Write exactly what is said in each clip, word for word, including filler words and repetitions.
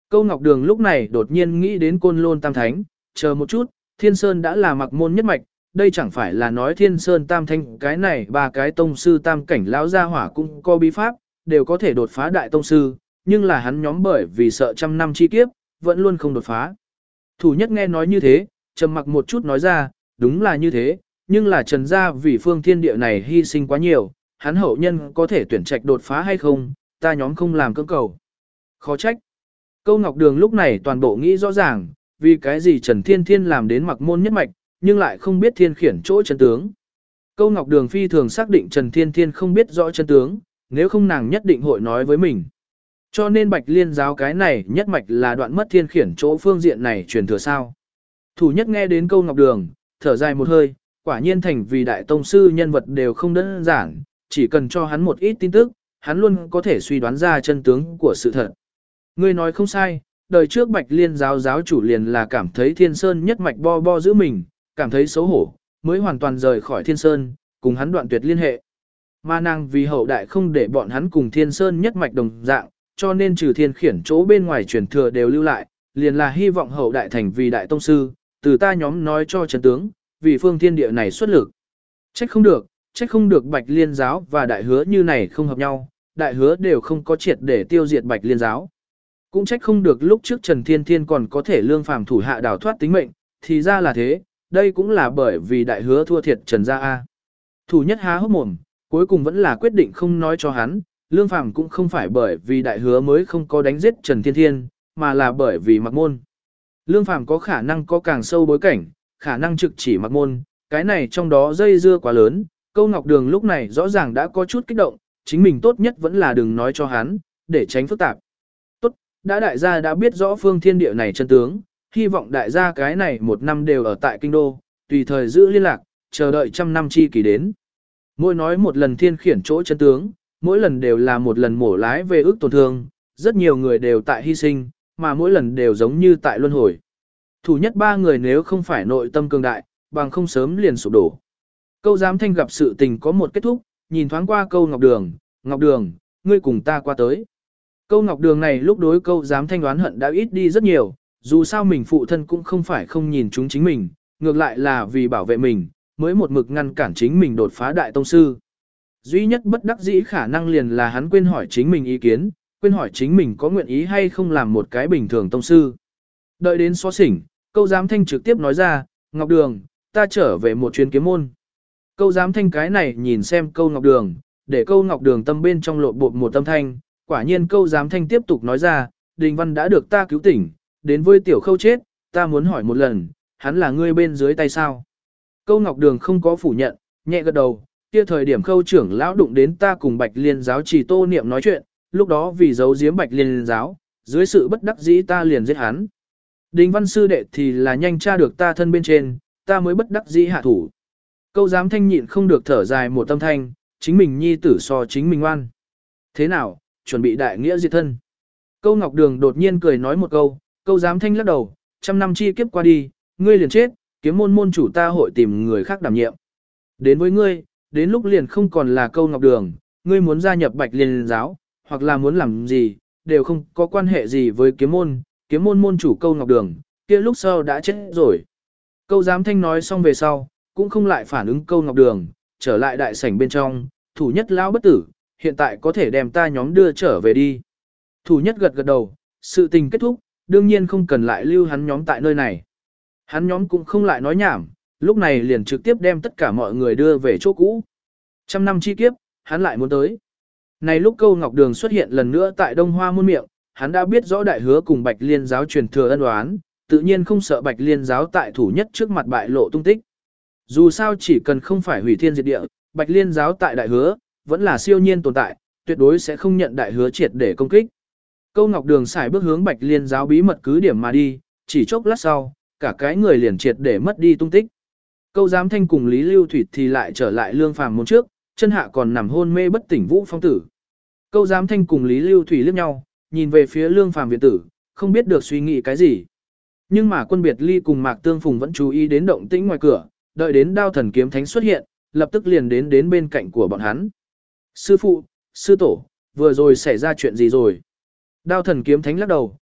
Câu Ngọc Đường lúc này đột nhiên nghĩ đến Côn Lôn Tam Thánh, chờ một chút, Thiên Sơn đã là mặc môn nhất mạch, đây chẳng phải là nói Thiên Sơn Tam Thánh cái này ba cái tông sư tam cảnh lão gia hỏa cũng có bí pháp, đều có thể đột phá đại tông sư, nhưng là hắn nhóm bởi vì sợ trăm năm chi kiếp, vẫn luôn không đột phá. Thủ nhất nghe nói như thế, trầm mặc một chút nói ra, đúng là như thế, nhưng là Trần gia vì phương thiên địa này hy sinh quá nhiều, hắn hậu nhân có thể tuyển trạch đột phá hay không, ta nhóm không làm cưỡng cầu. Khó trách. Câu Ngọc Đường lúc này toàn bộ nghĩ rõ ràng, vì cái gì Trần Thiên Thiên làm đến mặc môn nhất mạch, nhưng lại không biết thiên khiển chỗ chân tướng. Câu Ngọc Đường phi thường xác định Trần Thiên Thiên không biết rõ chân tướng, nếu không nàng nhất định hội nói với mình. Cho nên Bạch Liên giáo cái này nhất mạch là đoạn mất thiên khiển chỗ phương diện này truyền thừa sao. Thủ nhất nghe đến Câu Ngọc Đường, thở dài một hơi, quả nhiên thành vì đại tông sư nhân vật đều không đơn giản, chỉ cần cho hắn một ít tin tức, hắn luôn có thể suy đoán ra chân tướng của sự thật. Ngươi nói không sai, đời trước Bạch Liên giáo giáo chủ liền là cảm thấy Thiên Sơn nhất mạch bo bo giữ mình, cảm thấy xấu hổ, mới hoàn toàn rời khỏi Thiên Sơn, cùng hắn đoạn tuyệt liên hệ. Mà nàng vì hậu đại không để bọn hắn cùng Thiên Sơn nhất mạch đồng dạng, cho nên trừ thiên khiển chỗ bên ngoài truyền thừa đều lưu lại, liền là hy vọng hậu đại thành vì đại tông sư, từ ta nhóm nói cho chân tướng, vì phương thiên địa này xuất lực. Trách không được, trách không được Bạch Liên giáo và đại hứa như này không hợp nhau, đại hứa đều không có triệt để tiêu diệt Bạch Liên giáo. Cũng trách không được lúc trước Trần Thiên Thiên còn có thể lương phàm thủ hạ đào thoát tính mệnh, thì ra là thế, đây cũng là bởi vì đại hứa thua thiệt Trần gia a. Thủ nhất há hốc mồm, cuối cùng vẫn là quyết định không nói cho hắn, lương phàm cũng không phải bởi vì đại hứa mới không có đánh giết Trần Thiên Thiên, mà là bởi vì mặc môn. Lương phàm có khả năng có càng sâu bối cảnh, khả năng trực chỉ mặc môn, cái này trong đó dây dưa quá lớn, Câu Ngọc Đường lúc này rõ ràng đã có chút kích động, chính mình tốt nhất vẫn là đừng nói cho hắn, để tránh phức tạp. Tốt, đã đại gia đã biết rõ phương thiên địa này chân tướng, hy vọng đại gia cái này một năm đều ở tại kinh đô, tùy thời giữ liên lạc, chờ đợi trăm năm chi kỳ đến. Mỗi nói một lần thiên khiển chỗ chân tướng, mỗi lần đều là một lần mổ lái về ước tổn thương, rất nhiều người đều tại hy sinh, mà mỗi lần đều giống như tại luân hồi. Thủ nhất ba người nếu không phải nội tâm cường đại, bằng không sớm liền sụp đổ. Câu Giám Thanh gặp sự tình có một kết thúc, nhìn thoáng qua Câu Ngọc Đường, Ngọc Đường, ngươi cùng ta qua tới. Câu Ngọc Đường này lúc đối Câu Giám Thanh đoán hận đã ít đi rất nhiều, dù sao mình phụ thân cũng không phải không nhìn chúng chính mình, ngược lại là vì bảo vệ mình, mới một mực ngăn cản chính mình đột phá đại tông sư. Duy nhất bất đắc dĩ khả năng liền là hắn quên hỏi chính mình ý kiến, quên hỏi chính mình có nguyện ý hay không làm một cái bình thường tông sư. Đợi đến xóa xỉnh, Câu Giám Thanh trực tiếp nói ra, Ngọc Đường, ta trở về một chuyến kiếm môn. Câu Giám Thanh cái này nhìn xem Câu Ngọc Đường, để Câu Ngọc Đường tâm bên trong lộ bột một tâm thanh, quả nhiên Câu Giám Thanh tiếp tục nói ra, Đình Văn đã được ta cứu tỉnh, đến với tiểu khâu chết, ta muốn hỏi một lần, hắn là ngươi bên dưới tay sao? Câu Ngọc Đường không có phủ nhận, nhẹ gật đầu, kia thời điểm khâu trưởng lão đụng đến ta cùng Bạch Liên giáo chỉ tô niệm nói chuyện, lúc đó vì giấu giếm Bạch Liên giáo, dưới sự bất đắc dĩ ta liền giết hắn. Đình Văn sư đệ thì là nhanh tra được ta thân bên trên, ta mới bất đắc dĩ hạ thủ. Câu Giám Thanh nhịn không được thở dài một tâm thanh, chính mình nhi tử so chính mình oan. Thế nào, chuẩn bị đại nghĩa diệt thân. Câu Ngọc Đường đột nhiên cười nói một câu, Câu Giám Thanh lắc đầu, trăm năm chi kiếp qua đi, ngươi liền chết, kiếm môn môn chủ ta hội tìm người khác đảm nhiệm. Đến với ngươi, đến lúc liền không còn là Câu Ngọc Đường, ngươi muốn gia nhập Bạch Liên giáo, hoặc là muốn làm gì, đều không có quan hệ gì với kiếm môn, kiếm môn môn chủ Câu Ngọc Đường, kia lúc sau đã chết rồi. Câu Giám Thanh nói xong về sau, cũng không lại phản ứng Câu Ngọc Đường, trở lại đại sảnh bên trong, thủ nhất lão bất tử, hiện tại có thể đem ta nhóm đưa trở về đi. Thủ nhất gật gật đầu, sự tình kết thúc, đương nhiên không cần lại lưu hắn nhóm tại nơi này. Hắn nhóm cũng không lại nói nhảm, lúc này liền trực tiếp đem tất cả mọi người đưa về chỗ cũ. Trăm năm chi kiếp, hắn lại muốn tới. Này lúc Câu Ngọc Đường xuất hiện lần nữa tại Đông Hoa muôn miệng, hắn đã biết rõ đại hứa cùng Bạch Liên giáo truyền thừa ân oán, tự nhiên không sợ Bạch Liên giáo tại thủ nhất trước mặt bại lộ tung tích. Dù sao chỉ cần không phải hủy thiên diệt địa, Bạch Liên giáo tại đại hứa, vẫn là siêu nhiên tồn tại, tuyệt đối sẽ không nhận đại hứa triệt để công kích. Câu Ngọc Đường xài bước hướng Bạch Liên giáo bí mật cứ điểm mà đi, chỉ chốc lát sau, cả cái người liền triệt để mất đi tung tích. Câu Giám Thanh cùng Lý Lưu Thủy thì lại trở lại lương phàm môn trước, chân hạ còn nằm hôn mê bất tỉnh Vũ Phong tử. Câu Giám Thanh cùng Lý Lưu Thủy liếc nhau, nhìn về phía lương phàm viện tử, không biết được suy nghĩ cái gì. Nhưng mà Quân Biệt Ly cùng Mạc Tương Phùng vẫn chú ý đến động tĩnh ngoài cửa, đợi đến Đao Thần Kiếm Thánh xuất hiện, lập tức liền đến đến bên cạnh của bọn hắn. Sư phụ, sư tổ, vừa rồi xảy ra chuyện gì rồi? Đao Thần Kiếm Thánh lắc đầu,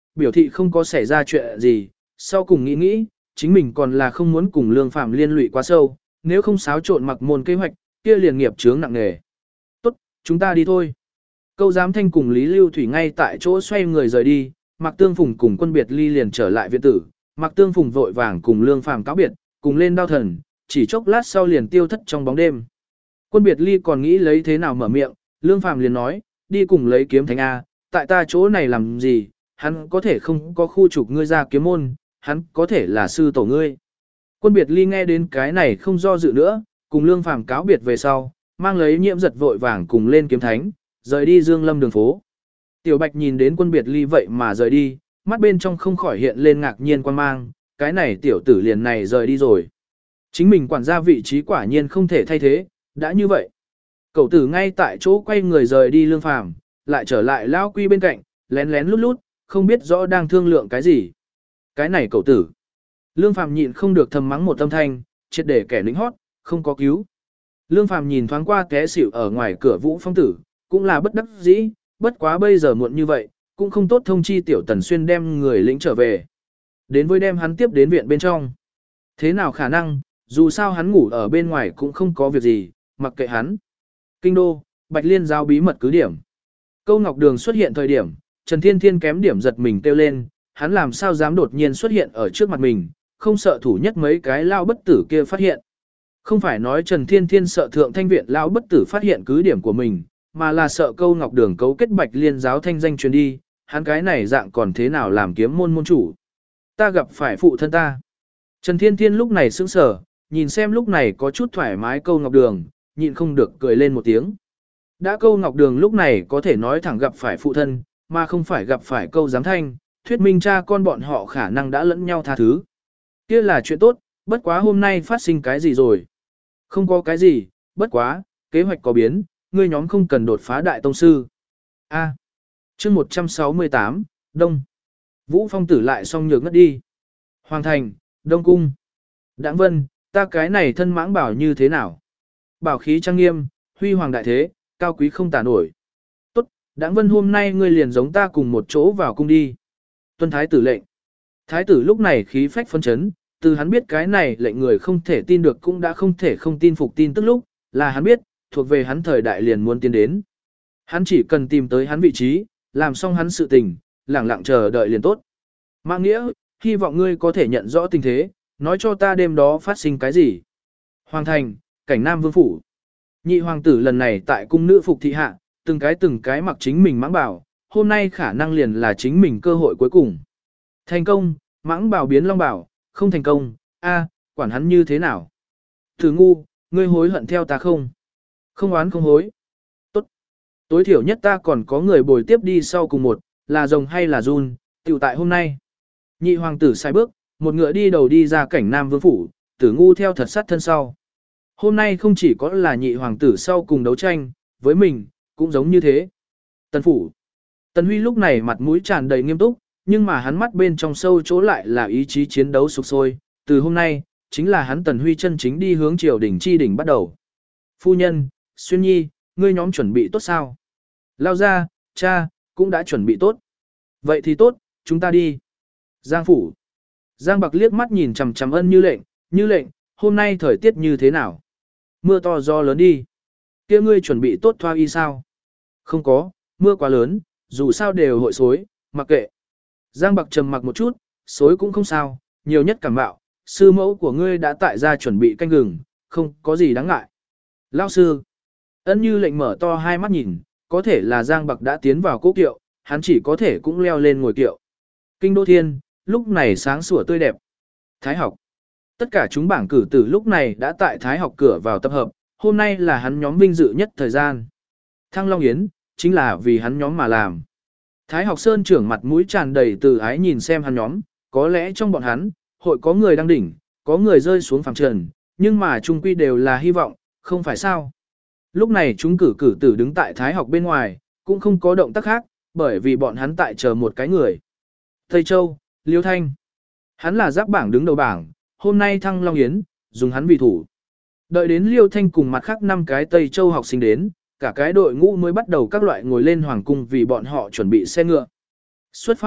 biểu thị không có xảy ra chuyện gì, sau cùng nghĩ nghĩ, chính mình còn là không muốn cùng Lương Phàm liên lụy quá sâu, nếu không xáo trộn mặc môn kế hoạch, kia liền nghiệp chướng nặng nề. Tốt, chúng ta đi thôi. Câu giám thanh cùng Lý Lưu Thủy ngay tại chỗ xoay người rời đi, Mạc Tương Phùng cùng Quân Biệt Ly liền trở lại viện tử, Mạc Tương Phùng vội vàng cùng Lương Phàm cáo biệt, cùng lên đao thần, chỉ chốc lát sau liền tiêu thất trong bóng đêm. Quân Biệt Ly còn nghĩ lấy thế nào mở miệng, Lương Phàm liền nói, đi cùng lấy kiếm thánh A, tại ta chỗ này làm gì, hắn có thể không có khu trục ngươi ra kiếm môn, hắn có thể là sư tổ ngươi. Quân Biệt Ly nghe đến cái này không do dự nữa, cùng Lương Phàm cáo biệt về sau, mang lấy Nhiễm Giật vội vàng cùng lên kiếm thánh, rời đi Dương Lâm đường phố. Tiểu Bạch nhìn đến Quân Biệt Ly vậy mà rời đi, mắt bên trong không khỏi hiện lên ngạc nhiên quan mang, cái này tiểu tử liền này rời đi rồi. Chính mình quản gia vị trí quả nhiên không thể thay thế, đã như vậy. Cậu tử ngay tại chỗ quay người rời đi Lương Phàm, lại trở lại Lão Quy bên cạnh, lén lén lút lút, không biết rõ đang thương lượng cái gì. Cái này cậu tử. Lương Phàm nhịn không được thầm mắng một âm thanh, triệt để kẻ lính hót, không có cứu. Lương Phàm nhìn thoáng qua té xỉu ở ngoài cửa Vũ Phong tử, cũng là bất đắc dĩ, bất quá bây giờ muộn như vậy, cũng không tốt thông chi tiểu Tần Xuyên đem người lĩnh trở về. Đến với đem hắn tiếp đến viện bên trong. Thế nào khả năng, dù sao hắn ngủ ở bên ngoài cũng không có việc gì, mặc kệ hắn. Kinh đô, Bạch Liên giao bí mật cứ điểm. Câu Ngọc Đường xuất hiện thời điểm, Trần Thiên Thiên kém điểm giật mình kêu lên, hắn làm sao dám đột nhiên xuất hiện ở trước mặt mình, không sợ thủ nhất mấy cái lao bất tử kia phát hiện. Không phải nói Trần Thiên Thiên sợ thượng thanh viện lao bất tử phát hiện cứ điểm của mình, mà là sợ Câu Ngọc Đường cấu kết Bạch Liên giáo thanh danh truyền đi, hắn cái này dạng còn thế nào làm kiếm môn môn chủ. Ta gặp phải phụ thân ta. Trần Thiên Thiên lúc này sững sờ, nhìn xem lúc này có chút thoải mái Câu Ngọc Đường, nhịn không được cười lên một tiếng. Đã Câu Ngọc Đường lúc này có thể nói thẳng gặp phải phụ thân, mà không phải gặp phải Câu Giám Thanh, thuyết minh cha con bọn họ khả năng đã lẫn nhau tha thứ. Kia là chuyện tốt, bất quá hôm nay phát sinh cái gì rồi? Không có cái gì, bất quá, kế hoạch có biến, ngươi nhóm không cần đột phá đại tông sư. A. Chương một trăm sáu mươi tám, Đông. Vũ Phong tử lại xong nhược ngất đi. Hoàng thành, Đông cung. Đãng Vân, ta cái này thân mãng bảo như thế nào? Bảo khí trang nghiêm, huy hoàng đại thế, cao quý không tả nổi. Tốt, Đãng Vân hôm nay ngươi liền giống ta cùng một chỗ vào cung đi. Tuân thái tử lệnh. Thái tử lúc này khí phách phân chấn, từ hắn biết cái này lệnh người không thể tin được cũng đã không thể không tin phục tin tức lúc, là hắn biết, thuộc về hắn thời đại liền muốn tiến đến. Hắn chỉ cần tìm tới hắn vị trí, làm xong hắn sự tình, lặng lặng chờ đợi liền tốt. Mã Nghĩa, hy vọng ngươi có thể nhận rõ tình thế, nói cho ta đêm đó phát sinh cái gì. Hoàng thành, cảnh Nam Vương phủ. Nhị hoàng tử lần này tại cung nữ phục thị hạ, từng cái từng cái mặc chính mình mãng bảo, hôm nay khả năng liền là chính mình cơ hội cuối cùng. Thành công, mãng bảo biến long bảo, không thành công, a, quản hắn như thế nào. Thử ngu, ngươi hối hận theo ta không? Không oán không hối. Tốt. Tối thiểu nhất ta còn có người bồi tiếp đi sau cùng một, là rồng hay là run, tiểu tại hôm nay. Nhị hoàng tử sai bước, một ngựa đi đầu đi ra cảnh Nam Vương phủ, tử ngu theo thật sát thân sau. Hôm nay không chỉ có là nhị hoàng tử sau cùng đấu tranh, với mình, cũng giống như thế. Tần phủ. Tần Huy lúc này mặt mũi tràn đầy nghiêm túc, nhưng mà hắn mắt bên trong sâu chỗ lại là ý chí chiến đấu sục sôi. Từ hôm nay, chính là hắn Tần Huy chân chính đi hướng triều đỉnh chi đỉnh bắt đầu. Phu nhân, Xuyên Nhi, ngươi nhóm chuẩn bị tốt sao? Lao ra, cha, cũng đã chuẩn bị tốt. Vậy thì tốt, chúng ta đi. Giang phủ. Giang Bạc liếc mắt nhìn chằm chằm Ân Như lệnh, Như lệnh, hôm nay thời tiết như thế nào? Mưa to gió lớn đi. Kia ngươi chuẩn bị tốt thoa y sao? Không có, mưa quá lớn, dù sao đều hội xối, mặc kệ. Giang Bạc trầm mặc một chút, xối cũng không sao, nhiều nhất cảm bạo, sư mẫu của ngươi đã tại gia chuẩn bị canh gừng, không có gì đáng ngại. Lão sư. Ân Như lệnh mở to hai mắt nhìn, có thể là Giang Bạc đã tiến vào cố kiệu, hắn chỉ có thể cũng leo lên ngồi kiệu. Kinh đô thiên, lúc này sáng sủa tươi đẹp. Thái học. Tất cả chúng bảng cử tử lúc này đã tại Thái học cửa vào tập hợp, hôm nay là hắn nhóm vinh dự nhất thời gian. Thăng Long Yến, chính là vì hắn nhóm mà làm. Thái học sơn trưởng mặt mũi tràn đầy từ ái nhìn xem hắn nhóm, có lẽ trong bọn hắn, hội có người đang đỉnh, có người rơi xuống phẳng trần, nhưng mà chung quy đều là hy vọng, không phải sao. Lúc này chúng cử cử tử đứng tại Thái học bên ngoài, cũng không có động tác khác, bởi vì bọn hắn tại chờ một cái người. Tây Châu, Liêu Thanh. Hắn là giáp bảng đứng đầu bảng, hôm nay Thăng Long Yến, dùng hắn vì thủ. Đợi đến Liêu Thanh cùng mặt khác năm cái Tây Châu học sinh đến, cả cái đội ngũ mới bắt đầu các loại ngồi lên hoàng cung vì bọn họ chuẩn bị xe ngựa. Xuất phát,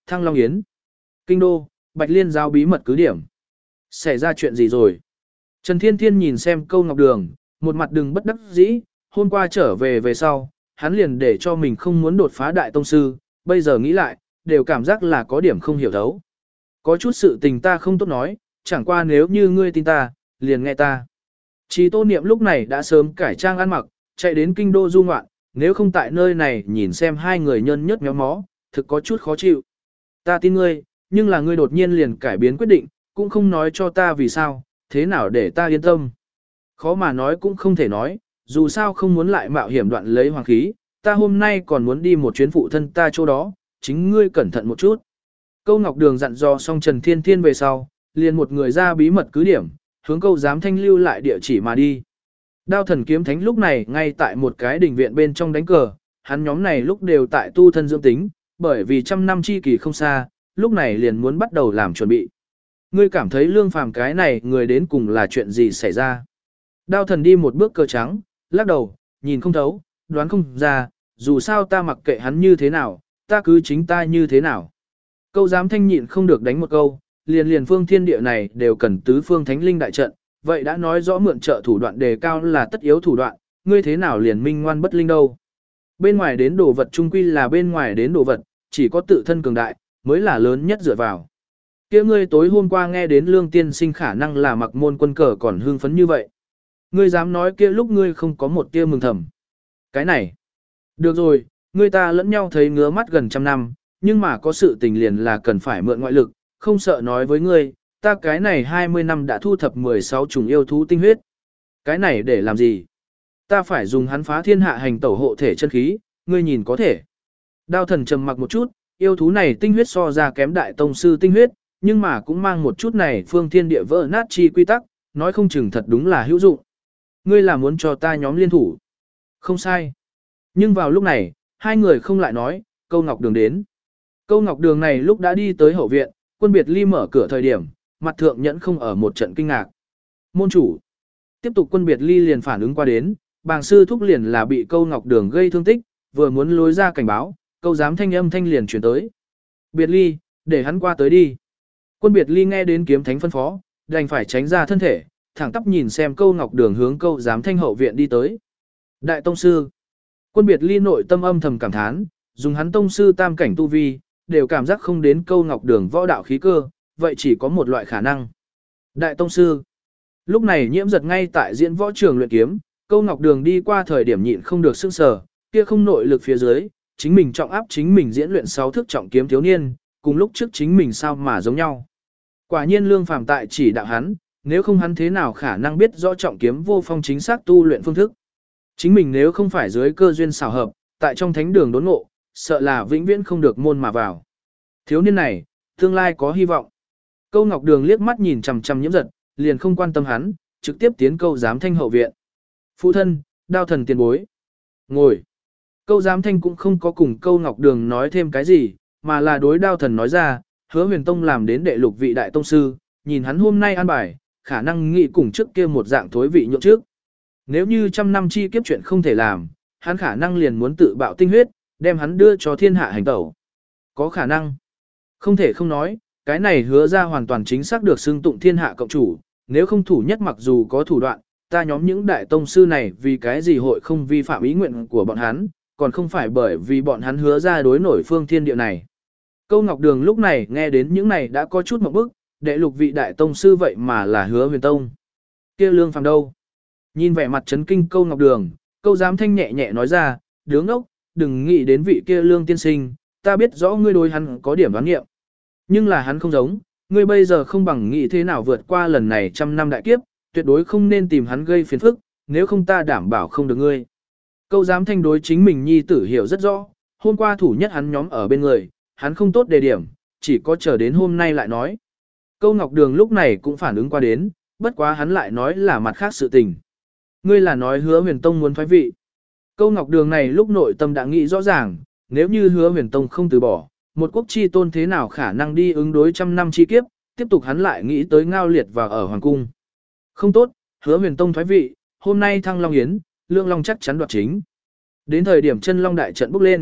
Thăng Long Yến. Kinh đô, Bạch Liên giao bí mật cứ điểm. Xảy ra chuyện gì rồi? Trần Thiên Thiên nhìn xem Câu Ngọc Đường, một mặt đừng bất đắc dĩ, hôm qua trở về về sau, hắn liền để cho mình không muốn đột phá đại tông sư, bây giờ nghĩ lại, đều cảm giác là có điểm không hiểu thấu. Có chút sự tình ta không tốt nói, chẳng qua nếu như ngươi tin ta, liền nghe ta. Chỉ Tô Niệm lúc này đã sớm cải trang ăn mặc, chạy đến kinh đô du ngoạn, nếu không tại nơi này nhìn xem hai người nhân nhất méo mó, thực có chút khó chịu. Ta tin ngươi, nhưng là ngươi đột nhiên liền cải biến quyết định, cũng không nói cho ta vì sao, thế nào để ta yên tâm. Khó mà nói cũng không thể nói, dù sao không muốn lại mạo hiểm đoạn lấy hoàng khí, ta hôm nay còn muốn đi một chuyến phụ thân ta chỗ đó, chính ngươi cẩn thận một chút. Câu Ngọc Đường dặn dò xong Trần Thiên Thiên về sau, liền một người ra bí mật cứ điểm, hướng Câu Giám Thanh lưu lại địa chỉ mà đi. Đao Thần Kiếm Thánh lúc này ngay tại một cái đình viện bên trong đánh cờ, hắn nhóm này lúc đều tại tu thân dưỡng tính, bởi vì trăm năm chi kỳ không xa, lúc này liền muốn bắt đầu làm chuẩn bị. Ngươi cảm thấy Lương Phàm cái này người đến cùng là chuyện gì xảy ra? Đao Thần đi một bước cờ trắng, lắc đầu, nhìn không thấu, đoán không ra, dù sao ta mặc kệ hắn như thế nào, ta cứ chính ta như thế nào. Câu Giám Thanh nhịn không được đánh một câu, liền liền phương thiên địa này đều cần tứ phương thánh linh đại trận, vậy đã nói rõ mượn trợ thủ đoạn đề cao là tất yếu thủ đoạn, ngươi thế nào liền minh ngoan bất linh đâu. Bên ngoài đến đồ vật trung quy là bên ngoài đến đồ vật, chỉ có tự thân cường đại, mới là lớn nhất dựa vào. Kia ngươi tối hôm qua nghe đến Lương Tiên Sinh khả năng là mặc môn quân cờ còn hưng phấn như vậy. Ngươi dám nói kia lúc ngươi không có một tia mừng thầm. Cái này. Được rồi, ngươi ta lẫn nhau thấy ngứa mắt gần trăm năm, nhưng mà có sự tình liền là cần phải mượn ngoại lực, không sợ nói với ngươi, ta cái này hai mươi năm đã thu thập mười sáu chủng yêu thú tinh huyết. Cái này để làm gì? Ta phải dùng hắn phá thiên hạ hành tẩu hộ thể chân khí, ngươi nhìn có thể. Đao Thần trầm mặc một chút, yêu thú này tinh huyết so ra kém đại tông sư tinh huyết, nhưng mà cũng mang một chút này phương thiên địa vỡ nát chi quy tắc, nói không chừng thật đúng là hữu dụng. Ngươi là muốn cho ta nhóm liên thủ. Không sai. Nhưng vào lúc này, hai người không lại nói, Câu Ngọc Đường đến. Câu Ngọc Đường này lúc đã đi tới hậu viện, Quân Biệt Ly mở cửa thời điểm, mặt thượng nhẫn không ở một trận kinh ngạc. Môn chủ. Tiếp tục Quân Biệt Ly liền phản ứng qua đến, bàng sư thúc liền là bị Câu Ngọc Đường gây thương tích, vừa muốn lối ra cảnh báo, Câu Giám Thanh âm thanh liền chuyển tới. Biệt Ly, để hắn qua tới đi. Quân Biệt Ly nghe đến kiếm thánh phân phó, đành phải tránh ra thân thể, thẳng tắp nhìn xem Câu Ngọc Đường hướng Câu Giám Thanh hậu viện đi tới. Đại tông sư. Quân Biệt Ly nội tâm âm thầm cảm thán, dùng hắn tông sư tam cảnh tu vi, đều cảm giác không đến Câu Ngọc Đường võ đạo khí cơ, vậy chỉ có một loại khả năng. Đại tông sư. Lúc này Nhiễm Giật ngay tại diễn võ trường luyện kiếm, Câu Ngọc Đường đi qua thời điểm nhịn không được sững sờ, kia không nội lực phía dưới, chính mình trọng áp chính mình diễn luyện sáu thước trọng kiếm thiếu niên, cùng lúc trước chính mình sao mà giống nhau. Quả nhiên Lương Phàm tại chỉ đạo hắn, nếu không hắn thế nào khả năng biết rõ trọng kiếm vô phong chính xác tu luyện phương thức. Chính mình nếu không phải dưới cơ duyên xảo hợp, tại trong thánh đường đốn ngộ, sợ là vĩnh viễn không được môn mà vào. Thiếu niên này, tương lai có hy vọng. Câu Ngọc Đường liếc mắt nhìn chằm chằm Nhiễm Giật, liền không quan tâm hắn, trực tiếp tiến Câu Giám Thanh hậu viện. Phụ thân, Đao Thần tiền bối. Ngồi. Câu Giám Thanh cũng không có cùng Câu Ngọc Đường nói thêm cái gì, mà là đối Đao Thần nói ra, Hứa Huyền Tông làm đến đệ lục vị đại tông sư, nhìn hắn hôm nay an bài, khả năng nghĩ cùng trước kia một dạng thối vị nhượng trước. Nếu như trăm năm chi kiếp chuyện không thể làm, hắn khả năng liền muốn tự bạo tinh huyết, đem hắn đưa cho thiên hạ hành tẩu. Có khả năng. Không thể không nói, cái này Hứa ra hoàn toàn chính xác được xưng tụng thiên hạ cộng chủ, nếu không thủ nhất mặc dù có thủ đoạn, ta nhóm những đại tông sư này vì cái gì hội không vi phạm ý nguyện của bọn hắn, còn không phải bởi vì bọn hắn hứa ra đối nổi phương thiên địa này. Câu Ngọc Đường lúc này nghe đến những này đã có chút một bức, đệ lục vị đại tông sư vậy mà là Hứa Huyền Tông. Kia Lương Phàm đâu? Nhìn vẻ mặt chấn kinh Câu Ngọc Đường, Câu Giám Thanh nhẹ nhẹ nói ra, đứng ốc, đừng nghĩ đến vị kia Lương tiên sinh, ta biết rõ ngươi đối hắn có điểm đoán nghiệm. Nhưng là hắn không giống, ngươi bây giờ không bằng nghĩ thế nào vượt qua lần này trăm năm đại kiếp, tuyệt đối không nên tìm hắn gây phiền phức, nếu không ta đảm bảo không được ngươi. Câu Giám Thanh đối chính mình nhi tử hiểu rất rõ, hôm qua thủ nhất hắn nhóm ở bên người, hắn không tốt đề điểm, chỉ có chờ đến hôm nay lại nói. Câu Ngọc Đường lúc này cũng phản ứng qua đến, bất quá hắn lại nói là mặt khác sự tình. Ngươi là nói Hứa Huyền Tông muốn thoái vị. Câu Ngọc Đường này lúc nội tâm đã nghĩ rõ ràng, nếu như Hứa Huyền Tông không từ bỏ, một quốc chi tôn thế nào khả năng đi ứng đối trăm năm chi kiếp, tiếp tục hắn lại nghĩ tới ngao liệt vào ở hoàng cung. Không tốt, Hứa Huyền Tông thoái vị, hôm nay Thăng Long Yến, Lương Long chắc chắn đoạt chính. Đến thời điểm chân Long đại trận bốc lên,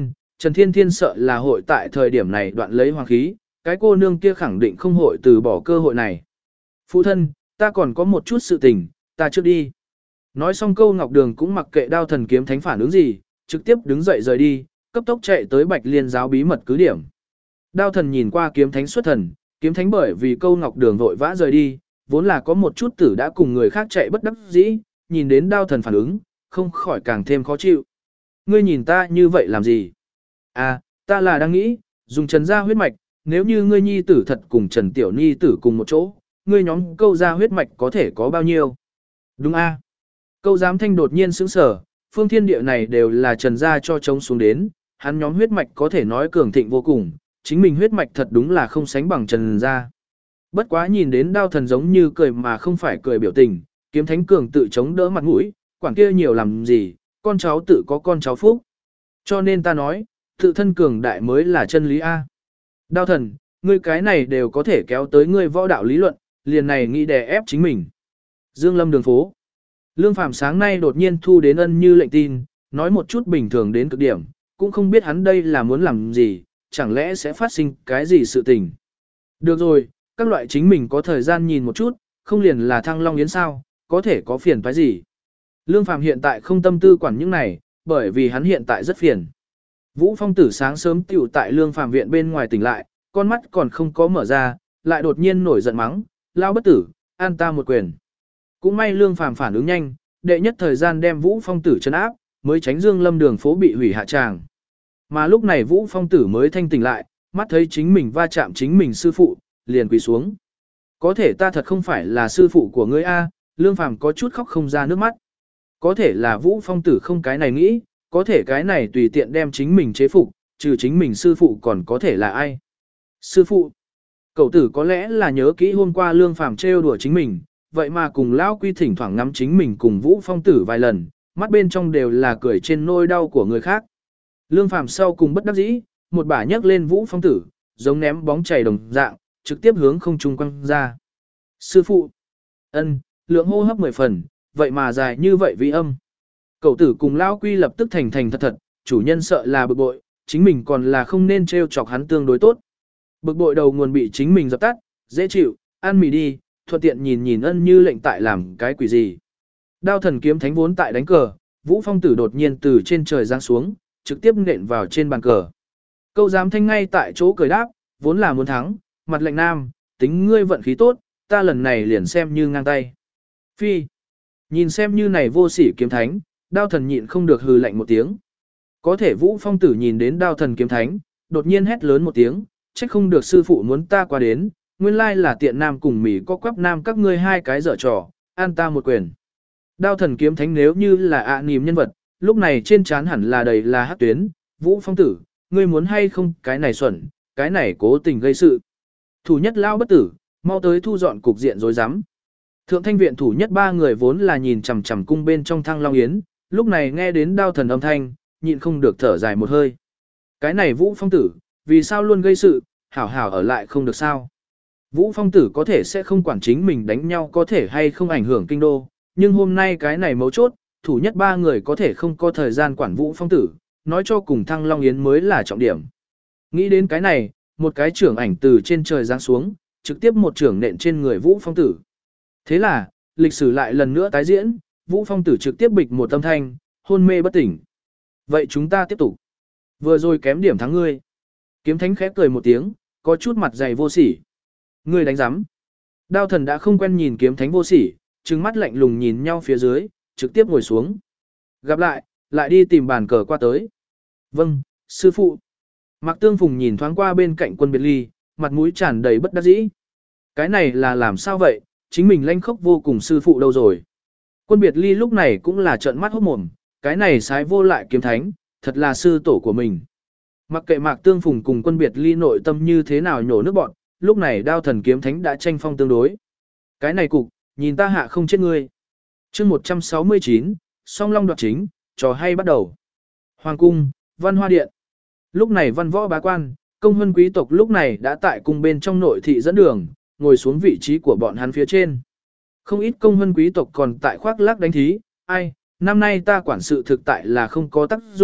Trần Thiên Thiên sợ là hội tại thời điểm này đoạn lấy hoàng khí, cái cô nương kia khẳng định không hội từ bỏ cơ hội này. Phụ thân, ta còn có một chút sự tình, ta trước đi. Nói xong câu Ngọc Đường cũng mặc kệ Đao Thần Kiếm Thánh phản ứng gì, trực tiếp đứng dậy rời đi, cấp tốc chạy tới Bạch Liên giáo bí mật cứ điểm. Đao Thần nhìn qua Kiếm Thánh xuất thần, Kiếm Thánh bởi vì câu Ngọc Đường vội vã rời đi, vốn là có một chút tử đã cùng người khác chạy bất đắc dĩ, nhìn đến Đao Thần phản ứng, không khỏi càng thêm khó chịu. Ngươi nhìn ta như vậy làm gì? À, ta là đang nghĩ, dùng Trần gia huyết mạch, nếu như ngươi nhi tử thật cùng Trần Tiểu Nhi tử cùng một chỗ, ngươi nhóm câu gia huyết mạch có thể có bao nhiêu? Đúng a? Câu giám thanh đột nhiên sững sờ, phương thiên địa này đều là Trần gia cho trống xuống đến, hắn nhóm huyết mạch có thể nói cường thịnh vô cùng, chính mình huyết mạch thật đúng là không sánh bằng Trần gia. Bất quá nhìn đến Đao Thần giống như cười mà không phải cười biểu tình, Kiếm Thánh cường tự chống đỡ mặt mũi, quản kia nhiều làm gì, con cháu tự có con cháu phúc. Cho nên ta nói, tự thân cường đại mới là chân lý a. Đao Thần, ngươi cái này đều có thể kéo tới ngươi võ đạo lý luận, liền này nghĩ đè ép chính mình. Dương Lâm đường phố. Lương Phàm sáng nay đột nhiên thu đến Ân Như lệnh tin, nói một chút bình thường đến cực điểm, cũng không biết hắn đây là muốn làm gì, chẳng lẽ sẽ phát sinh cái gì sự tình. Được rồi, các loại chính mình có thời gian nhìn một chút, không liền là Thăng Long Yến sao, có thể có phiền phải gì. Lương Phàm hiện tại không tâm tư quản những này, bởi vì hắn hiện tại rất phiền. Vũ Phong Tử sáng sớm tiểu tại Lương Phàm viện bên ngoài tỉnh lại, con mắt còn không có mở ra, lại đột nhiên nổi giận mắng, lao bất tử, an ta một quyền. Cũng may Lương Phàm phản ứng nhanh, đệ nhất thời gian đem Vũ Phong Tử trấn áp, mới tránh Dương Lâm đường phố bị hủy hạ tràng. Mà lúc này Vũ Phong Tử mới thanh tỉnh lại, mắt thấy chính mình va chạm chính mình sư phụ, liền quỳ xuống. Có thể ta thật không phải là sư phụ của ngươi a, Lương Phàm có chút khóc không ra nước mắt. Có thể là Vũ Phong Tử không cái này nghĩ, có thể cái này tùy tiện đem chính mình chế phục, trừ chính mình sư phụ còn có thể là ai. Sư phụ, cậu tử có lẽ là nhớ kỹ hôm qua Lương Phàm trêu đùa chính mình, vậy mà cùng Lão Quy thỉnh thoảng ngắm chính mình cùng Vũ Phong Tử vài lần, mắt bên trong đều là cười trên nỗi đau của người khác. Lương Phàm sau cùng bất đắc dĩ, một bả nhấc lên Vũ Phong Tử, giống ném bóng chày đồng dạng, trực tiếp hướng không trung quăng ra. Sư phụ, ân, lượng hô hấp mười phần, vậy mà dài như vậy vì âm. Cậu tử cùng Lão Quy lập tức thành thành thật thật, chủ nhân sợ là bực bội, chính mình còn là không nên trêu chọc hắn tương đối tốt. Bực bội đầu nguồn bị chính mình dập tắt, dễ chịu, ăn mì đi, thuận tiện nhìn nhìn Ân Như lệnh tại làm cái quỷ gì. Đao Thần Kiếm Thánh vốn tại đánh cờ, Vũ Phong Tử đột nhiên từ trên trời giáng xuống, trực tiếp nện vào trên bàn cờ. Câu giám thanh ngay tại chỗ cười đáp, vốn là muốn thắng, mặt lệnh nam, tính ngươi vận khí tốt, ta lần này liền xem như ngang tay. Phi, nhìn xem như này vô sỉ kiếm thánh, Đao Thần nhịn không được hừ lạnh một tiếng. Có thể Vũ Phong Tử nhìn đến Đao Thần Kiếm Thánh, đột nhiên hét lớn một tiếng, trách không được sư phụ muốn ta qua đến, nguyên lai là tiện nam cùng mỉ có quắp nam các ngươi hai cái dở trò, an ta một quyền. Đao Thần Kiếm Thánh nếu như là ạ à niềm nhân vật, lúc này trên trán hẳn là đầy là hắc tuyến, Vũ Phong Tử, ngươi muốn hay không, cái này xuẩn, cái này cố tình gây sự. Thủ nhất lao bất tử, mau tới thu dọn cục diện rối rắm. Thượng Thanh viện thủ nhất ba người vốn là nhìn chằm chằm cung bên trong Thăng Long Yến, lúc này nghe đến Đao Thần âm thanh, nhịn không được thở dài một hơi. Cái này Vũ Phong Tử, vì sao luôn gây sự, hảo hảo ở lại không được sao? Vũ Phong Tử có thể sẽ không quản chính mình đánh nhau có thể hay không ảnh hưởng kinh đô, nhưng hôm nay cái này mấu chốt, thủ nhất ba người có thể không có thời gian quản Vũ Phong Tử, nói cho cùng Thăng Long Yến mới là trọng điểm. Nghĩ đến cái này, một cái trưởng ảnh từ trên trời giáng xuống, trực tiếp một trưởng nện trên người Vũ Phong Tử. Thế là, lịch sử lại lần nữa tái diễn, Vũ Phong Tử trực tiếp bịch một âm thanh, hôn mê bất tỉnh. Vậy chúng ta tiếp tục. Vừa rồi kém điểm thắng ngươi. Kiếm Thánh khép cười một tiếng, có chút mặt dày vô sỉ. Ngươi đánh giám. Đao Thần đã không quen nhìn Kiếm Thánh vô sỉ, trừng mắt lạnh lùng nhìn nhau phía dưới, trực tiếp ngồi xuống. Gặp lại, lại đi tìm bàn cờ qua tới. Vâng, sư phụ. Mạc Tương Phùng nhìn thoáng qua bên cạnh Quân Biệt Ly, mặt mũi tràn đầy bất đắc dĩ. Cái này là làm sao vậy, chính mình lanh khốc vô cùng sư phụ đâu rồi. Quân Biệt Ly lúc này cũng là trợn mắt hốt mồm, cái này sái vô lại Kiếm Thánh, thật là sư tổ của mình. Mặc kệ Mạc Tương Phùng cùng Quân Biệt Ly nội tâm như thế nào nhổ nước bọn, lúc này Đao Thần Kiếm Thánh đã tranh phong tương đối. Cái này cục, nhìn ta hạ không chết ngươi. Chương một trăm sáu mươi chín, Song Long đoạt chính, trò hay bắt đầu. Hoàng cung, Văn Hoa điện. Lúc này văn võ bá quan, công huân quý tộc lúc này đã tại cung bên trong nội thị dẫn đường, ngồi xuống vị trí của bọn hắn phía trên. Không ít công huân quý tộc còn tại khoác lác đánh thí, ai, năm nay ta quản sự thực tại là không có tác dụng,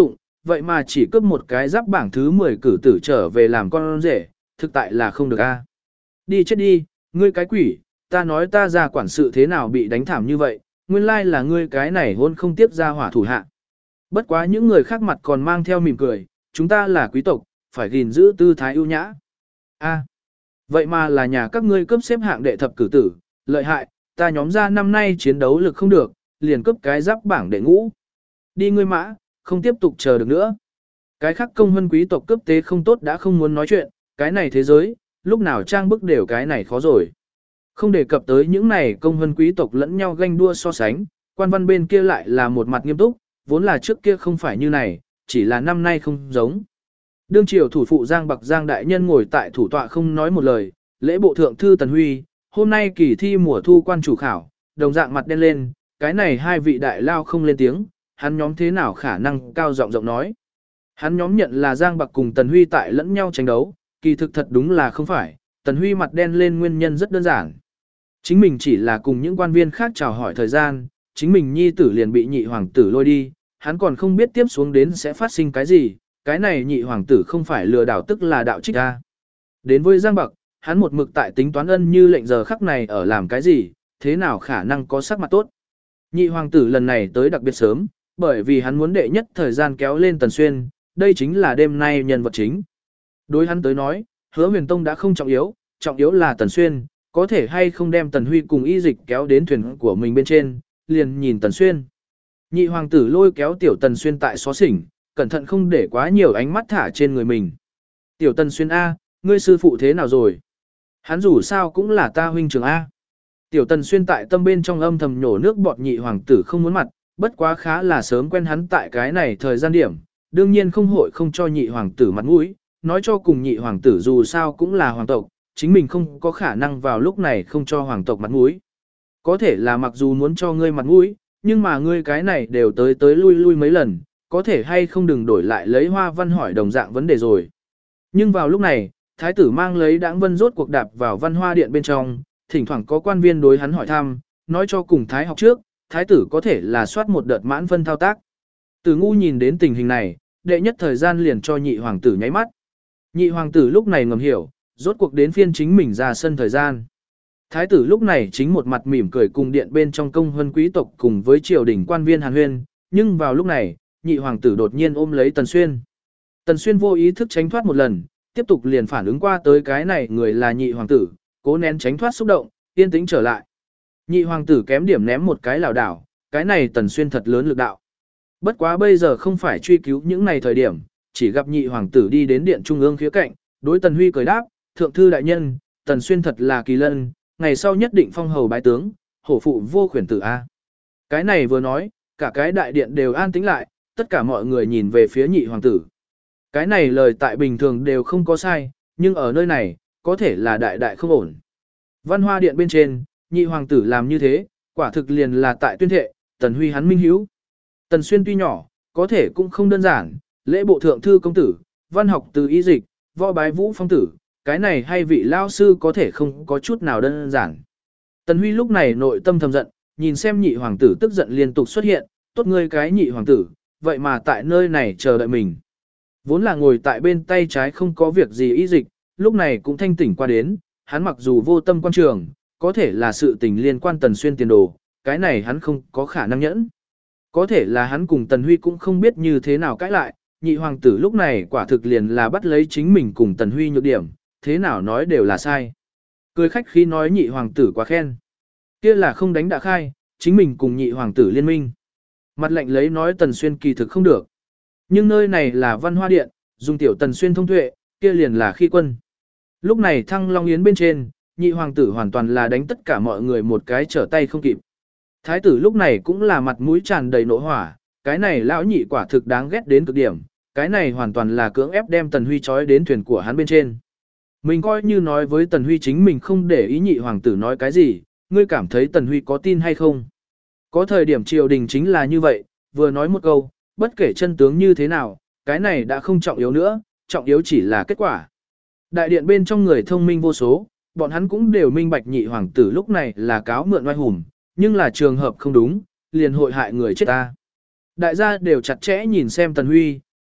vậy mà chỉ cướp một cái giáp bảng thứ mười cử tử trở về làm con rể, thực tại là không được a. Đi chết đi, ngươi cái quỷ, ta nói ta ra quản sự thế nào bị đánh thảm như vậy, nguyên lai là ngươi cái này hôn không tiếp ra hỏa thủ hạ. Bất quá những người khác mặt còn mang theo mỉm cười, chúng ta là quý tộc, phải gìn giữ tư thái ưu nhã. A, vậy mà là nhà các ngươi cướp xếp hạng đệ thập cử tử, lợi hại, ta nhóm ra năm nay chiến đấu lực không được, liền cướp cái giáp bảng đệ ngũ. Đi ngươi mã, không tiếp tục chờ được nữa. Cái khác công hơn quý tộc cướp tế không tốt đã không muốn nói chuyện, cái này thế giới, lúc nào trang bức đều cái này khó rồi. Không đề cập tới những này công hơn quý tộc lẫn nhau ganh đua so sánh, quan văn bên kia lại là một mặt nghiêm túc, vốn là trước kia không phải như này, chỉ là năm nay không giống. Đương triều thủ phụ Giang Bạc Giang đại nhân ngồi tại thủ tọa không nói một lời, lễ bộ thượng thư Tần Huy, hôm nay kỳ thi mùa thu quan chủ khảo, đồng dạng mặt đen lên, cái này hai vị đại lao không lên tiếng, hắn nhóm thế nào khả năng cao giọng giọng nói. Hắn nhóm nhận là Giang Bạc cùng Tần Huy tại lẫn nhau tranh đấu, kỳ thực thật đúng là không phải, Tần Huy mặt đen lên nguyên nhân rất đơn giản. Chính mình chỉ là cùng những quan viên khác chào hỏi thời gian, chính mình nhi tử liền bị nhị hoàng tử lôi đi, hắn còn không biết tiếp xuống đến sẽ phát sinh cái gì, cái này nhị hoàng tử không phải lừa đảo tức là đạo trích ra. Đến với Giang Bạc, hắn một mực tại tính toán ân như lệnh giờ khắc này ở làm cái gì, thế nào khả năng có sắc mặt tốt. Nhị hoàng tử lần này tới đặc biệt sớm, bởi vì hắn muốn đệ nhất thời gian kéo lên Tần Xuyên, đây chính là đêm nay nhân vật chính. Đối hắn tới nói, Hứa Huyền Tông đã không trọng yếu, trọng yếu là Tần Xuyên, có thể hay không đem Tần Huy cùng y dịch kéo đến thuyền của mình bên trên, liền nhìn Tần Xuyên. Nhị hoàng tử lôi kéo tiểu Tần Xuyên tại xó xỉnh, cẩn thận không để quá nhiều ánh mắt thả trên người mình. Tiểu Tần Xuyên A, ngươi sư phụ thế nào rồi? Hắn dù sao cũng là ta huynh trưởng A. Tiểu Tần Xuyên tại tâm bên trong âm thầm nhổ nước bọt nhị hoàng tử không muốn mặt, bất quá khá là sớm quen hắn tại cái này thời gian điểm, đương nhiên không hội không cho nhị hoàng tử mặt mũi, nói cho cùng nhị hoàng tử dù sao cũng là hoàng tộc, chính mình không có khả năng vào lúc này không cho hoàng tộc mặt mũi. Có thể là mặc dù muốn cho ngươi mặt mũi, nhưng mà ngươi cái này đều tới tới lui lui mấy lần, có thể hay không đừng đổi lại lấy Hoa Văn hỏi đồng dạng vấn đề rồi. Nhưng vào lúc này, thái tử mang lấy Đãng Vân rốt cuộc đạp vào Văn Hoa điện bên trong, thỉnh thoảng có quan viên đối hắn hỏi thăm, nói cho cùng thái học trước, thái tử có thể là soát một đợt mãn phân thao tác. Từ ngu nhìn đến tình hình này, đệ nhất thời gian liền cho nhị hoàng tử nháy mắt. Nhị hoàng tử lúc này ngầm hiểu, rốt cuộc đến phiên chính mình ra sân thời gian. Thái tử lúc này chính một mặt mỉm cười cùng điện bên trong công huân quý tộc cùng với triều đình quan viên hàn huyên, nhưng vào lúc này, nhị hoàng tử đột nhiên ôm lấy Tần Xuyên. Tần Xuyên vô ý thức tránh thoát một lần, tiếp tục liền phản ứng qua tới cái này người là nhị hoàng tử, cố nén tránh thoát xúc động, yên tĩnh trở lại. Nhị hoàng tử kém điểm ném một cái lảo đảo, cái này Tần Xuyên thật lớn lực đạo. Bất quá bây giờ không phải truy cứu những này thời điểm, chỉ gặp nhị hoàng tử đi đến điện trung ương khía cạnh, đối Tần Huy cười đáp, thượng thư đại nhân, Tần Xuyên thật là kỳ lân, ngày sau nhất định phong hầu bái tướng, hổ phụ vô khuyển tử A. Cái này vừa nói, cả cái đại điện đều an tĩnh lại, tất cả mọi người nhìn về phía nhị hoàng tử. Cái này lời tại bình thường đều không có sai, nhưng ở nơi này, có thể là đại đại không ổn. Văn Hoa điện bên trên, nhị hoàng tử làm như thế, quả thực liền là tại tuyên thệ, Tần Huy hắn minh hiếu. Tần Xuyên tuy nhỏ, có thể cũng không đơn giản, lễ bộ thượng thư công tử, văn học từ y dịch, võ bái vũ phong tử, cái này hay vị lao sư có thể không có chút nào đơn giản. Tần Huy lúc này nội tâm thầm giận, nhìn xem nhị hoàng tử tức giận liên tục xuất hiện, tốt ngươi cái nhị hoàng tử, vậy mà tại nơi này chờ đợi mình. Vốn là ngồi tại bên tay trái không có việc gì y dịch, lúc này cũng thanh tỉnh qua đến, hắn mặc dù vô tâm quan trường, có thể là sự tình liên quan Tần Xuyên tiền đồ, cái này hắn không có khả năng nhẫn. Có thể là hắn cùng Tần Huy cũng không biết như thế nào cãi lại, nhị hoàng tử lúc này quả thực liền là bắt lấy chính mình cùng Tần Huy nhược điểm, thế nào nói đều là sai. Cười khách khí nói nhị hoàng tử quá khen. Kia là không đánh đã khai, chính mình cùng nhị hoàng tử liên minh. Mặt lạnh lấy nói Tần Xuyên kỳ thực không được. Nhưng nơi này là Văn Hoa điện, dùng tiểu Tần Xuyên thông tuệ, kia liền là khi quân. Lúc này Thăng Long Yến bên trên, nhị hoàng tử hoàn toàn là đánh tất cả mọi người một cái trở tay không kịp. Thái tử lúc này cũng là mặt mũi tràn đầy nộ hỏa, cái này lão nhị quả thực đáng ghét đến cực điểm, cái này hoàn toàn là cưỡng ép đem Tần Huy trói đến thuyền của hắn bên trên. Mình coi như nói với Tần Huy chính mình không để ý nhị hoàng tử nói cái gì, ngươi cảm thấy Tần Huy có tin hay không? Có thời điểm triều đình chính là như vậy, vừa nói một câu, bất kể chân tướng như thế nào, cái này đã không trọng yếu nữa, trọng yếu chỉ là kết quả. Đại điện bên trong người thông minh vô số, bọn hắn cũng đều minh bạch nhị hoàng tử lúc này là cáo mượn oai hùng, nhưng là trường hợp không đúng, liền hội hại người chết ta. Đại gia đều chặt chẽ nhìn xem Tần Huy,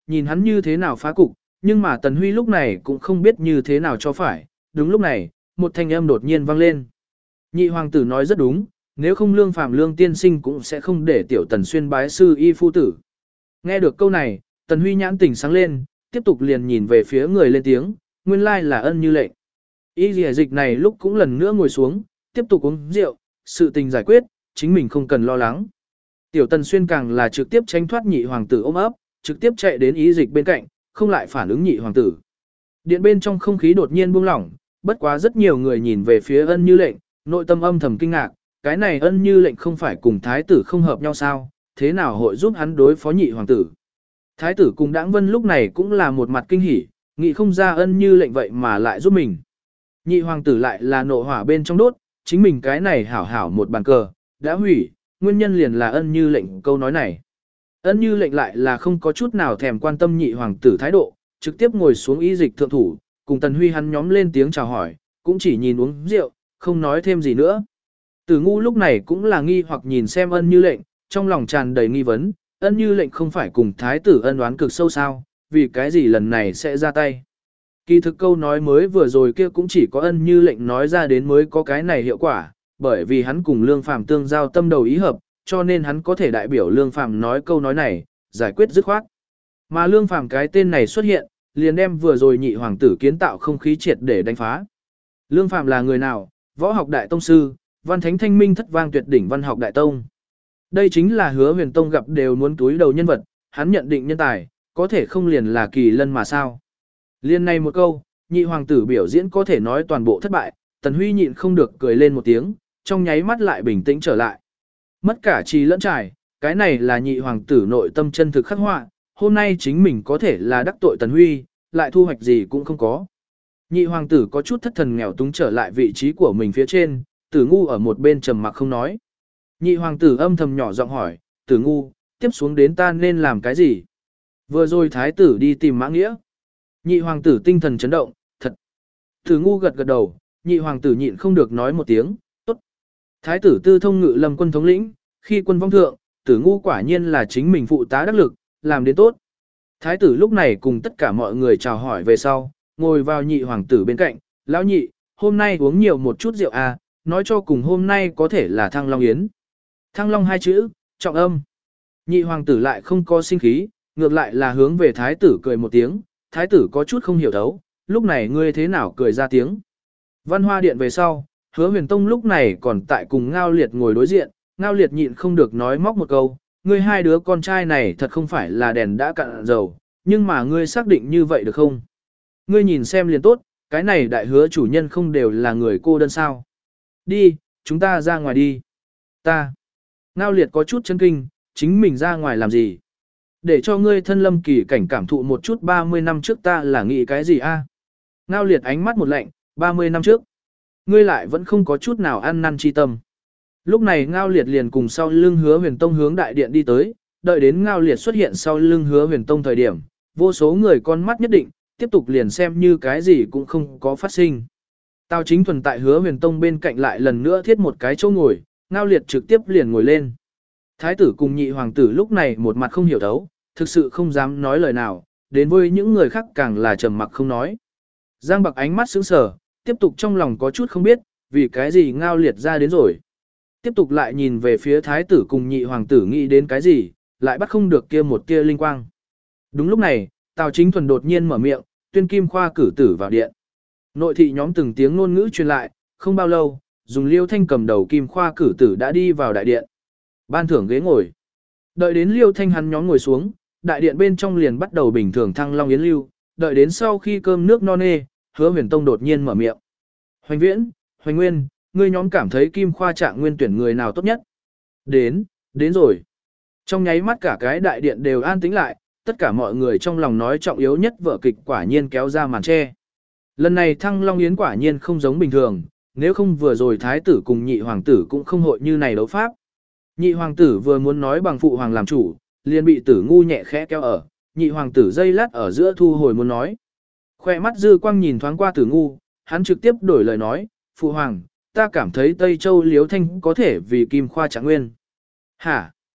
nhìn hắn như thế nào phá cục, nhưng mà Tần Huy lúc này cũng không biết như thế nào cho phải. Đúng lúc này, một thanh âm đột nhiên vang lên. Nhị hoàng tử nói rất đúng, nếu không Lương Phàm Lương tiên sinh cũng sẽ không để tiểu Tần Xuyên bái sư y phu tử. Nghe được câu này, Tần Huy nhãn tỉnh sáng lên, tiếp tục liền nhìn về phía người lên tiếng, nguyên lai là Ân Như Lệnh. Y lìa dịch này lúc cũng lần nữa ngồi xuống, tiếp tục uống rượu, sự tình giải quyết, chính mình không cần lo lắng. Tiểu Tần Xuyên càng là trực tiếp tránh thoát nhị hoàng tử ôm ấp, trực tiếp chạy đến y dịch bên cạnh, không lại phản ứng nhị hoàng tử. Điện bên trong không khí đột nhiên buông lỏng, bất quá rất nhiều người nhìn về phía Ân Như Lệnh, nội tâm âm thầm kinh ngạc, cái này Ân Như Lệnh không phải cùng thái tử không hợp nhau sao, thế nào hội giúp hắn đối phó nhị hoàng tử. Thái tử cùng Đãng Vân lúc này cũng là một mặt kinh hỉ, nghĩ không ra Ân Như Lệnh vậy mà lại giúp mình. Nhị hoàng tử lại là nộ hỏa bên trong đốt, chính mình cái này hảo hảo một bàn cờ, đã hủy, nguyên nhân liền là Ân Như Lệnh câu nói này. Ân Như Lệnh lại là không có chút nào thèm quan tâm nhị hoàng tử thái độ, trực tiếp ngồi xuống y dịch thượng thủ, cùng Tần Huy hắn nhóm lên tiếng chào hỏi, cũng chỉ nhìn uống rượu, không nói thêm gì nữa. Tử Ngu lúc này cũng là nghi hoặc nhìn xem Ân Như Lệnh, trong lòng tràn đầy nghi vấn, Ân Như Lệnh không phải cùng thái tử ân oán cực sâu sao, vì cái gì lần này sẽ ra tay. Kỳ thực câu nói mới vừa rồi kia cũng chỉ có Ân Như Lệnh nói ra đến mới có cái này hiệu quả, bởi vì hắn cùng Lương Phàm tương giao tâm đầu ý hợp, cho nên hắn có thể đại biểu Lương Phàm nói câu nói này, giải quyết dứt khoát. Mà Lương Phàm cái tên này xuất hiện, liền đem vừa rồi nhị hoàng tử kiến tạo không khí triệt để đánh phá. Lương Phàm là người nào? Võ học đại tông sư, văn thánh thanh minh thất vang tuyệt đỉnh văn học đại tông. Đây chính là Hứa Huyền Tông gặp đều muốn túi đầu nhân vật, hắn nhận định nhân tài, có thể không liền là kỳ lân mà sao. Liên này một câu, nhị hoàng tử biểu diễn có thể nói toàn bộ thất bại, Tần Huy nhịn không được cười lên một tiếng, trong nháy mắt lại bình tĩnh trở lại. Mất cả trí lẫn trải, cái này là nhị hoàng tử nội tâm chân thực khắc họa, hôm nay chính mình có thể là đắc tội Tần Huy, lại thu hoạch gì cũng không có. Nhị hoàng tử có chút thất thần nghèo túng trở lại vị trí của mình phía trên, Tử Ngu ở một bên trầm mặc không nói. Nhị hoàng tử âm thầm nhỏ giọng hỏi, Tử Ngu, tiếp xuống đến ta nên làm cái gì? Vừa rồi thái tử đi tìm Mã Nghĩa. Nhị hoàng tử tinh thần chấn động, thật. Tử Ngu gật gật đầu, nhị hoàng tử nhịn không được nói một tiếng, tốt. Thái tử tư thông ngự lâm quân thống lĩnh, khi quân vong thượng, Tử Ngu quả nhiên là chính mình phụ tá đắc lực, làm đến tốt. Thái tử lúc này cùng tất cả mọi người chào hỏi về sau, ngồi vào nhị hoàng tử bên cạnh, lão nhị, hôm nay uống nhiều một chút rượu à, nói cho cùng hôm nay có thể là Thăng Long Yến. Thăng Long hai chữ, trọng âm. Nhị hoàng tử lại không có sinh khí, ngược lại là hướng về thái tử cười một tiếng, thái tử có chút không hiểu thấu, lúc này ngươi thế nào cười ra tiếng. Văn Hoa Điện về sau, Hứa Huyền Tông lúc này còn tại cùng Ngao Liệt ngồi đối diện, Ngao Liệt nhịn không được nói móc một câu, ngươi hai đứa con trai này thật không phải là đèn đã cạn dầu, nhưng mà ngươi xác định như vậy được không? Ngươi nhìn xem liền tốt, cái này đại hứa chủ nhân không đều là người cô đơn sao? Đi, chúng ta ra ngoài đi. Ta. Ngao Liệt có chút chấn kinh, chính mình ra ngoài làm gì? Để cho ngươi thân lâm kỳ cảnh cảm thụ một chút ba mươi năm trước ta là nghĩ cái gì a? Ngao Liệt ánh mắt một lạnh, ba mươi năm trước. Ngươi lại vẫn không có chút nào ăn năn chi tâm. Lúc này Ngao Liệt liền cùng sau lưng Hứa Huyền Tông hướng đại điện đi tới, đợi đến Ngao Liệt xuất hiện sau lưng Hứa Huyền Tông thời điểm, vô số người con mắt nhất định, tiếp tục liền xem như cái gì cũng không có phát sinh. Tào Chính Thuần tại Hứa Huyền Tông bên cạnh lại lần nữa thiết một cái chỗ ngồi, Ngao Liệt trực tiếp liền ngồi lên. Thái tử cùng nhị hoàng tử lúc này một mặt không hiểu thấu, thực sự không dám nói lời nào, đến với những người khác càng là trầm mặc không nói. Giang Bạc ánh mắt sững sờ, tiếp tục trong lòng có chút không biết, vì cái gì Ngao Liệt ra đến rồi. Tiếp tục lại nhìn về phía thái tử cùng nhị hoàng tử nghĩ đến cái gì, lại bắt không được kia một tia linh quang. Đúng lúc này, Tào Chính Thuần đột nhiên mở miệng, tuyên Kim Khoa cử tử vào điện. Nội thị nhóm từng tiếng ngôn ngữ truyền lại, không bao lâu, dùng Liêu Thanh cầm đầu Kim Khoa cử tử đã đi vào đại điện. Ban thưởng ghế ngồi. Đợi đến Liêu Thanh hắn nhóm ngồi xuống, đại điện bên trong liền bắt đầu bình thường Thăng Long Yến lưu, đợi đến sau khi cơm nước no nê, Hứa Huyền Tông đột nhiên mở miệng. Hoành Viễn, Hoành Nguyên, ngươi nhóm cảm thấy Kim Khoa Trạng Nguyên tuyển người nào tốt nhất? Đến, đến rồi. Trong nháy mắt cả cái đại điện đều an tĩnh lại, tất cả mọi người trong lòng nói trọng yếu nhất vở kịch quả nhiên kéo ra màn che. Lần này Thăng Long Yến quả nhiên không giống bình thường, nếu không vừa rồi thái tử cùng nhị hoàng tử cũng không hội như này đấu pháp. Nhị hoàng tử vừa muốn nói bằng phụ hoàng làm chủ, liền bị Tử Ngu nhẹ khẽ kéo ở, nhị hoàng tử dây lát ở giữa thu hồi muốn nói. Khoe mắt dư quang nhìn thoáng qua Tử Ngu, hắn trực tiếp đổi lời nói, phụ hoàng, ta cảm thấy Tây Châu Liếu Thanh có thể vì Kim Khoa Trạng Nguyên. Hả?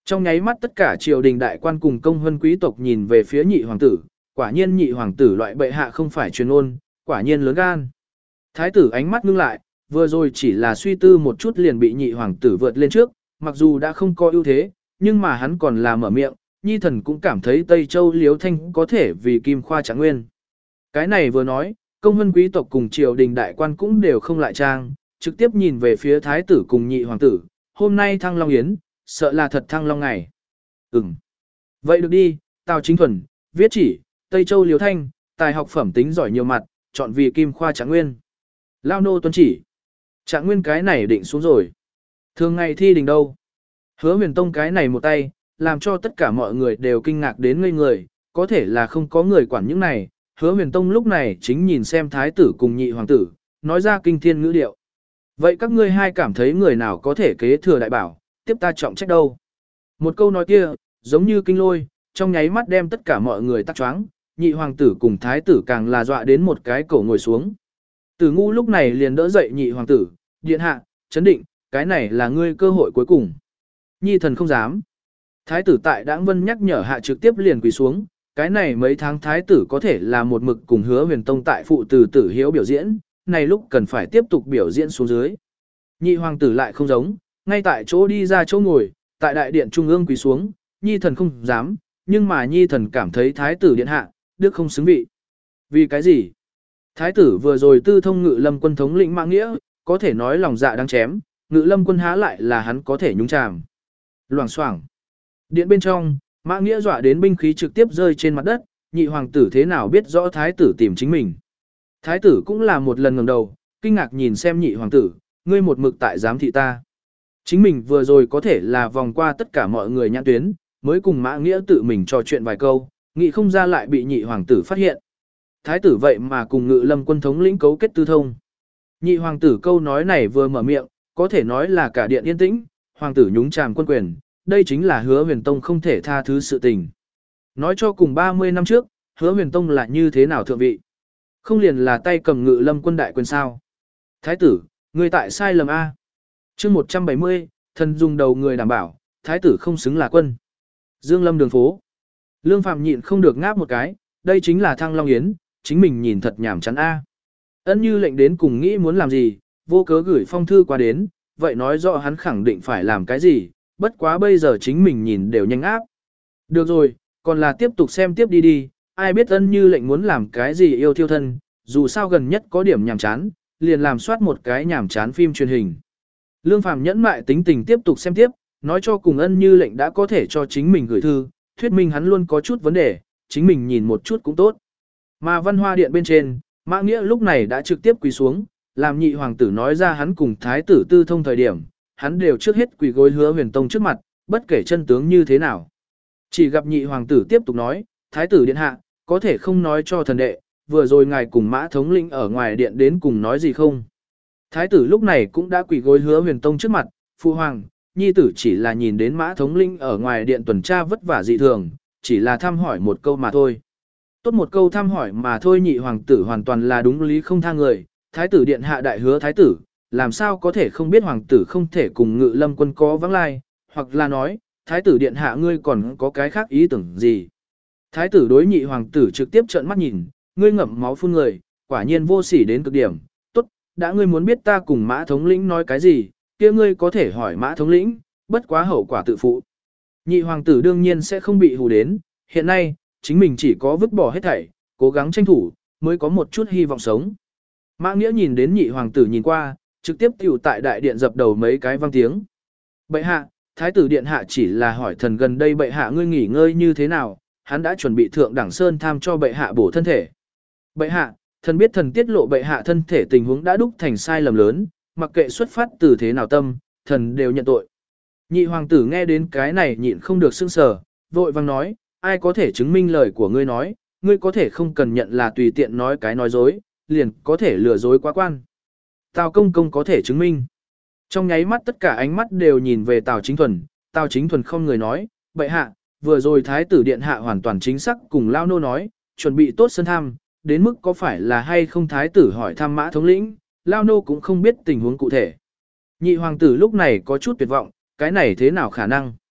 Trong nháy mắt tất cả triều đình đại quan cùng công hơn quý tộc nhìn về phía nhị hoàng tử, quả nhiên nhị hoàng tử loại bệ hạ không phải truyền ôn, quả nhiên lớn gan. Thái tử ánh mắt ngưng lại, vừa rồi chỉ là suy tư một chút liền bị nhị hoàng tử vượt lên trước, mặc dù đã không có ưu thế, nhưng mà hắn còn là mở miệng, nhi thần cũng cảm thấy Tây Châu Liếu Thanh có thể vì Kim Khoa Trạng Nguyên. Cái này vừa nói, công hơn quý tộc cùng triều đình đại quan cũng đều không lại trang, trực tiếp nhìn về phía thái tử cùng nhị hoàng tử, hôm nay thăng long yến, sợ là thật thăng long ngày. Ừm. Vậy được đi, Tào Chính Thuần, viết chỉ, Tây Châu Liếu Thanh, tài học phẩm tính giỏi nhiều mặt, chọn vì Kim Khoa Trạng Nguyên. Lao nô tuân chỉ. Trạng Nguyên cái này định xuống rồi. Thường ngày thi đình đâu? Hứa Huyền Tông cái này một tay, làm cho tất cả mọi người đều kinh ngạc đến ngây người, có thể là không có người quản những này. Hứa Huyền Tông lúc này chính nhìn xem thái tử cùng nhị hoàng tử, nói ra kinh thiên ngữ điệu. Vậy các ngươi hai cảm thấy người nào có thể kế thừa đại bảo, tiếp ta trọng trách đâu? Một câu nói kia, giống như kinh lôi, trong nháy mắt đem tất cả mọi người tắc choáng, nhị hoàng tử cùng thái tử càng là dọa đến một cái cổ ngồi xuống. Tử Ngu lúc này liền đỡ dậy nhị hoàng tử, điện hạ, chấn định, cái này là ngươi cơ hội cuối cùng. Nhi thần không dám. Thái tử tại Đãng Vân nhắc nhở hạ trực tiếp liền quỳ xuống, cái này mấy tháng thái tử có thể là một mực cùng Hứa Huyền Tông tại phụ tử tử hiếu biểu diễn, này lúc cần phải tiếp tục biểu diễn xuống dưới. Nhị hoàng tử lại không giống, ngay tại chỗ đi ra chỗ ngồi, tại đại điện trung ương quỳ xuống, nhi thần không dám, nhưng mà nhi thần cảm thấy thái tử điện hạ, đức không xứng vị. Vì cái gì? Thái tử vừa rồi tư thông Ngự Lâm quân thống lĩnh Mã Nghĩa, có thể nói lòng dạ đang chém, Ngự Lâm quân há lại là hắn có thể nhúng chàm. Loảng xoảng. Điện bên trong, Mã Nghĩa dọa đến binh khí trực tiếp rơi trên mặt đất, nhị hoàng tử thế nào biết rõ thái tử tìm chính mình. Thái tử cũng là một lần ngẩng đầu, kinh ngạc nhìn xem nhị hoàng tử, ngươi một mực tại giám thị ta. Chính mình vừa rồi có thể là vòng qua tất cả mọi người nhãn tuyến, mới cùng Mã Nghĩa tự mình trò chuyện vài câu, nghĩ không ra lại bị nhị hoàng tử phát hiện. Thái tử vậy mà cùng Ngự Lâm quân thống lĩnh cấu kết tư thông. Nhị hoàng tử câu nói này vừa mở miệng, có thể nói là cả điện yên tĩnh, hoàng tử nhúng chàm quân quyền, đây chính là Hứa Huyền Tông không thể tha thứ sự tình. Nói cho cùng ba mươi năm trước, Hứa Huyền Tông là như thế nào thượng vị? Không liền là tay cầm Ngự Lâm quân đại quyền sao? Thái tử, người tại sai lầm A. chương một trăm bảy mươi, thần dùng đầu người đảm bảo, thái tử không xứng là quân. Dương Lâm đường phố. Lương Phạm nhịn không được ngáp một cái, đây chính là Thăng Long Yến, chính mình nhìn thật nhảm chán A. Ân Như lệnh đến cùng nghĩ muốn làm gì, vô cớ gửi phong thư qua đến, vậy nói rõ hắn khẳng định phải làm cái gì, bất quá bây giờ chính mình nhìn đều nhanh áp. Được rồi, còn là tiếp tục xem tiếp đi đi, ai biết Ân Như lệnh muốn làm cái gì yêu thiêu thân, dù sao gần nhất có điểm nhảm chán, liền làm soát một cái nhảm chán phim truyền hình. Lương Phàm nhẫn mại tính tình tiếp tục xem tiếp, nói cho cùng Ân Như lệnh đã có thể cho chính mình gửi thư, thuyết minh hắn luôn có chút vấn đề, chính mình nhìn một chút cũng tốt. Mà Văn Hoa Điện bên trên, Mã Nghĩa lúc này đã trực tiếp quỳ xuống, làm nhị hoàng tử nói ra hắn cùng thái tử tư thông thời điểm, hắn đều trước hết quỳ gối Hứa Huyền Tông trước mặt, bất kể chân tướng như thế nào. Chỉ gặp nhị hoàng tử tiếp tục nói, thái tử điện hạ, có thể không nói cho thần đệ, vừa rồi ngài cùng Mã thống lĩnh ở ngoài điện đến cùng nói gì không? Thái tử lúc này cũng đã quỳ gối Hứa Huyền Tông trước mặt, phụ hoàng, nhi tử chỉ là nhìn đến Mã thống lĩnh ở ngoài điện tuần tra vất vả dị thường, chỉ là thăm hỏi một câu mà thôi. Tốt một câu thăm hỏi mà thôi, nhị hoàng tử hoàn toàn là đúng lý không tha người, thái tử điện hạ đại hứa thái tử, làm sao có thể không biết hoàng tử không thể cùng Ngự Lâm quân có vắng lai, hoặc là nói, thái tử điện hạ ngươi còn có cái khác ý tưởng gì. Thái tử đối nhị hoàng tử trực tiếp trợn mắt nhìn, ngươi ngậm máu phun người, quả nhiên vô sỉ đến cực điểm, tốt, đã ngươi muốn biết ta cùng Mã thống lĩnh nói cái gì, kia ngươi có thể hỏi Mã thống lĩnh, bất quá hậu quả tự phụ. Nhị hoàng tử đương nhiên sẽ không bị hù đến, hiện nay, chính mình chỉ có vứt bỏ hết thảy, cố gắng tranh thủ, mới có một chút hy vọng sống. Mã Nghĩa nhìn đến nhị hoàng tử nhìn qua, trực tiếp tiểu tại đại điện dập đầu mấy cái vang tiếng. Bệ hạ, thái tử điện hạ chỉ là hỏi thần gần đây bệ hạ ngươi nghỉ ngơi như thế nào, hắn đã chuẩn bị thượng đẳng sơn tham cho bệ hạ bổ thân thể. Bệ hạ, thần biết thần tiết lộ bệ hạ thân thể tình huống đã đúc thành sai lầm lớn, mặc kệ xuất phát từ thế nào tâm, thần đều nhận tội. Nhị hoàng tử nghe đến cái này nhịn không được sững sờ, vội vang nói, ai có thể chứng minh lời của ngươi nói, ngươi có thể không cần nhận là tùy tiện nói cái nói dối, liền có thể lừa dối quá quan. Tào công công có thể chứng minh. Trong nháy mắt tất cả ánh mắt đều nhìn về Tào Chính Thuần, Tào Chính Thuần không người nói, bệ hạ, vừa rồi thái tử điện hạ hoàn toàn chính xác cùng Lao Nô nói, chuẩn bị tốt sân thăm, đến mức có phải là hay không thái tử hỏi thăm Mã thống lĩnh, Lao Nô cũng không biết tình huống cụ thể. Nhị hoàng tử lúc này có chút tuyệt vọng, cái này thế nào khả năng?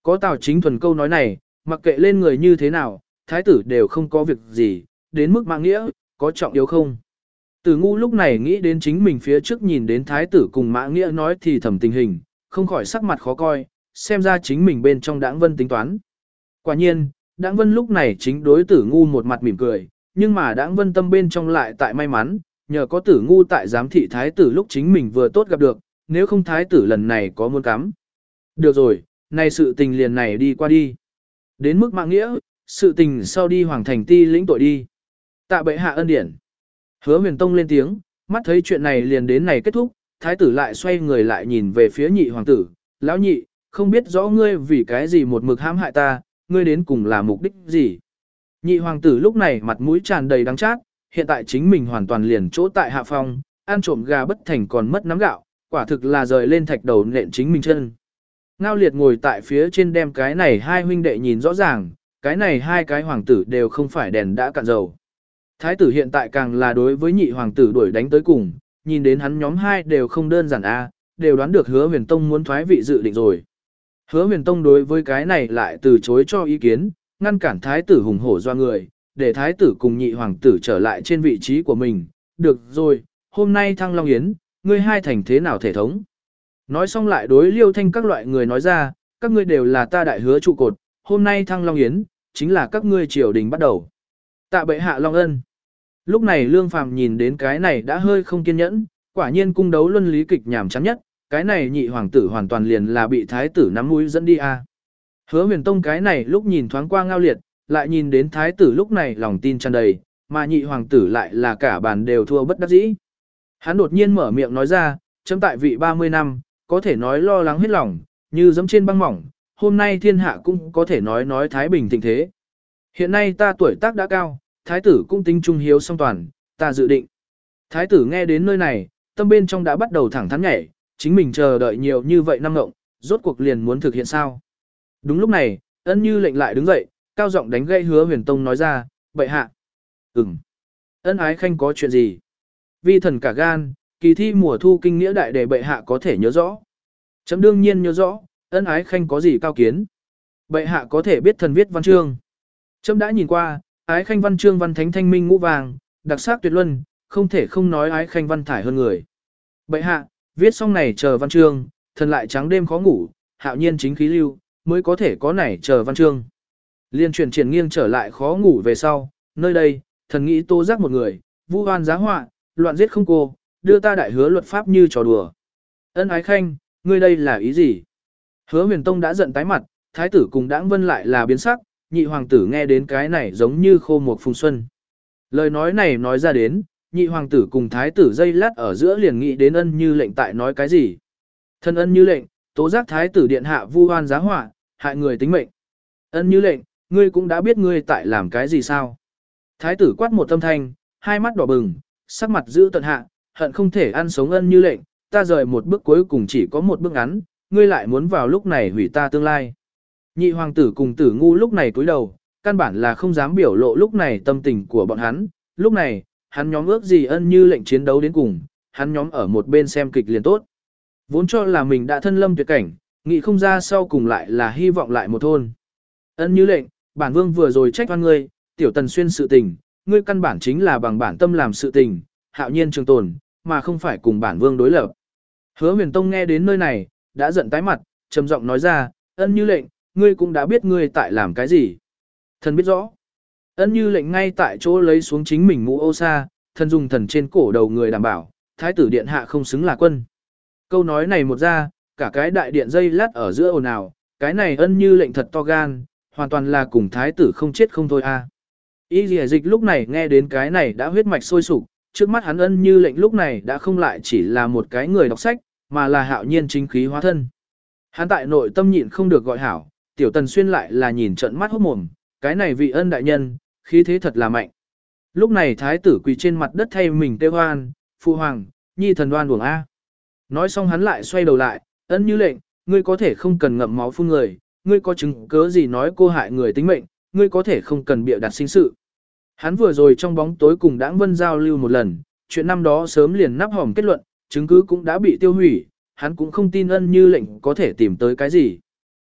Có Tào Chính Thuần câu nói này, mặc kệ lên người như thế nào, thái tử đều không có việc gì, đến mức mạng nghĩa, có trọng yếu không? Tử ngu lúc này nghĩ đến chính mình phía trước nhìn đến thái tử cùng mã nghĩa nói thì thầm tình hình, không khỏi sắc mặt khó coi, xem ra chính mình bên trong đãng vân tính toán. Quả nhiên, đãng vân lúc này chính đối tử ngu một mặt mỉm cười, nhưng mà đãng vân tâm bên trong lại tại may mắn, nhờ có tử ngu tại giám thị thái tử lúc chính mình vừa tốt gặp được, nếu không thái tử lần này có muốn cắm. Được rồi, này sự tình liền này đi qua đi. Đến mức mạng nghĩa, sự tình sau đi hoàng thành ti lĩnh tội đi. Tạ bệ hạ ân điển. Hứa huyền tông lên tiếng, mắt thấy chuyện này liền đến này kết thúc, thái tử lại xoay người lại nhìn về phía nhị hoàng tử. Lão nhị, không biết rõ ngươi vì cái gì một mực hãm hại ta, ngươi đến cùng là mục đích gì. Nhị hoàng tử lúc này mặt mũi tràn đầy đắng chát, hiện tại chính mình hoàn toàn liền chỗ tại hạ phong, ăn trộm gà bất thành còn mất nắm gạo, quả thực là rời lên thạch đầu nện chính mình chân. Ngao liệt ngồi tại phía trên đem cái này hai huynh đệ nhìn rõ ràng, cái này hai cái hoàng tử đều không phải đèn đã cạn dầu. Thái tử hiện tại càng là đối với nhị hoàng tử đuổi đánh tới cùng, nhìn đến hắn nhóm hai đều không đơn giản a, đều đoán được Hứa Huyền Tông muốn thoái vị dự định rồi. Hứa Huyền Tông đối với cái này lại từ chối cho ý kiến, ngăn cản thái tử hùng hổ doa người, để thái tử cùng nhị hoàng tử trở lại trên vị trí của mình. Được rồi, hôm nay Thăng Long Yến, ngươi hai thành thế nào thể thống? Nói xong lại đối Liêu Thanh các loại người nói ra, các ngươi đều là ta đại hứa trụ cột, hôm nay Thăng Long Yến, chính là các ngươi triều đình bắt đầu. Tạ bệ hạ Long Ân. Lúc này Lương Phàm nhìn đến cái này đã hơi không kiên nhẫn, quả nhiên cung đấu luân lý kịch nhảm chán nhất, cái này nhị hoàng tử hoàn toàn liền là bị thái tử nắm mũi dẫn đi a. Hứa Huyền Tông cái này lúc nhìn thoáng qua Ngao Liệt, lại nhìn đến thái tử lúc này lòng tin tràn đầy, mà nhị hoàng tử lại là cả bàn đều thua bất đắc dĩ. Hắn đột nhiên mở miệng nói ra, chấm tại vị ba mươi năm, có thể nói lo lắng hết lòng, như dẫm trên băng mỏng, hôm nay thiên hạ cũng có thể nói nói thái bình thịnh thế. Hiện nay ta tuổi tác đã cao, thái tử cũng tính trung hiếu song toàn, ta dự định. Thái tử nghe đến nơi này, tâm bên trong đã bắt đầu thẳng thắn nhảy, chính mình chờ đợi nhiều như vậy năm ngộng, rốt cuộc liền muốn thực hiện sao. Đúng lúc này, Ân Như lệnh lại đứng dậy, cao giọng đánh gây Hứa Huyền Tông nói ra, bệ hạ. Ừm. Ân ái khanh có chuyện gì? Vi thần cả gan, kỳ thi mùa thu kinh nghĩa đại đề bệ hạ có thể nhớ rõ. Chấm đương nhiên nhớ rõ, ân ái khanh có gì cao kiến. Bệ hạ có thể biết thần viết văn chương. Chấm đã nhìn qua, ái khanh văn chương văn thánh thanh minh ngũ vàng, đặc sắc tuyệt luân, không thể không nói ái khanh văn thải hơn người. Bệ hạ, viết xong này chờ văn chương, thần lại trắng đêm khó ngủ, hạo nhiên chính khí lưu, mới có thể có này chờ văn chương. Liên chuyển triển nghiêng trở lại khó ngủ về sau, nơi đây, thần nghĩ tô giác một người, vu oan giá họa, loạn giết không cô, đưa ta đại hứa luật pháp như trò đùa. Ân ái khanh, ngươi đây là ý gì? Hứa Huyền Tông đã giận tái mặt, thái tử cùng Đãng Vân lại là biến sắc, nhị hoàng tử nghe đến cái này giống như khô một phùng xuân. Lời nói này nói ra đến, nhị hoàng tử cùng thái tử dây lát ở giữa liền nghĩ đến Ân Như lệnh tại nói cái gì. Thân Ân Như lệnh, tố giác thái tử điện hạ vu oan giá họa, hại người tính mệnh. Ân Như lệnh, ngươi cũng đã biết ngươi tại làm cái gì sao? Thái tử quát một âm thanh, hai mắt đỏ bừng, sắc mặt giữ tận hạ, hận không thể ăn sống Ân Như lệnh, ta rời một bước cuối cùng chỉ có một bước ngắn, ngươi lại muốn vào lúc này hủy ta tương lai. Nhị hoàng tử cùng tử ngu lúc này cúi đầu, căn bản là không dám biểu lộ lúc này tâm tình của bọn hắn, lúc này, hắn nhóm ước gì Ân Như lệnh chiến đấu đến cùng, hắn nhóm ở một bên xem kịch liền tốt. Vốn cho là mình đã thân lâm tuyệt cảnh, nghĩ không ra sau cùng lại là hy vọng lại một thôn. Ân Như lệnh, bản vương vừa rồi trách oan ngươi, tiểu tần xuyên sự tình, ngươi căn bản chính là bằng bản tâm làm sự tình, hạo nhiên trường tồn, mà không phải cùng bản vương đối lập. Hứa Huyền Tông nghe đến nơi này, đã giận tái mặt, trầm giọng nói ra, Ân Như lệnh, ngươi cũng đã biết ngươi tại làm cái gì. Thần biết rõ. Ân Như lệnh ngay tại chỗ lấy xuống chính mình mũ ô sa, thần dùng thần trên cổ đầu người đảm bảo, thái tử điện hạ không xứng là quân. Câu nói này một ra, cả cái đại điện dây lát ở giữa ồn ào, cái này Ân Như lệnh thật to gan, hoàn toàn là cùng thái tử không chết không thôi a. À. Y Lìa Dịch lúc này nghe đến cái này đã huyết mạch sôi sục, trước mắt hắn Ân Như lệnh lúc này đã không lại chỉ là một cái người đọc sách, mà là hạo nhiên chính khí hóa thân. Hắn tại nội tâm nhịn không được gọi hảo, tiểu tần xuyên lại là nhìn trận mắt hốt mồm, cái này vị Ân đại nhân, khí thế thật là mạnh. Lúc này thái tử quỳ trên mặt đất thay mình kêu hoan, phụ hoàng, nhi thần đoan uổng a. Nói xong hắn lại xoay đầu lại, Ân Như lệnh, ngươi có thể không cần ngậm máu phun người, ngươi có chứng cớ gì nói cô hại người tính mệnh, ngươi có thể không cần bịa đặt sinh sự. Hắn vừa rồi trong bóng tối cùng Đãng Vân giao lưu một lần, chuyện năm đó sớm liền nắp hòm kết luận, chứng cứ cũng đã bị tiêu hủy, hắn cũng không tin Ân Như lệnh có thể tìm tới cái gì.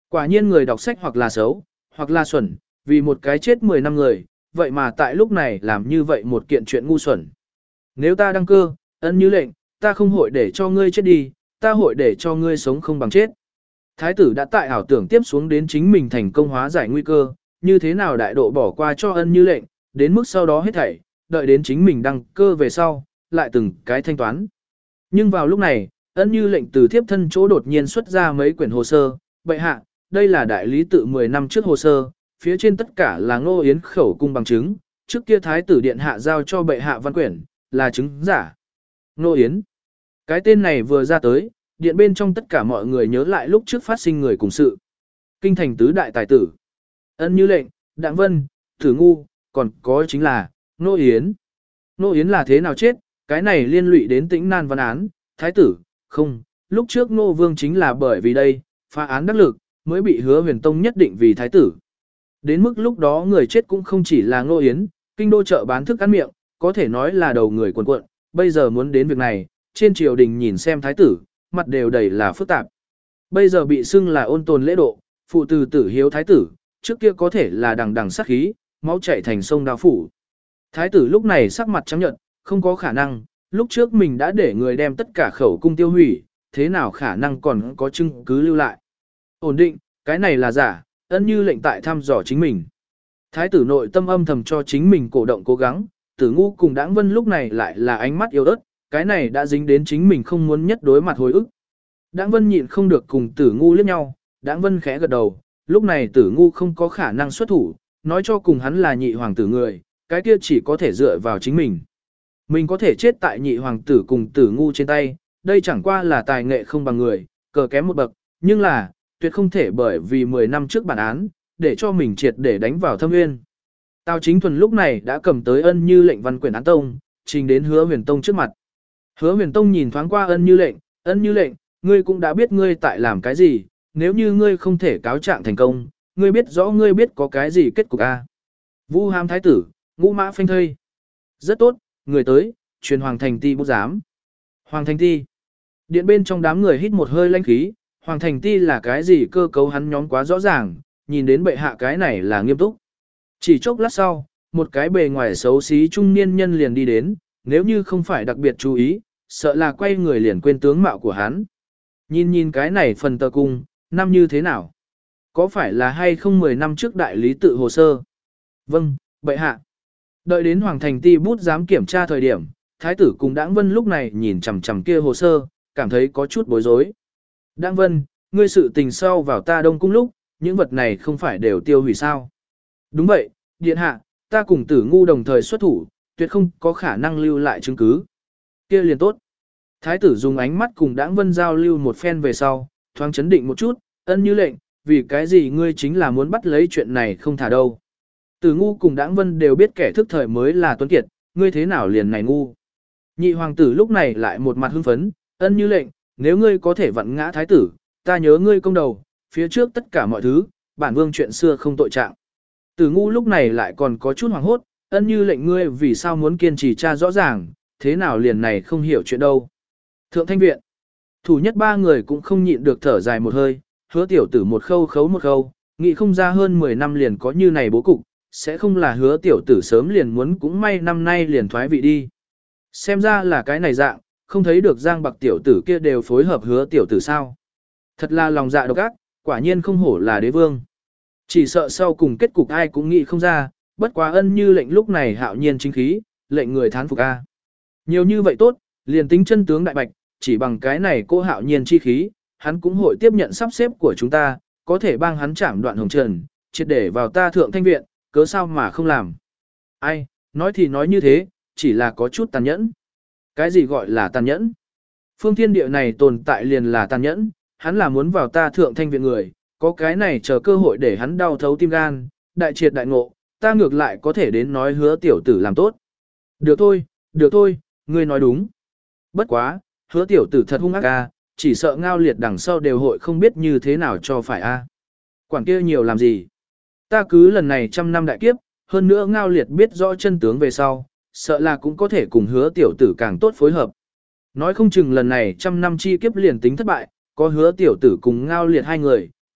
Quả nhiên người đọc sách hoặc là xấu, hoặc là xuẩn, vì một cái chết mười năm người, vậy mà tại lúc này làm như vậy một kiện chuyện ngu xuẩn. Nếu ta đăng cơ, ân như lệnh, ta không hội để cho ngươi chết đi, ta hội để cho ngươi sống không bằng chết. Thái tử đã tại ảo tưởng tiếp xuống đến chính mình thành công hóa giải nguy cơ, như thế nào đại độ bỏ qua cho ân như lệnh, đến mức sau đó hết thảy, đợi đến chính mình đăng cơ về sau, lại từng cái thanh toán. Nhưng vào lúc này, ân như lệnh từ thiếp thân chỗ đột nhiên xuất ra mấy quyển hồ sơ, bệ hạ, đây là đại lý tự mười năm trước hồ sơ, phía trên tất cả là Ngô Yến khẩu cung bằng chứng, trước kia thái tử điện hạ giao cho bệ hạ văn quyển, là chứng giả. Ngô Yến. Cái tên này vừa ra tới, điện bên trong tất cả mọi người nhớ lại lúc trước phát sinh người cùng sự. Kinh thành tứ đại tài tử. Ân như lệnh, Đặng Vân, Tử Ngu, còn có chính là, Ngô Yến. Ngô Yến là thế nào chết, cái này liên lụy đến Tĩnh Nan văn án, thái tử, không, lúc trước Ngô Vương chính là bởi vì đây, phá án đắc lực, mới bị Hứa Huyền Tông nhất định vì thái tử. Đến mức lúc đó người chết cũng không chỉ là Ngô Yến, kinh đô chợ bán thức ăn miệng, có thể nói là đầu người quần cuộn, bây giờ muốn đến việc này, trên triều đình nhìn xem thái tử, mặt đều đầy là phức tạp. Bây giờ bị xưng là ôn tồn lễ độ, phụ từ tử hiếu thái tử, trước kia có thể là đằng đằng sát khí, máu chảy thành sông đao phủ. Thái tử lúc này sắc mặt trắng nhợt, không có khả năng, lúc trước mình đã để người đem tất cả khẩu cung tiêu hủy, thế nào khả năng còn có chứng cứ lưu lại. Ổn định, cái này là giả, ân như lệnh tại thăm dò chính mình. Thái tử nội tâm âm thầm cho chính mình cổ động cố gắng, Tử Ngu cùng Đãng Vân lúc này lại là ánh mắt yếu ớt, cái này đã dính đến chính mình không muốn nhất đối mặt hồi ức. Đãng Vân nhịn không được cùng Tử Ngu liếc nhau, Đãng Vân khẽ gật đầu, lúc này Tử Ngu không có khả năng xuất thủ, nói cho cùng hắn là nhị hoàng tử người, cái kia chỉ có thể dựa vào chính mình. Mình có thể chết tại nhị hoàng tử cùng Tử Ngu trên tay, đây chẳng qua là tài nghệ không bằng người, cờ kém một bậc, nhưng là, tuyệt không thể bởi vì mười năm trước bản án, để cho mình triệt để đánh vào thâm nguyên. Tào Chính Thuần lúc này đã cầm tới ân như lệnh văn quyển án tông, trình đến Hứa Huyền Tông trước mặt. Hứa Huyền Tông nhìn thoáng qua ân như lệnh, ân như lệnh, ngươi cũng đã biết ngươi tại làm cái gì, nếu như ngươi không thể cáo trạng thành công, ngươi biết rõ ngươi biết có cái gì kết cục a. Vu Hàm thái tử, ngũ mã phanh thây. Rất tốt, người tới, truyền Hoàng Thành Ti bút giám. Hoàng Thành Ti. Điện bên trong đám người hít một hơi lãnh khí, Hoàng Thành Ti là cái gì cơ cấu hắn nhóm quá rõ ràng, nhìn đến bệ hạ cái này là nghiêm túc. Chỉ chốc lát sau, một cái bề ngoài xấu xí trung niên nhân liền đi đến, nếu như không phải đặc biệt chú ý, sợ là quay người liền quên tướng mạo của hắn. Nhìn nhìn cái này phần tờ cung, năm như thế nào? Có phải là hay không mười năm trước đại lý tự hồ sơ? Vâng, bệ hạ. Đợi đến Hoàng Thành Ti bút giám kiểm tra thời điểm, thái tử cùng Đãng Vân lúc này nhìn chằm chằm kia hồ sơ, cảm thấy có chút bối rối. Đãng Vân, ngươi sự tình sau vào ta Đông cung lúc, những vật này không phải đều tiêu hủy sao? Đúng vậy, điện hạ, ta cùng Tử Ngu đồng thời xuất thủ, tuyệt không có khả năng lưu lại chứng cứ. Kia liền tốt. Thái tử dùng ánh mắt cùng Đãng Vân giao lưu một phen về sau, thoáng chấn định một chút, ân như lệnh, vì cái gì ngươi chính là muốn bắt lấy chuyện này không thả đâu. Tử Ngu cùng Đãng Vân đều biết kẻ thức thời mới là tuấn kiệt, ngươi thế nào liền này ngu. Nhị hoàng tử lúc này lại một mặt hưng phấn, ân như lệnh, nếu ngươi có thể vặn ngã thái tử, ta nhớ ngươi công đầu, phía trước tất cả mọi thứ, bản vương chuyện xưa không tội trạng. Tử Ngu lúc này lại còn có chút hoảng hốt, ân như lệnh ngươi vì sao muốn kiên trì tra rõ ràng, thế nào liền này không hiểu chuyện đâu. Thượng Thanh Viện, thủ nhất ba người cũng không nhịn được thở dài một hơi, Hứa tiểu tử một khâu khấu một khâu, nghĩ không ra hơn mười năm liền có như này bố cục, sẽ không là Hứa tiểu tử sớm liền muốn cũng may năm nay liền thoái vị đi. Xem ra là cái này dạng, không thấy được Giang Bạc tiểu tử kia đều phối hợp Hứa tiểu tử sao. Thật là lòng dạ độc ác, quả nhiên không hổ là đế vương. Chỉ sợ sau cùng kết cục ai cũng nghĩ không ra, bất quá ân như lệnh lúc này hạo nhiên chính khí, lệnh người thán phục a. Nhiều như vậy tốt, liền tính chân tướng đại bạch, chỉ bằng cái này cô hạo nhiên chi khí, hắn cũng hội tiếp nhận sắp xếp của chúng ta, có thể帮hắn chạm đoạn hồng trần, triệt để vào ta Thượng Thanh Viện, cớ sao mà không làm. Ai, nói thì nói như thế, chỉ là có chút tàn nhẫn. Cái gì gọi là tàn nhẫn? Phương thiên địa này tồn tại liền là tàn nhẫn, hắn là muốn vào ta Thượng Thanh Viện người, có cái này chờ cơ hội để hắn đau thấu tim gan, đại triệt đại ngộ, ta ngược lại có thể đến nói Hứa tiểu tử làm tốt. Được thôi, được thôi, ngươi nói đúng. Bất quá, Hứa tiểu tử thật hung ác a, chỉ sợ Ngao Liệt đằng sau đều hội không biết như thế nào cho phải a. Quản kia nhiều làm gì? Ta cứ lần này trăm năm đại kiếp, hơn nữa Ngao Liệt biết rõ chân tướng về sau, sợ là cũng có thể cùng Hứa tiểu tử càng tốt phối hợp. Nói không chừng lần này trăm năm chi kiếp liền tính thất bại, có Hứa tiểu tử cùng Ngao Liệt hai người,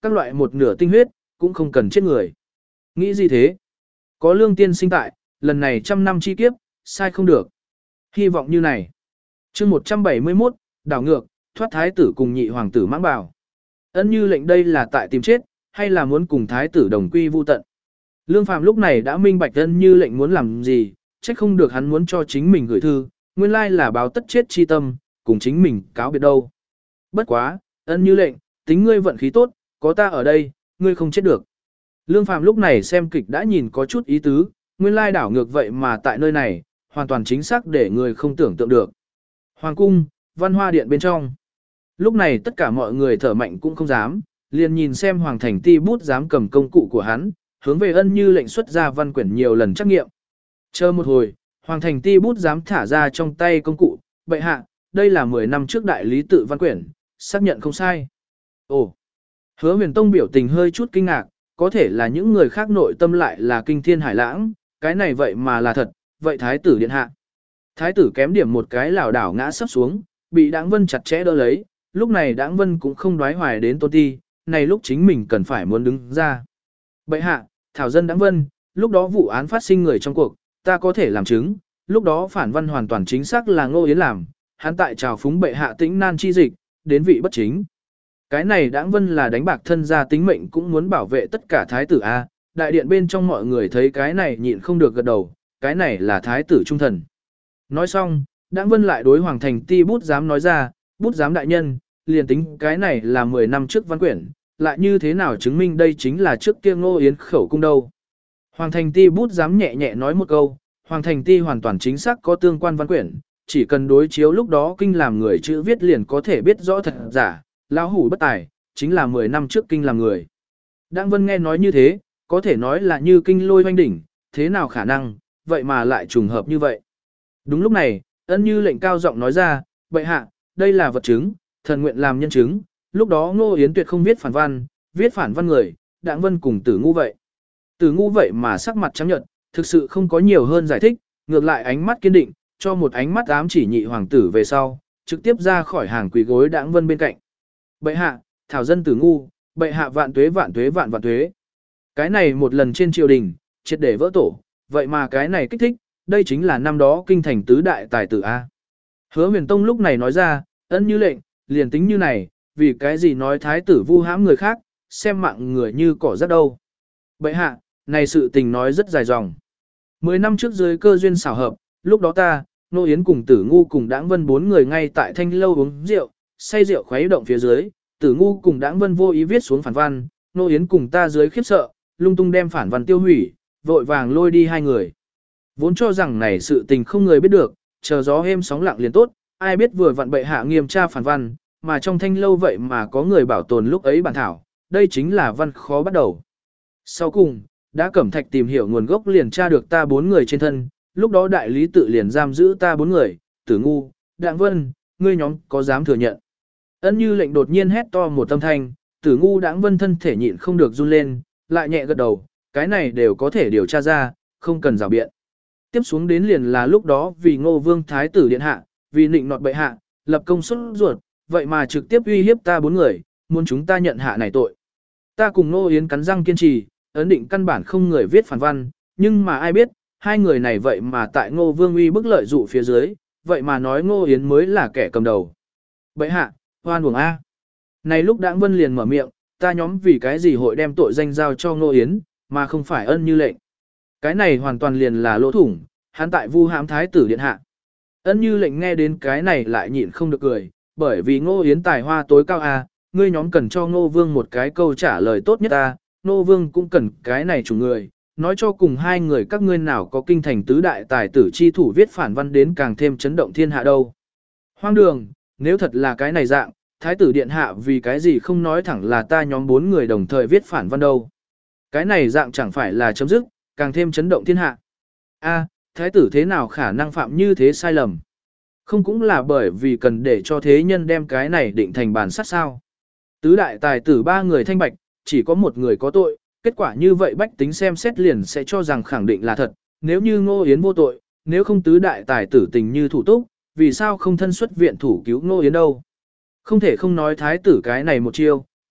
các loại một nửa tinh huyết, cũng không cần chết người. Nghĩ gì thế? Có lương tiên sinh tại, lần này trăm năm chi kiếp, sai không được. Hy vọng như này. chương một trăm bảy mươi mốt, đảo ngược, thoát thái tử cùng nhị hoàng tử mãng bảo. Ân Như Lệnh đây là tại tìm chết, hay là muốn cùng thái tử đồng quy vu tận. Lương Phàm lúc này đã minh bạch Ân Như Lệnh muốn làm gì, trách không được hắn muốn cho chính mình gửi thư, nguyên lai là báo tất chết chi tâm, cùng chính mình cáo biệt đâu. Bất quá, Ân Như Lệnh, tính ngươi vận khí tốt, có ta ở đây, ngươi không chết được. Lương Phàm lúc này xem kịch đã nhìn có chút ý tứ, nguyên lai đảo ngược vậy mà tại nơi này, hoàn toàn chính xác để người không tưởng tượng được. Hoàng cung, Văn Hoa Điện bên trong. Lúc này tất cả mọi người thở mạnh cũng không dám, liền nhìn xem Hoàng Thành Ti bút dám cầm công cụ của hắn, hướng về Ân Như Lệnh xuất ra văn quyển nhiều lần trắc nghiệm. Chờ một hồi, Hoàng Thành Ti bút dám thả ra trong tay công cụ, bệ hạ, đây là mười năm trước đại lý tự văn quyển, xác nhận không sai. Ồ, Hứa Huyền Tông biểu tình hơi chút kinh ngạc, có thể là những người khác nội tâm lại là kinh thiên hải lãng, cái này vậy mà là thật, vậy thái tử điện hạ. Thái tử kém điểm một cái lảo đảo ngã sấp xuống, bị Đãng Vân chặt chẽ đỡ lấy, lúc này Đãng Vân cũng không đoái hoài đến Tôn Ti, này lúc chính mình cần phải muốn đứng ra. Bệ hạ, thảo dân Đãng Vân, lúc đó vụ án phát sinh người trong cuộc, ta có thể làm chứng, lúc đó phản văn hoàn toàn chính xác là Ngô Yến làm, hắn tại trào phúng bệ hạ tĩnh nan chi dịch, đến vị bất chính. Cái này Đãng Vân là đánh bạc thân gia tính mệnh cũng muốn bảo vệ tất cả thái tử a. Đại điện bên trong mọi người thấy cái này nhịn không được gật đầu, cái này là thái tử trung thần. Nói xong, Đãng Vân lại đối Hoàng Thành Ti bút giám nói ra, bút giám đại nhân, liền tính cái này là mười năm trước văn quyển, lại như thế nào chứng minh đây chính là trước kia Ngô Yến khẩu cung đâu. Hoàng Thành Ti bút giám nhẹ nhẹ nói một câu, Hoàng Thành Ti hoàn toàn chính xác có tương quan văn quyển, chỉ cần đối chiếu lúc đó kinh làm người chữ viết liền có thể biết rõ thật giả, lão hủ bất tài, chính là mười năm trước kinh làm người. Đãng Vân nghe nói như thế, có thể nói là như kinh lôi hoanh đỉnh, thế nào khả năng, vậy mà lại trùng hợp như vậy. Đúng lúc này, Ân Như Lệnh cao giọng nói ra, bệ hạ, đây là vật chứng, thần nguyện làm nhân chứng, lúc đó Ngô Yến tuyệt không viết phản văn, viết phản văn người, Đãng Vân cùng Tử Ngu vậy. Tử Ngu vậy mà sắc mặt trắng nhợt, thực sự không có nhiều hơn giải thích, ngược lại ánh mắt kiên định, cho một ánh mắt ám chỉ nhị hoàng tử về sau, trực tiếp ra khỏi hàng quỳ gối Đãng Vân bên cạnh. Bệ hạ, thảo dân Tử Ngu, bệ hạ vạn tuế vạn tuế vạn vạn tuế. Cái này một lần trên triều đình, triệt để vỡ tổ, vậy mà cái này kích thích, đây chính là năm đó kinh thành tứ đại tài tử A. Hứa Huyền Tông lúc này nói ra, Ân Như Lệnh, liền tính như này, vì cái gì nói thái tử vu hãm người khác, xem mạng người như cỏ rác đâu. Bệ hạ, này sự tình nói rất dài dòng. Mười năm trước dưới cơ duyên xảo hợp, lúc đó ta, Nô Yến cùng Tử Ngu cùng Đãng Vân bốn người ngay tại thanh lâu uống rượu, say rượu khuấy động phía dưới, Tử Ngu cùng Đãng Vân vô ý viết xuống phản văn, Nô Yến cùng ta dưới khiếp sợ, lung tung đem phản văn tiêu hủy, vội vàng lôi đi hai người. Vốn cho rằng này sự tình không người biết được, chờ gió êm sóng lặng liền tốt, ai biết vừa vặn bệ hạ nghiêm tra phản văn, mà trong thanh lâu vậy mà có người bảo tồn lúc ấy bản thảo, đây chính là văn khó bắt đầu. Sau cùng, đã cẩm thạch tìm hiểu nguồn gốc liền tra được ta bốn người trên thân, lúc đó đại lý tự liền giam giữ ta bốn người, Tử Ngu, Đãng Vân, ngươi nhóm có dám thừa nhận. Ân Như Lệnh đột nhiên hét to một âm thanh, Tử Ngu Đãng Vân thân thể nhịn không được run lên, lại nhẹ gật đầu, cái này đều có thể điều tra ra, không cần rào biện. Tiếp xuống đến liền là lúc đó vì Ngô Vương Thái tử điện hạ, vì nịnh nọt bệ hạ, lập công xuất ruột, vậy mà trực tiếp uy hiếp ta bốn người, muốn chúng ta nhận hạ này tội. Ta cùng Ngô Yến cắn răng kiên trì, ấn định căn bản không người viết phản văn, nhưng mà ai biết, hai người này vậy mà tại Ngô Vương uy bức lợi dụ phía dưới, vậy mà nói Ngô Yến mới là kẻ cầm đầu. Bệ hạ, hoan uổng A. Này lúc Đãng Vân liền mở miệng, ta nhóm vì cái gì hội đem tội danh giao cho Ngô Yến, mà không phải Ân Như Lệnh. Cái này hoàn toàn liền là lỗ thủng, hắn tại vu hãm thái tử điện hạ. Ân Như Lệnh nghe đến cái này lại nhịn không được cười, bởi vì Ngô Yến tài hoa tối cao a, ngươi nhóm cần cho Ngô Vương một cái câu trả lời tốt nhất a, Ngô Vương cũng cần cái này chủ người, nói cho cùng hai người các ngươi nào có kinh thành tứ đại tài tử chi thủ viết phản văn đến càng thêm chấn động thiên hạ đâu. Hoang đường, nếu thật là cái này dạng, thái tử điện hạ vì cái gì không nói thẳng là ta nhóm bốn người đồng thời viết phản văn đâu. Cái này dạng chẳng phải là chấm dứt, càng thêm chấn động thiên hạ. A, thái tử thế nào khả năng phạm như thế sai lầm? Không cũng là bởi vì cần để cho thế nhân đem cái này định thành bản sát sao. Tứ đại tài tử ba người thanh bạch, chỉ có một người có tội, kết quả như vậy bách tính xem xét liền sẽ cho rằng khẳng định là thật, nếu như Ngô Yến vô tội, nếu không tứ đại tài tử tình như thủ túc, vì sao không thân xuất viện thủ cứu Ngô Yến đâu. Không thể không nói thái tử cái này một chiêu,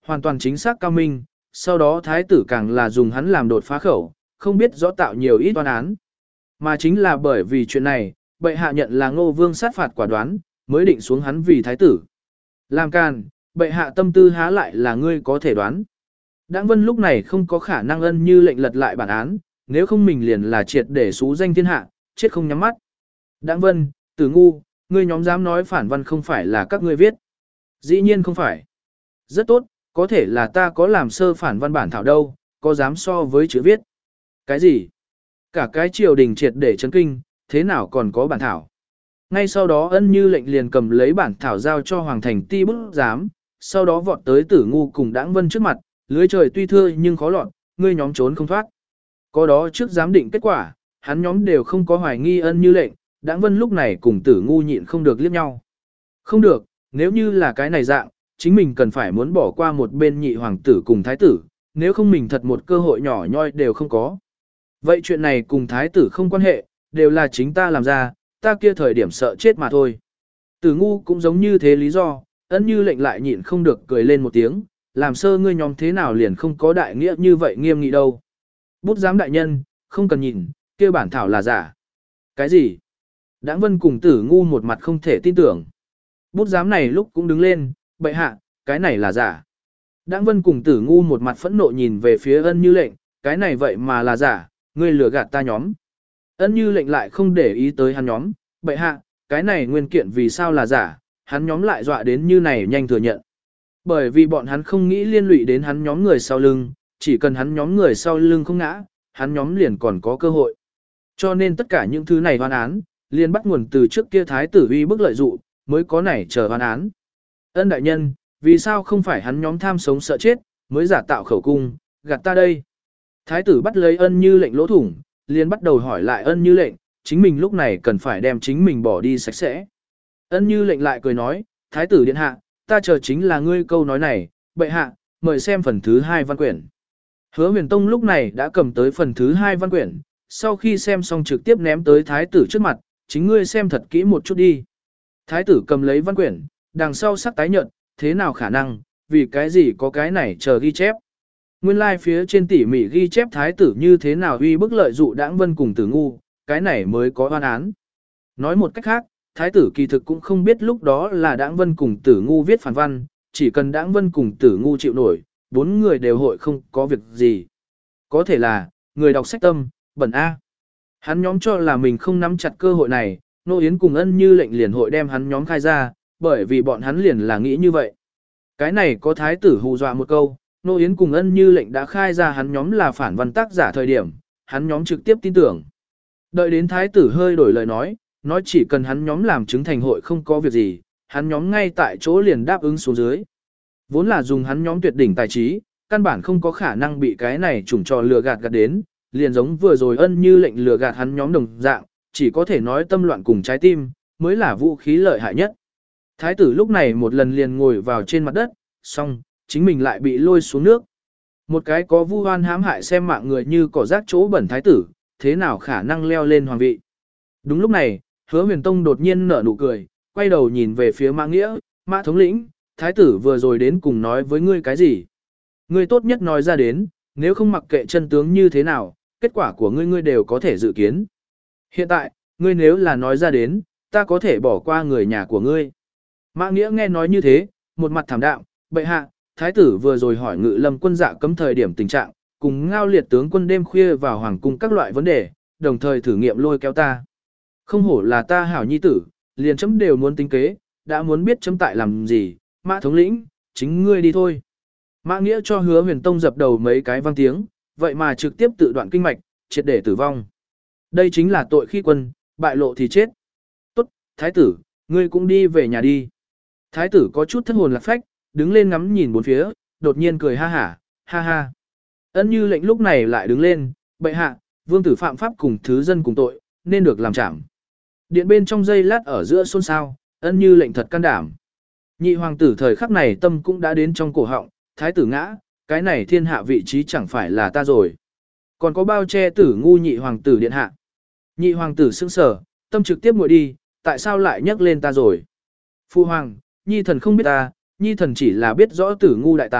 hoàn toàn chính xác cao minh, sau đó thái tử càng là dùng hắn làm đột phá khẩu, không biết rõ tạo nhiều ít toán án. Mà chính là bởi vì chuyện này, bệ hạ nhận là Ngô Vương sát phạt quả đoán, mới định xuống hắn vì thái tử. Làm càn, bệ hạ tâm tư há lại là ngươi có thể đoán. Đãng Vân lúc này không có khả năng ân như lệnh lật lại bản án, nếu không mình liền là triệt để xú danh thiên hạ, chết không nhắm mắt. Đãng Vân, Tử Ngu, ngươi nhóm dám nói phản văn không phải là các ngươi viết. Dĩ nhiên không phải. Rất tốt, có thể là ta có làm sơ phản văn bản thảo đâu, có dám so với chữ viết. Cái gì? Cả cái triều đình triệt để chấn kinh, thế nào còn có bản thảo? Ngay sau đó ân như lệnh liền cầm lấy bản thảo giao cho Hoàng Thành ti bút giám, sau đó vọt tới Tử Ngu cùng Đãng Vân trước mặt, lưới trời tuy thưa nhưng khó lọt, ngươi nhóm trốn không thoát. Có đó trước giám định kết quả, hắn nhóm đều không có hoài nghi ân như lệnh, Đãng Vân lúc này cùng Tử Ngu nhịn không được liếc nhau. Không được, nếu như là cái này dạng, chính mình cần phải muốn bỏ qua một bên nhị hoàng tử cùng thái tử, nếu không mình thật một cơ hội nhỏ nhoi đều không có. Vậy chuyện này cùng thái tử không quan hệ, đều là chính ta làm ra, ta kia thời điểm sợ chết mà thôi. Tử Ngu cũng giống như thế lý do, ân như lệnh lại nhịn không được cười lên một tiếng, làm sơ ngươi nhóm thế nào liền không có đại nghĩa như vậy nghiêm nghị đâu. Bút giám đại nhân, không cần nhìn, kia bản thảo là giả. Cái gì? Đãng Vân cùng Tử Ngu một mặt không thể tin tưởng. Bút giám này lúc cũng đứng lên, bệ hạ, cái này là giả. Đãng Vân cùng Tử Ngu một mặt phẫn nộ nhìn về phía ân như lệnh, cái này vậy mà là giả, ngươi lừa gạt ta nhóm. Ân như lệnh lại không để ý tới hắn nhóm, bệ hạ, cái này nguyên kiện vì sao là giả, hắn nhóm lại dọa đến như này nhanh thừa nhận. Bởi vì bọn hắn không nghĩ liên lụy đến hắn nhóm người sau lưng, chỉ cần hắn nhóm người sau lưng không ngã, hắn nhóm liền còn có cơ hội. Cho nên tất cả những thứ này hoan án, liền bắt nguồn từ trước kia thái tử uy bức lợi dụ, mới có này chờ hoan án. Ân đại nhân, vì sao không phải hắn nhóm tham sống sợ chết, mới giả tạo khẩu cung, gạt ta đây. Thái tử bắt lấy ân như lệnh lỗ thủng, liền bắt đầu hỏi lại ân như lệnh, chính mình lúc này cần phải đem chính mình bỏ đi sạch sẽ. Ân như lệnh lại cười nói, thái tử điện hạ, ta chờ chính là ngươi câu nói này, bệ hạ, mời xem phần thứ hai văn quyển. Hứa huyền tông lúc này đã cầm tới phần thứ hai văn quyển, sau khi xem xong trực tiếp ném tới thái tử trước mặt, chính ngươi xem thật kỹ một chút đi. Thái tử cầm lấy văn quyển, đằng sau sắc tái nhợt, thế nào khả năng, vì cái gì có cái này chờ ghi chép. Nguyên lai like phía trên tỉ mỉ ghi chép thái tử như thế nào uy bức lợi dụ Đãng Vân cùng Tử Ngu, cái này mới có oan án. Nói một cách khác, thái tử kỳ thực cũng không biết lúc đó là Đãng Vân cùng Tử Ngu viết phản văn, chỉ cần Đãng Vân cùng Tử Ngu chịu nổi, bốn người đều hội không có việc gì. Có thể là, người đọc sách tâm, bẩn A. Hắn nhóm cho là mình không nắm chặt cơ hội này, Nô Yến cùng ân như lệnh liền hội đem hắn nhóm khai ra, bởi vì bọn hắn liền là nghĩ như vậy. Cái này có thái tử hù dọa một câu, Nô Yến cùng ân như lệnh đã khai ra hắn nhóm là phản văn tác giả thời điểm, hắn nhóm trực tiếp tin tưởng. Đợi đến thái tử hơi đổi lời nói, nói chỉ cần hắn nhóm làm chứng thành hội không có việc gì, hắn nhóm ngay tại chỗ liền đáp ứng xuống dưới. Vốn là dùng hắn nhóm tuyệt đỉnh tài trí, căn bản không có khả năng bị cái này trùng trò lừa gạt gạt đến, liền giống vừa rồi ân như lệnh lừa gạt hắn nhóm đồng dạng, chỉ có thể nói tâm loạn cùng trái tim, mới là vũ khí lợi hại nhất. Thái tử lúc này một lần liền ngồi vào trên mặt đất, xong, chính mình lại bị lôi xuống nước. Một cái có vu oan hãm hại xem mạng người như cỏ rác chỗ bẩn thái tử, thế nào khả năng leo lên hoàng vị. Đúng lúc này, Hứa Huyền Tông đột nhiên nở nụ cười, quay đầu nhìn về phía Mã Nghĩa, Mã thống lĩnh, thái tử vừa rồi đến cùng nói với ngươi cái gì? Ngươi tốt nhất nói ra đến, nếu không mặc kệ chân tướng như thế nào, kết quả của ngươi ngươi đều có thể dự kiến. Hiện tại, ngươi nếu là nói ra đến, ta có thể bỏ qua người nhà của ngươi. Mã Nghĩa nghe nói như thế, một mặt thảm đạm, bệ hạ, thái tử vừa rồi hỏi Ngự Lâm quân dạ cấm thời điểm tình trạng, cùng Ngao Liệt tướng quân đêm khuya vào hoàng cung các loại vấn đề, đồng thời thử nghiệm lôi kéo ta. Không hổ là ta hảo nhi tử, liền chấm đều muốn tính kế, đã muốn biết chấm tại làm gì, Mã thống lĩnh, chính ngươi đi thôi. Mã Nghĩa cho Hứa Huyền Tông dập đầu mấy cái vang tiếng, vậy mà trực tiếp tự đoạn kinh mạch, triệt để tử vong. Đây chính là tội khi quân, bại lộ thì chết. Tốt, thái tử, ngươi cũng đi về nhà đi. Thái tử có chút thất hồn lạc phách, đứng lên ngắm nhìn bốn phía, đột nhiên cười ha hả, ha ha. Ân như lệnh lúc này lại đứng lên, bệ hạ, vương tử phạm pháp cùng thứ dân cùng tội, nên được làm trảm. Điện bên trong giây lát ở giữa xôn xao, ân như lệnh thật can đảm. Nhị hoàng tử thời khắc này tâm cũng đã đến trong cổ họng, thái tử ngã, cái này thiên hạ vị trí chẳng phải là ta rồi. Còn có bao che tử ngu nhị hoàng tử điện hạ. Nhị hoàng tử sững sờ, tâm trực tiếp nguội đi, tại sao lại nhắc lên ta rồi? Phu hoàng, nhi thần không biết ta, nhi thần chỉ là biết rõ tử ngu đại tài,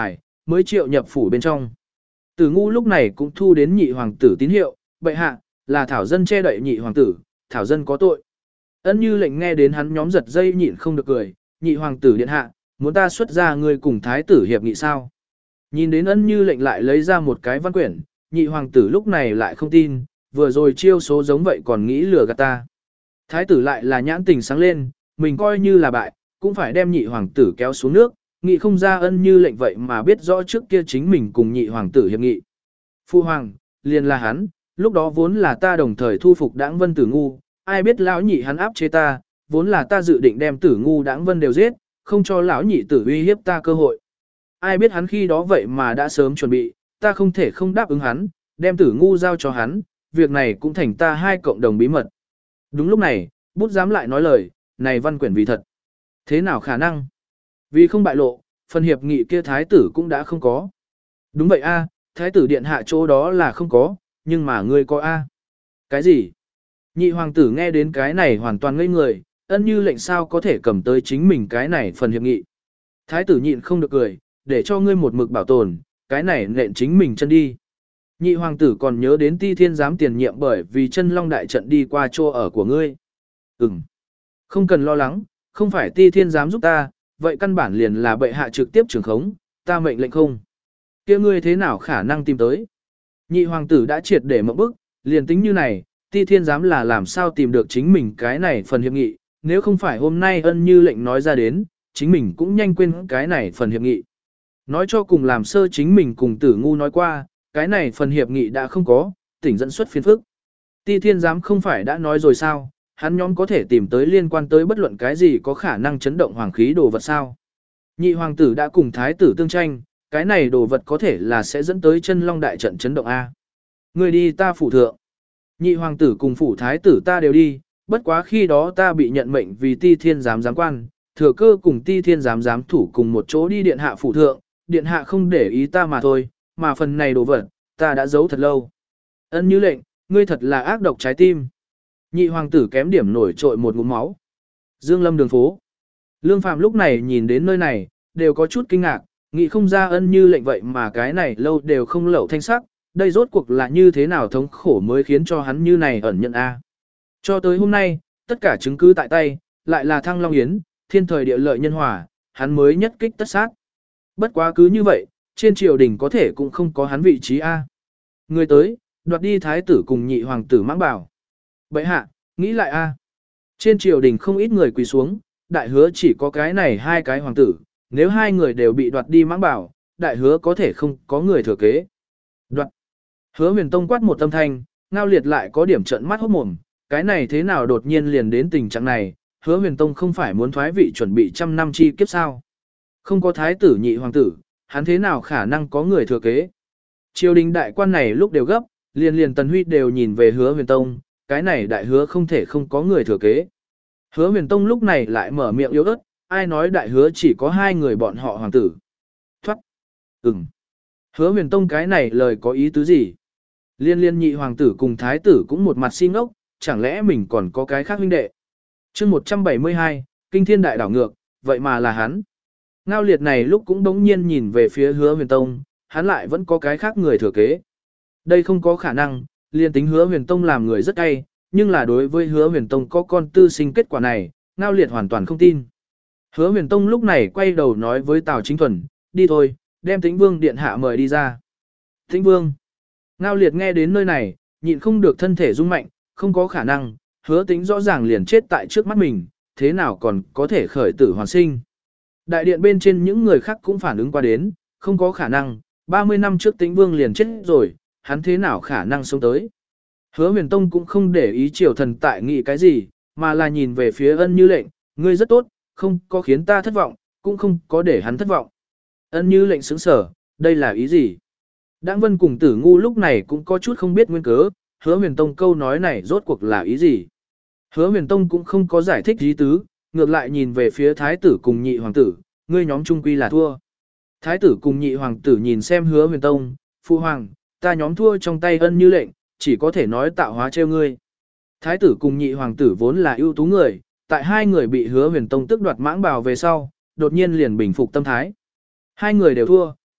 mới triệu nhập phủ bên trong. Tử Ngu lúc này cũng thu đến nhị hoàng tử tín hiệu, bệ hạ, là thảo dân che đậy nhị hoàng tử, thảo dân có tội. Ân Như lệnh nghe đến hắn nhóm giật dây nhịn không được cười, nhị hoàng tử điện hạ, muốn ta xuất ra người cùng thái tử hiệp nghị sao? Nhìn đến Ân Như lệnh lại lấy ra một cái văn quyển, nhị hoàng tử lúc này lại không tin, vừa rồi chiêu số giống vậy còn nghĩ lừa gạt ta. Thái tử lại là nhãn tình sáng lên, mình coi như là bại, cũng phải đem nhị hoàng tử kéo xuống nước, nghị không ra Ân Như lệnh vậy mà biết rõ trước kia chính mình cùng nhị hoàng tử hiệp nghị. Phu hoàng, liền là hắn, lúc đó vốn là ta đồng thời thu phục Đãng Vân Tử Ngu, ai biết lão nhị hắn áp chế ta, vốn là ta dự định đem Tử Ngu Đãng Vân đều giết, không cho lão nhị tử uy hiếp ta cơ hội. Ai biết hắn khi đó vậy mà đã sớm chuẩn bị, ta không thể không đáp ứng hắn, đem Tử Ngu giao cho hắn, việc này cũng thành ta hai cộng đồng bí mật. Đúng lúc này, bút giám lại nói lời, này văn quyển vì thật. Thế nào khả năng? Vì không bại lộ, phần hiệp nghị kia thái tử cũng đã không có. Đúng vậy a, thái tử điện hạ chỗ đó là không có, nhưng mà ngươi có a. Cái gì? Nhị hoàng tử nghe đến cái này hoàn toàn ngây người, Ân Như lệnh sao có thể cầm tới chính mình cái này phần hiệp nghị. Thái tử nhịn không được cười, để cho ngươi một mực bảo tồn, cái này nện chính mình chân đi. Nhị hoàng tử còn nhớ đến Ti Thiên giám tiền nhiệm bởi vì chân long đại trận đi qua chỗ ở của ngươi. Ừm. Không cần lo lắng, không phải Ti Thiên giám giúp ta, vậy căn bản liền là bệ hạ trực tiếp trưởng khống, ta mệnh lệnh không. Kia ngươi thế nào khả năng tìm tới? Nhị hoàng tử đã triệt để mộng bức, liền tính như này, Ti Thiên giám là làm sao tìm được chính mình cái này phần hiệp nghị, nếu không phải hôm nay Ân Như lệnh nói ra đến, chính mình cũng nhanh quên cái này phần hiệp nghị. Nói cho cùng làm sơ chính mình cùng Tử Ngu nói qua, cái này phần hiệp nghị đã không có, tỉnh dẫn xuất phiền phức. Ti Thiên giám không phải đã nói rồi sao, hắn nhóm có thể tìm tới liên quan tới bất luận cái gì có khả năng chấn động hoàng khí đồ vật sao. Nhị hoàng tử đã cùng thái tử tương tranh, cái này đồ vật có thể là sẽ dẫn tới chân long đại trận chấn động A. Người đi ta phủ thượng. Nhị hoàng tử cùng phủ thái tử ta đều đi, bất quá khi đó ta bị nhận mệnh vì Ti Thiên giám giám quan, thừa cơ cùng Ti Thiên giám giám thủ cùng một chỗ đi điện hạ phủ thượng, điện hạ không để ý ta mà thôi, mà phần này đồ vật, ta đã giấu thật lâu. Ân Như lệnh, ngươi thật là ác độc trái tim. Nhị hoàng tử kém điểm nổi trội một ngụm máu. Dương Lâm đường phố. Lương Phạm lúc này nhìn đến nơi này, đều có chút kinh ngạc, nghĩ không ra Ân Như lệnh vậy mà cái này lâu đều không lẩu thanh sắc, đây rốt cuộc là như thế nào thống khổ mới khiến cho hắn như này ẩn nhận a. Cho tới hôm nay, tất cả chứng cứ tại tay, lại là Thăng Long Yến, thiên thời địa lợi nhân hòa, hắn mới nhất kích tất sát. Bất quá cứ như vậy, trên triều đình có thể cũng không có hắn vị trí a. Người tới, đoạt đi thái tử cùng nhị hoàng tử mãng bảo. Bệ hạ, nghĩ lại a. Trên triều đình không ít người quỳ xuống, đại hứa chỉ có cái này hai cái hoàng tử, nếu hai người đều bị đoạt đi mãng bảo, đại hứa có thể không có người thừa kế. Đoạt. Hứa Huyền Tông quát một âm thanh, Ngao Liệt lại có điểm trợn mắt hốt mồm, cái này thế nào đột nhiên liền đến tình trạng này, Hứa Huyền Tông không phải muốn thoái vị chuẩn bị trăm năm chi kiếp sao? Không có thái tử nhị hoàng tử, hắn thế nào khả năng có người thừa kế? Triều đình đại quan này lúc đều gấp, liền liền Tần Huy đều nhìn về Hứa Huyền Tông, cái này đại hứa không thể không có người thừa kế. Hứa Huyền Tông lúc này lại mở miệng yếu ớt, ai nói đại hứa chỉ có hai người bọn họ hoàng tử. Thoát. Ừm. Hứa Huyền Tông cái này lời có ý tứ gì? Liên liên nhị hoàng tử cùng thái tử cũng một mặt si ngốc, chẳng lẽ mình còn có cái khác huynh đệ? Chương một trăm bảy mươi hai, Kinh Thiên Đại đảo ngược, vậy mà là hắn. Ngao Liệt này lúc cũng bỗng nhiên nhìn về phía Hứa Huyền Tông, hắn lại vẫn có cái khác người thừa kế. Đây không có khả năng, liên tính Hứa Huyền Tông làm người rất cay, nhưng là đối với Hứa Huyền Tông có con tư sinh kết quả này, Ngao Liệt hoàn toàn không tin. Hứa Huyền Tông lúc này quay đầu nói với Tào Chính Thuần, đi thôi, đem Tĩnh Vương điện hạ mời đi ra. Tĩnh Vương. Ngao Liệt nghe đến nơi này, nhịn không được thân thể rung mạnh, không có khả năng, Hứa Tĩnh rõ ràng liền chết tại trước mắt mình, thế nào còn có thể khởi tử hoàn sinh. Đại điện bên trên những người khác cũng phản ứng qua đến, không có khả năng, ba mươi năm trước Tĩnh Vương liền chết rồi, hắn thế nào khả năng sống tới. Hứa Huyền Tông cũng không để ý triều thần tại nghĩ cái gì, mà là nhìn về phía Ân Như lệnh, ngươi rất tốt, không có khiến ta thất vọng, cũng không có để hắn thất vọng. Ân Như lệnh sững sở, đây là ý gì? Đãng Vân cùng Tử Ngu lúc này cũng có chút không biết nguyên cớ, Hứa Huyền Tông câu nói này rốt cuộc là ý gì? Hứa Huyền Tông cũng không có giải thích ý tứ, ngược lại nhìn về phía thái tử cùng nhị hoàng tử, ngươi nhóm trung quy là thua. Thái tử cùng nhị hoàng tử nhìn xem Hứa Huyền Tông, phụ hoàng, ta nhóm thua trong tay Ân Như lệnh, chỉ có thể nói tạo hóa trêu ngươi. Thái tử cùng nhị hoàng tử vốn là ưu tú người, tại hai người bị Hứa Huyền Tông tức đoạt mãng bào về sau, đột nhiên liền bình phục tâm thái. Hai người đều thua,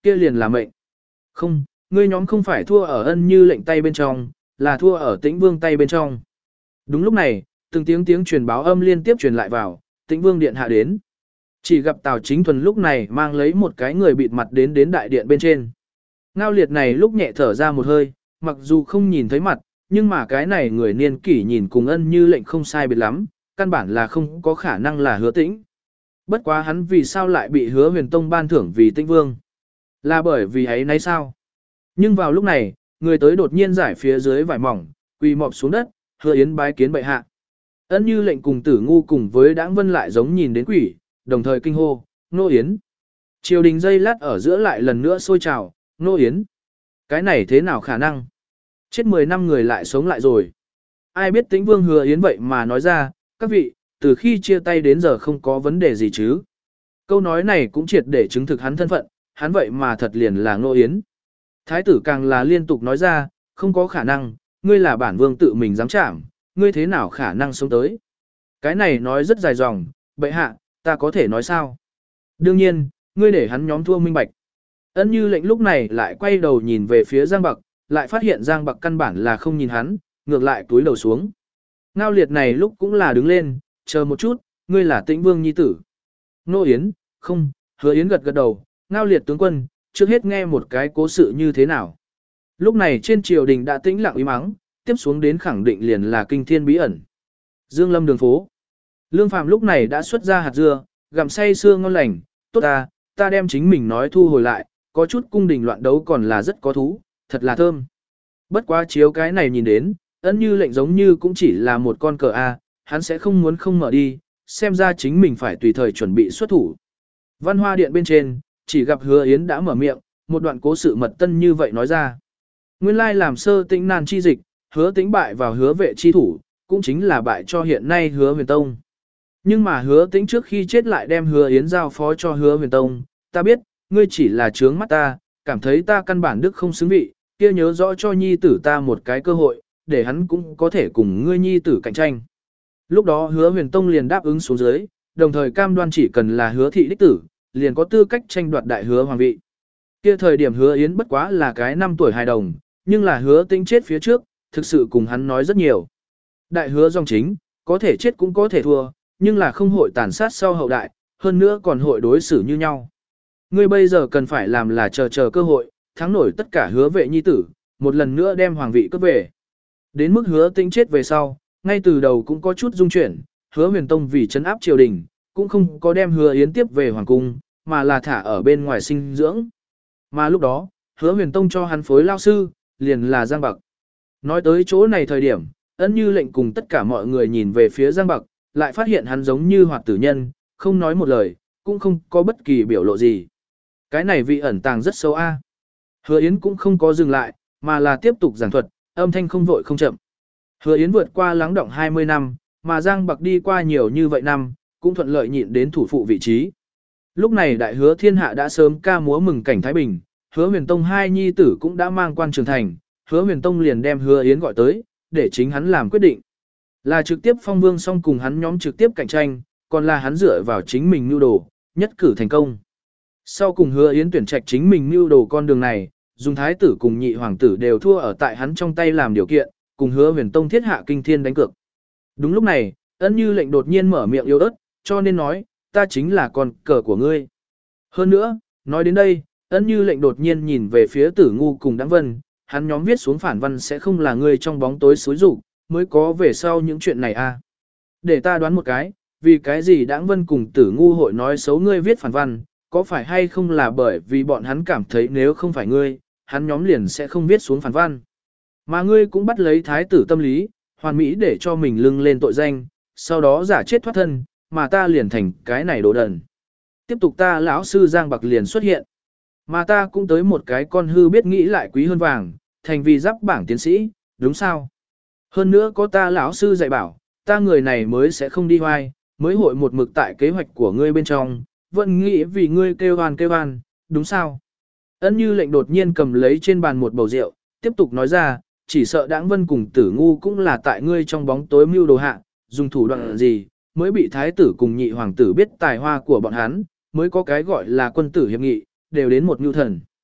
kia liền là mệnh. Không, ngươi nhóm không phải thua ở Ân Như lệnh tay bên trong, là thua ở Tĩnh Vương tay bên trong. Đúng lúc này, từng tiếng tiếng truyền báo âm liên tiếp truyền lại vào, Tĩnh Vương điện hạ đến. Chỉ gặp Tào Chính Thuần lúc này mang lấy một cái người bịt mặt đến đến đại điện bên trên. Ngao Liệt này lúc nhẹ thở ra một hơi, mặc dù không nhìn thấy mặt, nhưng mà cái này người niên kỷ nhìn cùng Ân Như lệnh không sai biệt lắm, căn bản là không có khả năng là Hứa Tĩnh. Bất quá hắn vì sao lại bị Hứa Huyền Tông ban thưởng vì Tĩnh Vương? Là bởi vì ấy nấy sao? Nhưng vào lúc này, người tới đột nhiên giải phía dưới vải mỏng, quỳ mọp xuống đất, Hứa Yến bái kiến bệ hạ. Ân Như lệnh cùng Tử Ngu cùng với Đãng Vân lại giống nhìn đến quỷ, đồng thời kinh hô, Nô Yến. Triều đình dây lát ở giữa lại lần nữa sôi trào, Nô Yến. Cái này thế nào khả năng? Chết mười năm người lại sống lại rồi. Ai biết Tĩnh Vương Hứa Yến vậy mà nói ra, các vị, từ khi chia tay đến giờ không có vấn đề gì chứ. Câu nói này cũng triệt để chứng thực hắn thân phận, hắn vậy mà thật liền là Nô Yến. Thái tử càng là liên tục nói ra, không có khả năng, ngươi là bản vương tự mình dám chạm, ngươi thế nào khả năng sống tới. Cái này nói rất dài dòng, bệ hạ, ta có thể nói sao? Đương nhiên, ngươi để hắn nhóm thua minh bạch. Ân Như lệnh lúc này lại quay đầu nhìn về phía Giang Bạc, lại phát hiện Giang Bạc căn bản là không nhìn hắn, ngược lại túi đầu xuống. Ngao Liệt này lúc cũng là đứng lên, chờ một chút, ngươi là Tĩnh Vương nhi tử. Nô Yến, không, Hứa Yến gật gật đầu, Ngao Liệt tướng quân, trước hết nghe một cái cố sự như thế nào. Lúc này trên triều đình đã tĩnh lặng im mắng, tiếp xuống đến khẳng định liền là kinh thiên bí ẩn. Dương Lâm đường phố. Lương Phàm lúc này đã xuất ra hạt dưa, gặm say sưa ngon lành, tốt ta, ta đem chính mình nói thu hồi lại, có chút cung đình loạn đấu còn là rất có thú, thật là thơm. Bất quá chiếu cái này nhìn đến, Ân Như lệnh giống như cũng chỉ là một con cờ A, hắn sẽ không muốn không mở đi, xem ra chính mình phải tùy thời chuẩn bị xuất thủ. Văn Hoa Điện bên trên, chỉ gặp Hứa Yến đã mở miệng, một đoạn cố sự mật tân như vậy nói ra. Nguyên lai làm Sơ Tĩnh nan chi dịch, Hứa Tĩnh bại vào Hứa Vệ chi thủ, cũng chính là bại cho hiện nay Hứa Huyền Tông. Nhưng mà Hứa Tĩnh trước khi chết lại đem Hứa Yến giao phó cho Hứa Huyền Tông, ta biết, ngươi chỉ là trướng mắt ta, cảm thấy ta căn bản đức không xứng vị, kia nhớ rõ cho nhi tử ta một cái cơ hội, để hắn cũng có thể cùng ngươi nhi tử cạnh tranh. Lúc đó Hứa Huyền Tông liền đáp ứng xuống dưới, đồng thời cam đoan chỉ cần là Hứa thị đích tử, liền có tư cách tranh đoạt đại Hứa hoàng vị. Kia thời điểm Hứa Yến bất quá là cái năm tuổi hài đồng, nhưng là Hứa Tĩnh chết phía trước, thực sự cùng hắn nói rất nhiều. Đại Hứa dòng chính, có thể chết cũng có thể thua, nhưng là không hội tàn sát sau hậu đại, hơn nữa còn hội đối xử như nhau. Ngươi bây giờ cần phải làm là chờ chờ cơ hội, thắng nổi tất cả Hứa Vệ nhi tử, một lần nữa đem hoàng vị cướp về. Đến mức Hứa Tĩnh chết về sau, ngay từ đầu cũng có chút dung chuyển, Hứa Huyền Tông vì trấn áp triều đình, cũng không có đem Hứa Yến tiếp về hoàng cung, mà là thả ở bên ngoài sinh dưỡng. Mà lúc đó, Hứa Huyền Tông cho hắn phối lao sư, liền là Giang Bạc. Nói tới chỗ này thời điểm, Ân Như lệnh cùng tất cả mọi người nhìn về phía Giang Bạc, lại phát hiện hắn giống như hoạt tử nhân, không nói một lời, cũng không có bất kỳ biểu lộ gì. Cái này vị ẩn tàng rất sâu a. Hứa Yến cũng không có dừng lại, mà là tiếp tục giảng thuật, âm thanh không vội không chậm. Hứa Yến vượt qua lắng động hai mươi năm, mà Giang Bạc đi qua nhiều như vậy năm, cũng thuận lợi nhịn đến thủ phụ vị trí. Lúc này đại Hứa thiên hạ đã sớm ca múa mừng cảnh Thái Bình, Hứa Huyền Tông hai nhi tử cũng đã mang quan trường thành, Hứa Huyền Tông liền đem Hứa Yến gọi tới, để chính hắn làm quyết định. Là trực tiếp phong vương xong cùng hắn nhóm trực tiếp cạnh tranh, còn là hắn dựa vào chính mình mưu đồ, nhất cử thành công. Sau cùng Hứa Yến tuyển trạch chính mình mưu đồ con đường này, dùng thái tử cùng nhị hoàng tử đều thua ở tại hắn trong tay làm điều kiện, cùng Hứa Huyền Tông thiết hạ kinh thiên đánh cược. Đúng lúc này, Ân Như lệnh đột nhiên mở miệng yếu ớt, cho nên nói, ta chính là con cờ của ngươi. Hơn nữa, nói đến đây, Ân Như lệnh đột nhiên nhìn về phía Tử Ngu cùng Đãng Vân, hắn nhóm viết xuống phản văn sẽ không là ngươi trong bóng tối xúi rụng, mới có về sau những chuyện này à. Để ta đoán một cái, vì cái gì Đãng Vân cùng Tử Ngu hội nói xấu ngươi viết phản văn, có phải hay không là bởi vì bọn hắn cảm thấy nếu không phải ngươi, hắn nhóm liền sẽ không viết xuống phản văn. Mà ngươi cũng bắt lấy thái tử tâm lý, hoàn mỹ để cho mình lưng lên tội danh, sau đó giả chết thoát thân, mà ta liền thành cái này đồ đần. Tiếp tục ta lão sư Giang Bạc liền xuất hiện. Mà ta cũng tới một cái con hư biết nghĩ lại quý hơn vàng, thành vì giáp bảng tiến sĩ, đúng sao? Hơn nữa có ta lão sư dạy bảo, ta người này mới sẽ không đi hoai, mới hội một mực tại kế hoạch của ngươi bên trong, vẫn nghĩ vì ngươi kêu oan kêu oan, đúng sao? Ân Như lệnh đột nhiên cầm lấy trên bàn một bầu rượu, tiếp tục nói ra, chỉ sợ Đãng Vân cùng Tử Ngu cũng là tại ngươi trong bóng tối mưu đồ hạ, dùng thủ đoạn gì, mới bị thái tử cùng nhị hoàng tử biết tài hoa của bọn hắn, mới có cái gọi là quân tử hiệp nghị, đều đến một nhu thần.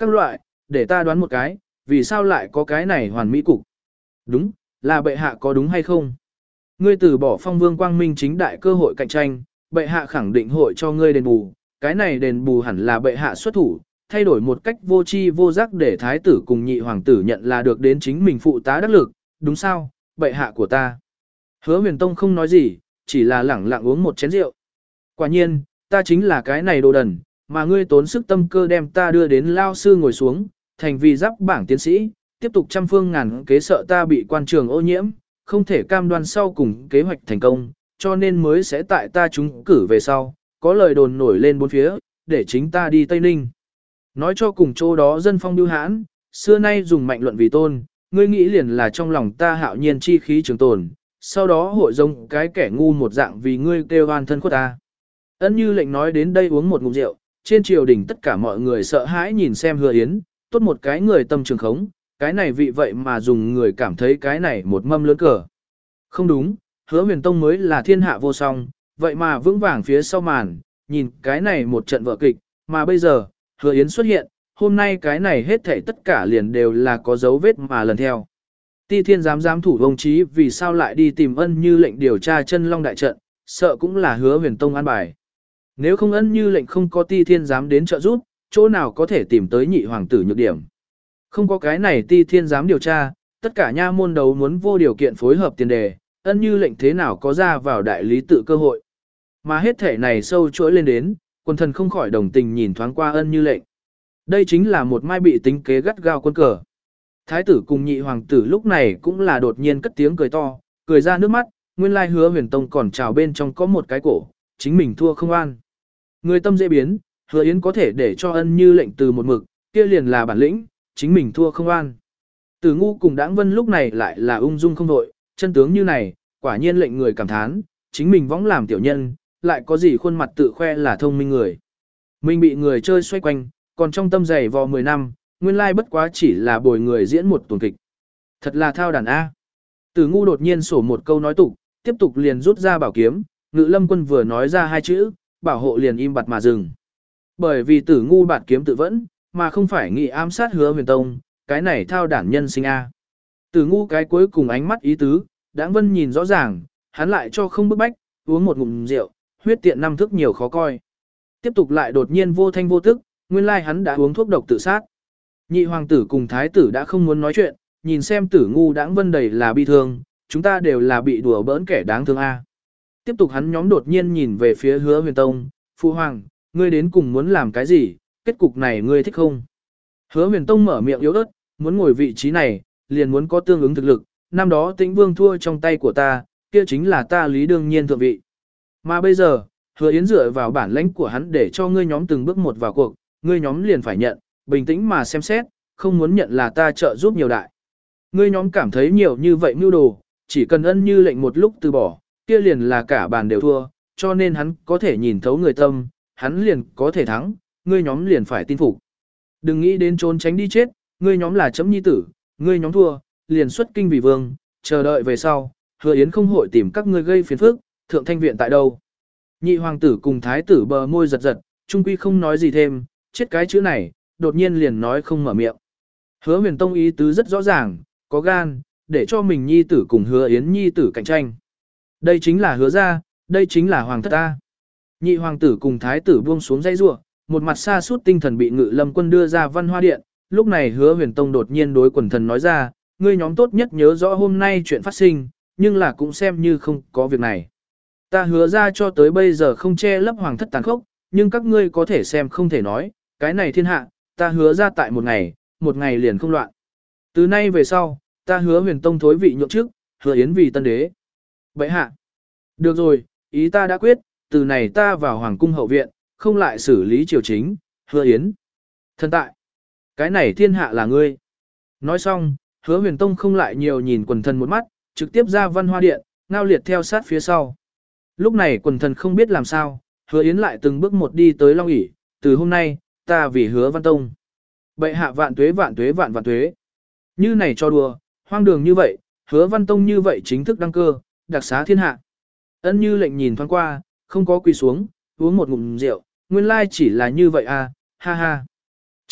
các loại, để ta đoán một cái, vì sao lại có cái này hoàn mỹ cục? Đúng, là bệ hạ có đúng hay không? Ngươi từ bỏ phong vương quang minh chính đại cơ hội cạnh tranh, bệ hạ khẳng định hội cho ngươi đền bù, cái này đền bù hẳn là bệ hạ xuất thủ, thay đổi một cách vô tri vô giác để thái tử cùng nhị hoàng tử nhận là được đến chính mình phụ tá đắc lực, đúng sao, bệ hạ của ta. Hứa Huyền Tông không nói gì, chỉ là lẳng lặng uống một chén rượu. Quả nhiên, ta chính là cái này đồ đần, mà ngươi tốn sức tâm cơ đem ta đưa đến lao sư ngồi xuống, thành vì giáp bảng tiến sĩ, tiếp tục trăm phương ngàn kế sợ ta bị quan trường ô nhiễm, không thể cam đoan sau cùng kế hoạch thành công, cho nên mới sẽ tại ta trúng cử về sau, có lời đồn nổi lên bốn phía, để chính ta đi Tây Ninh. Nói cho cùng chỗ đó dân phong bưu hãn, xưa nay dùng mạnh luận vì tôn, ngươi nghĩ liền là trong lòng ta hạo nhiên chi khí trường tồn, sau đó hội giống cái kẻ ngu một dạng vì ngươi kêu oan thân khuất ta. Ân Như lệnh nói đến đây uống một ngụm rượu, trên triều đình tất cả mọi người sợ hãi nhìn xem Hứa Yến, tốt một cái người tâm trường khống, cái này vị vậy mà dùng người cảm thấy cái này một mâm lớn cờ. Không đúng, Hứa Huyền Tông mới là thiên hạ vô song, vậy mà vững vàng phía sau màn, nhìn cái này một trận vở kịch, mà bây giờ, Hứa Yến xuất hiện, hôm nay cái này hết thảy tất cả liền đều là có dấu vết mà lần theo. Ti Thiên giám giám thủ ông trí vì sao lại đi tìm Ân Như lệnh điều tra chân long đại trận, sợ cũng là Hứa Huyền Tông an bài. Nếu không Ân Như lệnh không có Ti Thiên giám đến trợ giúp, chỗ nào có thể tìm tới nhị hoàng tử nhược điểm. Không có cái này Ti Thiên giám điều tra, tất cả nha môn đấu muốn vô điều kiện phối hợp tiền đề, Ân Như lệnh thế nào có ra vào đại lý tự cơ hội. Mà hết thể này sâu chuỗi lên đến, quần thần không khỏi đồng tình nhìn thoáng qua Ân Như lệnh. Đây chính là một mai bị tính kế gắt gao quân cờ. Thái tử cùng nhị hoàng tử lúc này cũng là đột nhiên cất tiếng cười to, cười ra nước mắt, nguyên lai Hứa Huyền Tông còn trào bên trong có một cái cổ, chính mình thua không an. Người tâm dễ biến, Hứa Yến có thể để cho Ân Như lệnh từ một mực, kia liền là bản lĩnh, chính mình thua không an. Tử Ngu cùng Đãng Vân lúc này lại là ung dung không đội, chân tướng như này, quả nhiên lệnh người cảm thán, chính mình võng làm tiểu nhân, lại có gì khuôn mặt tự khoe là thông minh người. Mình bị người chơi xoay quanh, còn trong tâm dày vò mười năm, nguyên lai bất quá chỉ là bồi người diễn một tuần kịch. Thật là thao đàn A. Tử Ngu đột nhiên sổ một câu nói tục, tiếp tục liền rút ra bảo kiếm, Ngự Lâm Quân vừa nói ra hai chữ, bảo hộ liền im bặt mà dừng. Bởi vì Tử Ngu bạt kiếm tự vẫn, mà không phải nghĩ ám sát Hứa Huyền Tông, cái này thao đản nhân sinh A. Tử Ngu cái cuối cùng ánh mắt ý tứ, Đãng Vân nhìn rõ ràng, hắn lại cho không bức bách, uống một ngụm rượu, huyết tiện năm thức nhiều khó coi. Tiếp tục lại đột nhiên vô thanh vô tức, nguyên lai hắn đã uống thuốc độc tự sát. Nhị hoàng tử cùng thái tử đã không muốn nói chuyện, nhìn xem Tử Ngu Đãng Vân đầy là bi thương, chúng ta đều là bị đùa bỡn kẻ đáng thương A. Tiếp tục hắn nhóm đột nhiên nhìn về phía Hứa Huyền Tông, Phu Hoàng, ngươi đến cùng muốn làm cái gì, kết cục này ngươi thích không? Hứa Huyền Tông mở miệng yếu ớt, muốn ngồi vị trí này, liền muốn có tương ứng thực lực, năm đó Tĩnh Vương thua trong tay của ta, kia chính là ta lý đương nhiên thượng vị. Mà bây giờ, Hứa Yến dựa vào bản lãnh của hắn để cho ngươi nhóm từng bước một vào cuộc, ngươi nhóm liền phải nhận, bình tĩnh mà xem xét, không muốn nhận là ta trợ giúp nhiều đại. Ngươi nhóm cảm thấy nhiều như vậy mưu đồ, chỉ cần Ân Như lệnh một lúc từ bỏ, kia liền là cả bàn đều thua, cho nên hắn có thể nhìn thấu người tâm, hắn liền có thể thắng, ngươi nhóm liền phải tin phục. Đừng nghĩ đến trốn tránh đi chết, ngươi nhóm là chấm nhi tử, ngươi nhóm thua, liền xuất kinh vì vương, chờ đợi về sau, Hứa Yến không hội tìm các ngươi gây phiền phức, thượng thanh viện tại đâu. Nhị hoàng tử cùng thái tử bờ môi giật giật, trung quy không nói gì thêm, chết cái chữ này, đột nhiên liền nói không mở miệng. Hứa Huyền Tông ý tứ rất rõ ràng, có gan, để cho mình nhi tử cùng Hứa Yến nhi tử cạnh tranh. Đây chính là Hứa gia, đây chính là hoàng thất ta. Nhị hoàng tử cùng thái tử buông xuống dây rủa, một mặt xa suốt tinh thần bị Ngự Lâm Quân đưa ra Văn Hoa Điện, lúc này Hứa Huyền Tông đột nhiên đối quần thần nói ra, ngươi nhóm tốt nhất nhớ rõ hôm nay chuyện phát sinh, nhưng là cũng xem như không có việc này. Ta hứa ra cho tới bây giờ không che lấp hoàng thất tàn khốc, nhưng các ngươi có thể xem không thể nói, cái này thiên hạ, ta hứa ra tại một ngày, một ngày liền không loạn. Từ nay về sau, ta hứa Huyền Tông thối vị nhượng trước, Hứa Yến vì tân đế. Vậy hạ, được rồi, ý ta đã quyết, từ này ta vào hoàng cung hậu viện, không lại xử lý triều chính, Hứa Yến. Thần tại, cái này thiên hạ là ngươi. Nói xong, Hứa Huyền Tông không lại nhiều nhìn quần thần một mắt, trực tiếp ra Văn Hoa Điện, ngao liệt theo sát phía sau. Lúc này quần thần không biết làm sao, Hứa Yến lại từng bước một đi tới Long ỷ, từ hôm nay, ta vì Hứa Văn Tông. Bệ hạ vạn tuế vạn tuế vạn vạn tuế. Như này cho đùa, hoang đường như vậy, Hứa Văn Tông như vậy chính thức đăng cơ, đặc xá thiên hạ. Ân Như lệnh nhìn thoáng qua, không có quỳ xuống, uống một ngụm rượu, nguyên lai chỉ là như vậy à, ha ha.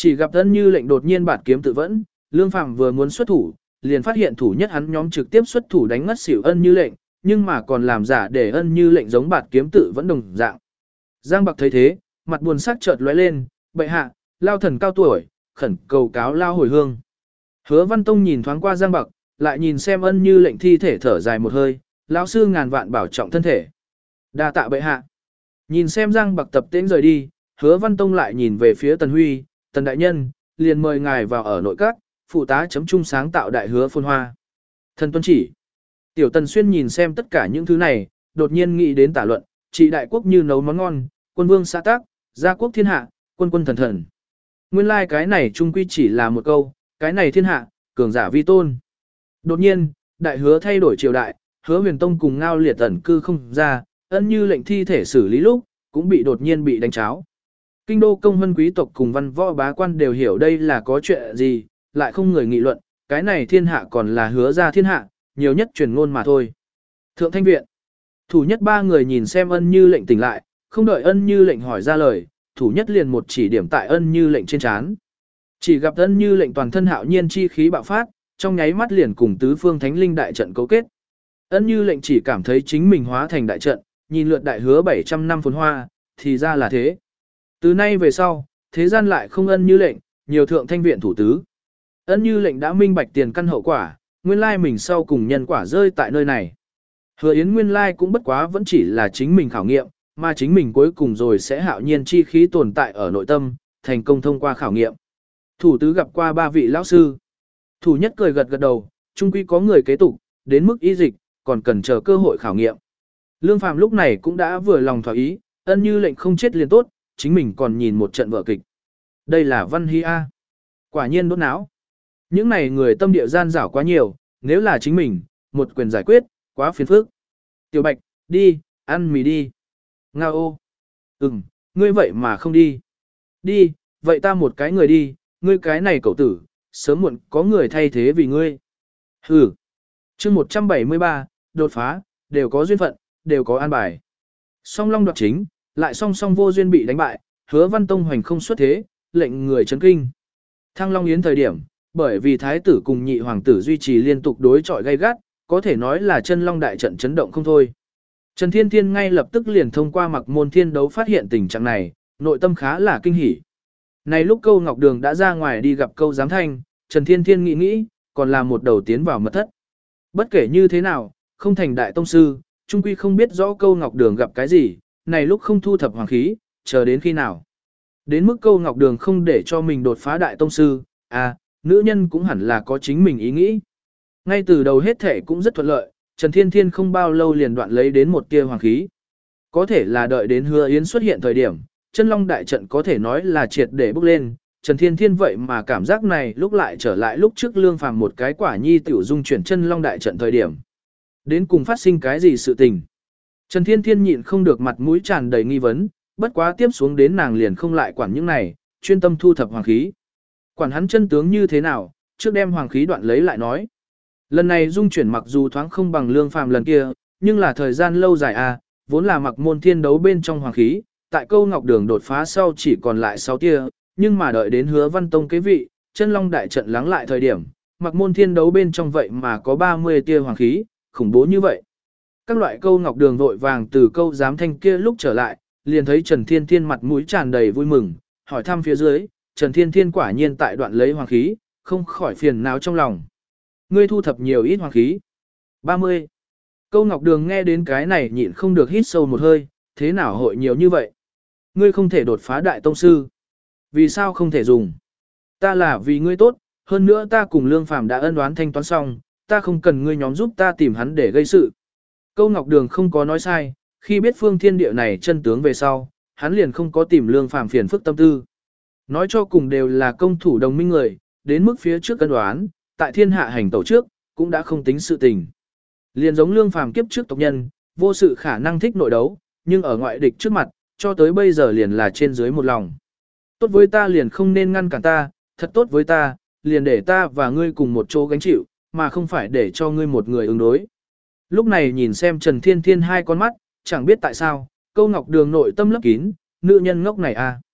Chỉ gặp Ân Như Lệnh đột nhiên bạt kiếm tự vẫn, Lương Phàm vừa muốn xuất thủ, liền phát hiện thủ nhất hắn nhóm trực tiếp xuất thủ đánh ngất xỉu Ân Như Lệnh, nhưng mà còn làm giả để Ân Như Lệnh giống bạt kiếm tự vẫn đồng dạng. Giang Bạc thấy thế, mặt buồn sắc chợt lóe lên, bệ hạ, lao thần cao tuổi, khẩn cầu cáo lao hồi hương. Hứa Văn Tông nhìn thoáng qua Giang Bạc, lại nhìn xem Ân Như Lệnh thi thể thở dài một hơi, lão sư ngàn vạn bảo trọng thân thể. Đa tạ bệ hạ. Nhìn xem Giang Bạc tập tễnh rời đi, Hứa Văn Tông lại nhìn về phía Tần Huy, Tần đại nhân, liền mời ngài vào ở nội các, phụ tá chấm trung sáng tạo đại hứa phồn hoa. Thần tuân chỉ. Tiểu Tần Xuyên nhìn xem tất cả những thứ này, đột nhiên nghĩ đến tả luận, trị đại quốc như nấu món ngon, quân vương xã tác, gia quốc thiên hạ, quân quân thần thần. Nguyên lai like cái này trung quy chỉ là một câu, cái này thiên hạ, cường giả vi tôn. Đột nhiên, đại hứa thay đổi triều đại, Hứa Huyền Tông cùng Ngao Liệt ẩn cư không ra, Ân Như Lệnh thi thể xử lý lúc, cũng bị đột nhiên bị đánh cháo. Kinh đô công vân quý tộc cùng văn võ bá quan đều hiểu đây là có chuyện gì, lại không người nghị luận, cái này thiên hạ còn là hứa ra thiên hạ, nhiều nhất truyền ngôn mà thôi. Thượng Thanh Viện, thủ nhất ba người nhìn xem Ân Như Lệnh tỉnh lại, không đợi Ân Như Lệnh hỏi ra lời, thủ nhất liền một chỉ điểm tại Ân Như Lệnh trên trán. Chỉ gặp Ân Như Lệnh toàn thân hạo nhiên chi khí bạo phát, trong nháy mắt liền cùng tứ phương thánh linh đại trận cấu kết. Ân Như Lệnh chỉ cảm thấy chính mình hóa thành đại trận, nhìn lượt đại hứa bảy trăm năm phồn hoa, thì ra là thế. Từ nay về sau, thế gian lại không Ân Như Lệnh, nhiều Thượng Thanh Viện thủ tứ. Ân Như Lệnh đã minh bạch tiền căn hậu quả, nguyên lai mình sau cùng nhân quả rơi tại nơi này. Hứa Yến nguyên lai cũng bất quá vẫn chỉ là chính mình khảo nghiệm, mà chính mình cuối cùng rồi sẽ hạo nhiên chi khí tồn tại ở nội tâm, thành công thông qua khảo nghiệm. Thủ tứ gặp qua ba vị lão sư. Thủ nhất cười gật gật đầu, chung quy có người kế tục, đến mức y dịch, còn cần chờ cơ hội khảo nghiệm. Lương Phàm lúc này cũng đã vừa lòng thỏa ý, Ân Như Lệnh không chết liền tốt, chính mình còn nhìn một trận vở kịch. Đây là Văn Hy A. Quả nhiên đốt não. Những này người tâm địa gian dảo quá nhiều, nếu là chính mình, một quyền giải quyết, quá phiền phức. Tiểu Bạch, đi, ăn mì đi. Nga ô. Ừm, ngươi vậy mà không đi. Đi, vậy ta một cái người đi, ngươi cái này cậu tử, sớm muộn có người thay thế vì ngươi. Hừ. Chương một trăm bảy mươi ba, đột phá, đều có duyên phận, đều có an bài. Song Long đoạt chính, lại song song vô duyên bị đánh bại, Hứa Văn Tông hoành không xuất thế, lệnh người chấn kinh. Thăng Long Yến thời điểm, bởi vì thái tử cùng nhị hoàng tử duy trì liên tục đối chọi gay gắt, có thể nói là chân long đại trận chấn động không thôi. Trần Thiên Thiên ngay lập tức liền thông qua Mặc Môn Thiên Đấu phát hiện tình trạng này, nội tâm khá là kinh hỉ. Này lúc Câu Ngọc Đường đã ra ngoài đi gặp Câu Giám Thanh, Trần Thiên Thiên nghĩ nghĩ, còn là một đầu tiến vào mật thất. Bất kể như thế nào, không thành đại tông sư, trung quy không biết rõ Câu Ngọc Đường gặp cái gì, này lúc không thu thập hoàng khí, chờ đến khi nào. Đến mức Câu Ngọc Đường không để cho mình đột phá đại tông sư, à, nữ nhân cũng hẳn là có chính mình ý nghĩ. Ngay từ đầu hết thể cũng rất thuận lợi, Trần Thiên Thiên không bao lâu liền đoạn lấy đến một tia hoàng khí. Có thể là đợi đến Hứa Yến xuất hiện thời điểm, chân long đại trận có thể nói là triệt để bốc lên, Trần Thiên Thiên vậy mà cảm giác này lúc lại trở lại lúc trước Lương Phàm một cái quả nhi tiểu dung chuyển chân long đại trận thời điểm. Đến cùng phát sinh cái gì sự tình? Trần Thiên Thiên nhịn không được mặt mũi tràn đầy nghi vấn, bất quá tiếp xuống đến nàng liền không lại quản những này, chuyên tâm thu thập hoàng khí. Quản hắn chân tướng như thế nào, trước đem hoàng khí đoạn lấy lại nói. Lần này dung chuyển mặc dù thoáng không bằng Lương Phàm lần kia, nhưng là thời gian lâu dài à, vốn là Mặc Môn Thiên Đấu bên trong hoàng khí, tại Câu Ngọc Đường đột phá sau chỉ còn lại sáu tia, nhưng mà đợi đến Hứa Văn Tông kế vị, chân long đại trận lắng lại thời điểm, Mặc Môn Thiên Đấu bên trong vậy mà có ba mươi tia hoàng khí, khủng bố như vậy. Các loại Câu Ngọc Đường vội vàng từ Câu Giám Thanh kia lúc trở lại, liền thấy Trần Thiên Thiên mặt mũi tràn đầy vui mừng, hỏi thăm phía dưới, Trần Thiên Thiên quả nhiên tại đoạn lấy hoàng khí, không khỏi phiền não trong lòng. Ngươi thu thập nhiều ít hoàng khí? ba mươi. Câu Ngọc Đường nghe đến cái này nhịn không được hít sâu một hơi, thế nào hội nhiều như vậy? Ngươi không thể đột phá đại tông sư. Vì sao không thể dùng? Ta là vì ngươi tốt, hơn nữa ta cùng Lương Phàm đã ân oán thanh toán xong, ta không cần ngươi nhóm giúp ta tìm hắn để gây sự. Câu Ngọc Đường không có nói sai, khi biết phương thiên địa này chân tướng về sau, hắn liền không có tìm Lương Phàm phiền phức tâm tư. Nói cho cùng đều là công thủ đồng minh người, đến mức phía trước cân đoán, tại thiên hạ hành tẩu trước, cũng đã không tính sự tình. Liền giống Lương Phàm kiếp trước tộc nhân, vô sự khả năng thích nội đấu, nhưng ở ngoại địch trước mặt, cho tới bây giờ liền là trên dưới một lòng. Tốt với ta liền không nên ngăn cản ta, thật tốt với ta, liền để ta và ngươi cùng một chỗ gánh chịu, mà không phải để cho ngươi một người ứng đối. Lúc này nhìn xem Trần Thiên Thiên hai con mắt, chẳng biết tại sao, Câu Ngọc Đường nội tâm lấp kín, nữ nhân ngốc này à.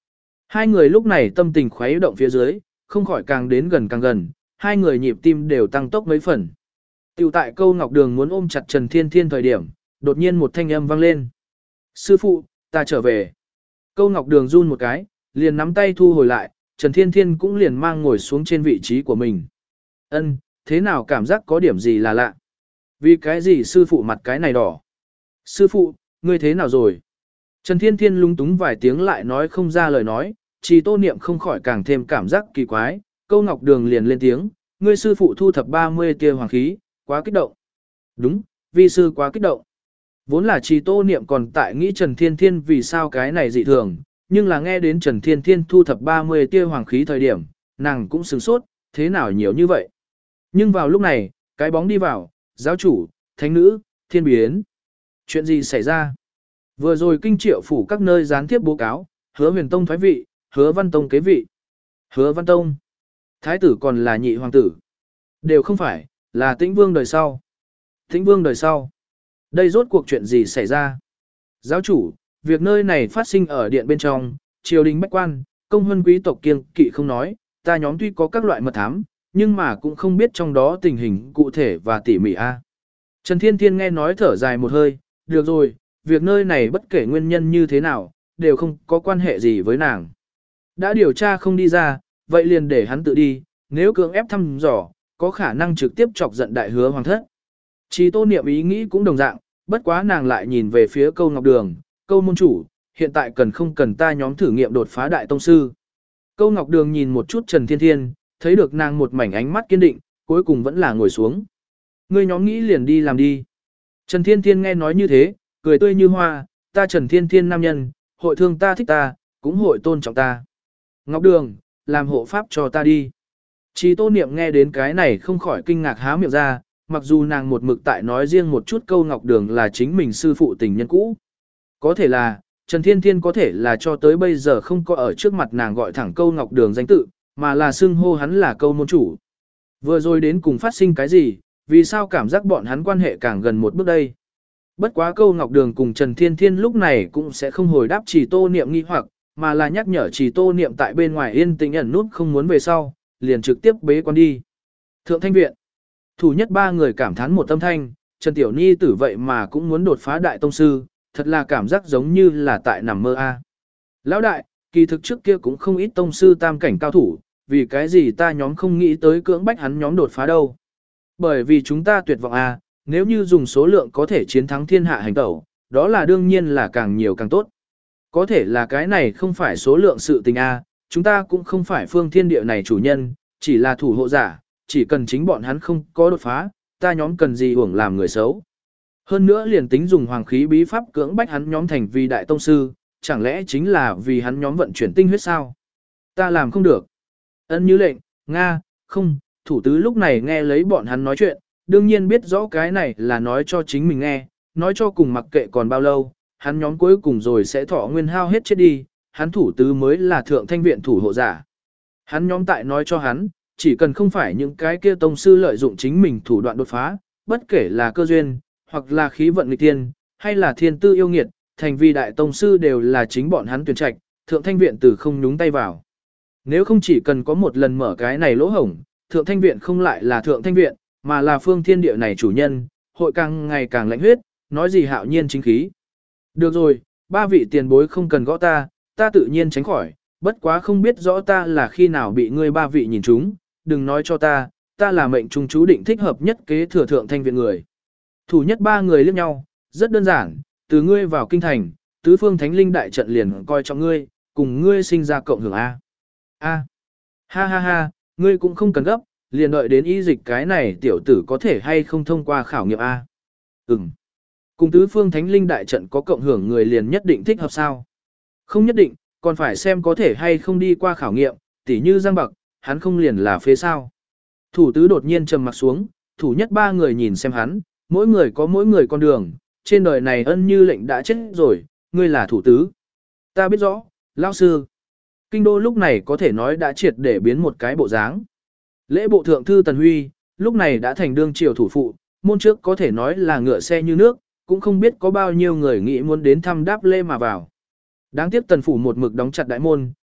Hai người lúc này tâm tình khuấy động phía dưới, không khỏi càng đến gần càng gần, hai người nhịp tim đều tăng tốc mấy phần. Tiểu tại câu Ngọc Đường muốn ôm chặt Trần Thiên Thiên thời điểm, đột nhiên một thanh âm vang lên. Sư phụ, ta trở về. Câu Ngọc Đường run một cái, liền nắm tay thu hồi lại, Trần Thiên Thiên cũng liền mang ngồi xuống trên vị trí của mình. Ân, thế nào cảm giác có điểm gì là lạ? Vì cái gì sư phụ mặt cái này đỏ? Sư phụ, ngươi thế nào rồi? Trần Thiên Thiên lung túng vài tiếng lại nói không ra lời nói, Trì Tô Niệm không khỏi càng thêm cảm giác kỳ quái, Câu Ngọc Đường liền lên tiếng, ngươi sư phụ thu thập ba mươi tia hoàng khí, quá kích động. Đúng, vi sư quá kích động. Vốn là Trì Tô Niệm còn tại nghĩ Trần Thiên Thiên vì sao cái này dị thường, nhưng là nghe đến Trần Thiên Thiên thu thập ba mươi tia hoàng khí thời điểm, nàng cũng sửng sốt, thế nào nhiều như vậy. Nhưng vào lúc này, cái bóng đi vào, giáo chủ, thánh nữ, thiên biến. Chuyện gì xảy ra? Vừa rồi kinh triệu phủ các nơi gián tiếp báo cáo, hứa huyền tông thoái vị, hứa văn tông kế vị. Hứa văn tông, thái tử còn là nhị hoàng tử. Đều không phải, là tĩnh vương đời sau. Tĩnh vương đời sau. Đây rốt cuộc chuyện gì xảy ra? Giáo chủ, việc nơi này phát sinh ở điện bên trong, triều đình bách quan, công huân quý tộc kiêng kỵ không nói, ta nhóm tuy có các loại mật thám, nhưng mà cũng không biết trong đó tình hình cụ thể và tỉ mỉ a. Trần Thiên Thiên nghe nói thở dài một hơi, được rồi, việc nơi này bất kể nguyên nhân như thế nào, đều không có quan hệ gì với nàng. Đã điều tra không đi ra, vậy liền để hắn tự đi, nếu cưỡng ép thăm dò, có khả năng trực tiếp chọc giận đại hứa hoàng thất. Chỉ Tô Niệm ý nghĩ cũng đồng dạng, bất quá nàng lại nhìn về phía Câu Ngọc Đường, Câu môn chủ, hiện tại cần không cần ta nhóm thử nghiệm đột phá đại tông sư. Câu Ngọc Đường nhìn một chút Trần Thiên Thiên, thấy được nàng một mảnh ánh mắt kiên định, cuối cùng vẫn là ngồi xuống. Ngươi nhóm nghĩ liền đi làm đi. Trần Thiên Thiên nghe nói như thế, cười tươi như hoa, ta Trần Thiên Thiên nam nhân, hội thương ta thích ta, cũng hội tôn trọng ta. Ngọc Đường, làm hộ pháp cho ta đi. Chỉ Tô Niệm nghe đến cái này không khỏi kinh ngạc há miệng ra, mặc dù nàng một mực tại nói riêng một chút Câu Ngọc Đường là chính mình sư phụ tình nhân cũ. Có thể là, Trần Thiên Thiên có thể là cho tới bây giờ không có ở trước mặt nàng gọi thẳng Câu Ngọc Đường danh tự, mà là xưng hô hắn là Câu môn chủ. Vừa rồi đến cùng phát sinh cái gì, vì sao cảm giác bọn hắn quan hệ càng gần một bước đây. Bất quá Câu Ngọc Đường cùng Trần Thiên Thiên lúc này cũng sẽ không hồi đáp Chỉ Tô Niệm nghi hoặc, mà là nhắc nhở Chỉ Tô Niệm tại bên ngoài yên tĩnh ẩn nút không muốn về sau, liền trực tiếp bế quan đi. Thượng Thanh Viện, thủ nhất ba người cảm thán một âm thanh, Trần Tiểu Nhi tử vậy mà cũng muốn đột phá đại tông sư, thật là cảm giác giống như là tại nằm mơ a. Lão đại, kỳ thực trước kia cũng không ít tông sư tam cảnh cao thủ, vì cái gì ta nhóm không nghĩ tới cưỡng bách hắn nhóm đột phá đâu. Bởi vì chúng ta tuyệt vọng a, nếu như dùng số lượng có thể chiến thắng thiên hạ hành tẩu, đó là đương nhiên là càng nhiều càng tốt. Có thể là cái này không phải số lượng sự tình a, chúng ta cũng không phải phương thiên địa này chủ nhân, chỉ là thủ hộ giả, chỉ cần chính bọn hắn không có đột phá, ta nhóm cần gì uổng làm người xấu. Hơn nữa liền tính dùng hoàng khí bí pháp cưỡng bách hắn nhóm thành vì đại tông sư, chẳng lẽ chính là vì hắn nhóm vận chuyển tinh huyết sao? Ta làm không được. Ân như lệnh, Nga, không, thủ tứ lúc này nghe lấy bọn hắn nói chuyện, đương nhiên biết rõ cái này là nói cho chính mình nghe, nói cho cùng mặc kệ còn bao lâu, hắn nhóm cuối cùng rồi sẽ thọ nguyên hao hết chết đi, hắn thủ tứ mới là thượng thanh viện thủ hộ giả. Hắn nhóm tại nói cho hắn, chỉ cần không phải những cái kia tông sư lợi dụng chính mình thủ đoạn đột phá, bất kể là cơ duyên, hoặc là khí vận nghịch tiên, hay là thiên tư yêu nghiệt, thành vì đại tông sư đều là chính bọn hắn tuyển trạch, thượng thanh viện từ không nhúng tay vào. Nếu không chỉ cần có một lần mở cái này lỗ hổng, thượng thanh viện không lại là thượng thanh viện, mà là phương thiên địa này chủ nhân, hội càng ngày càng lãnh huyết, nói gì hạo nhiên chính khí. Được rồi, ba vị tiền bối không cần gõ ta, ta tự nhiên tránh khỏi, bất quá không biết rõ ta là khi nào bị ngươi ba vị nhìn trúng, đừng nói cho ta, ta là mệnh trung chú định thích hợp nhất kế thừa thượng thanh viện người. Thủ nhất ba người liếc nhau, rất đơn giản, từ ngươi vào kinh thành, tứ phương thánh linh đại trận liền coi trọng ngươi, cùng ngươi sinh ra cộng hưởng A. A. Ha ha ha, ngươi cũng không cần gấp, liền đợi đến y dịch cái này tiểu tử có thể hay không thông qua khảo nghiệm A. Ừm. Cùng tứ phương thánh linh đại trận có cộng hưởng người liền nhất định thích hợp sao? Không nhất định, còn phải xem có thể hay không đi qua khảo nghiệm, tỉ như Giang Bạc, hắn không liền là phế sao. Thủ tứ đột nhiên trầm mặt xuống, thủ nhất ba người nhìn xem hắn, mỗi người có mỗi người con đường, trên đời này ân như lệnh đã chết rồi, ngươi là thủ tứ. Ta biết rõ, lão sư. Kinh đô lúc này có thể nói đã triệt để biến một cái bộ dáng. Lễ bộ thượng thư Tần Huy, lúc này đã thành đương triều thủ phụ, môn trước có thể nói là ngựa xe như nước, cũng không biết có bao nhiêu người nghĩ muốn đến thăm đáp lễ mà vào. Đáng tiếc Tần phủ một mực đóng chặt đại môn,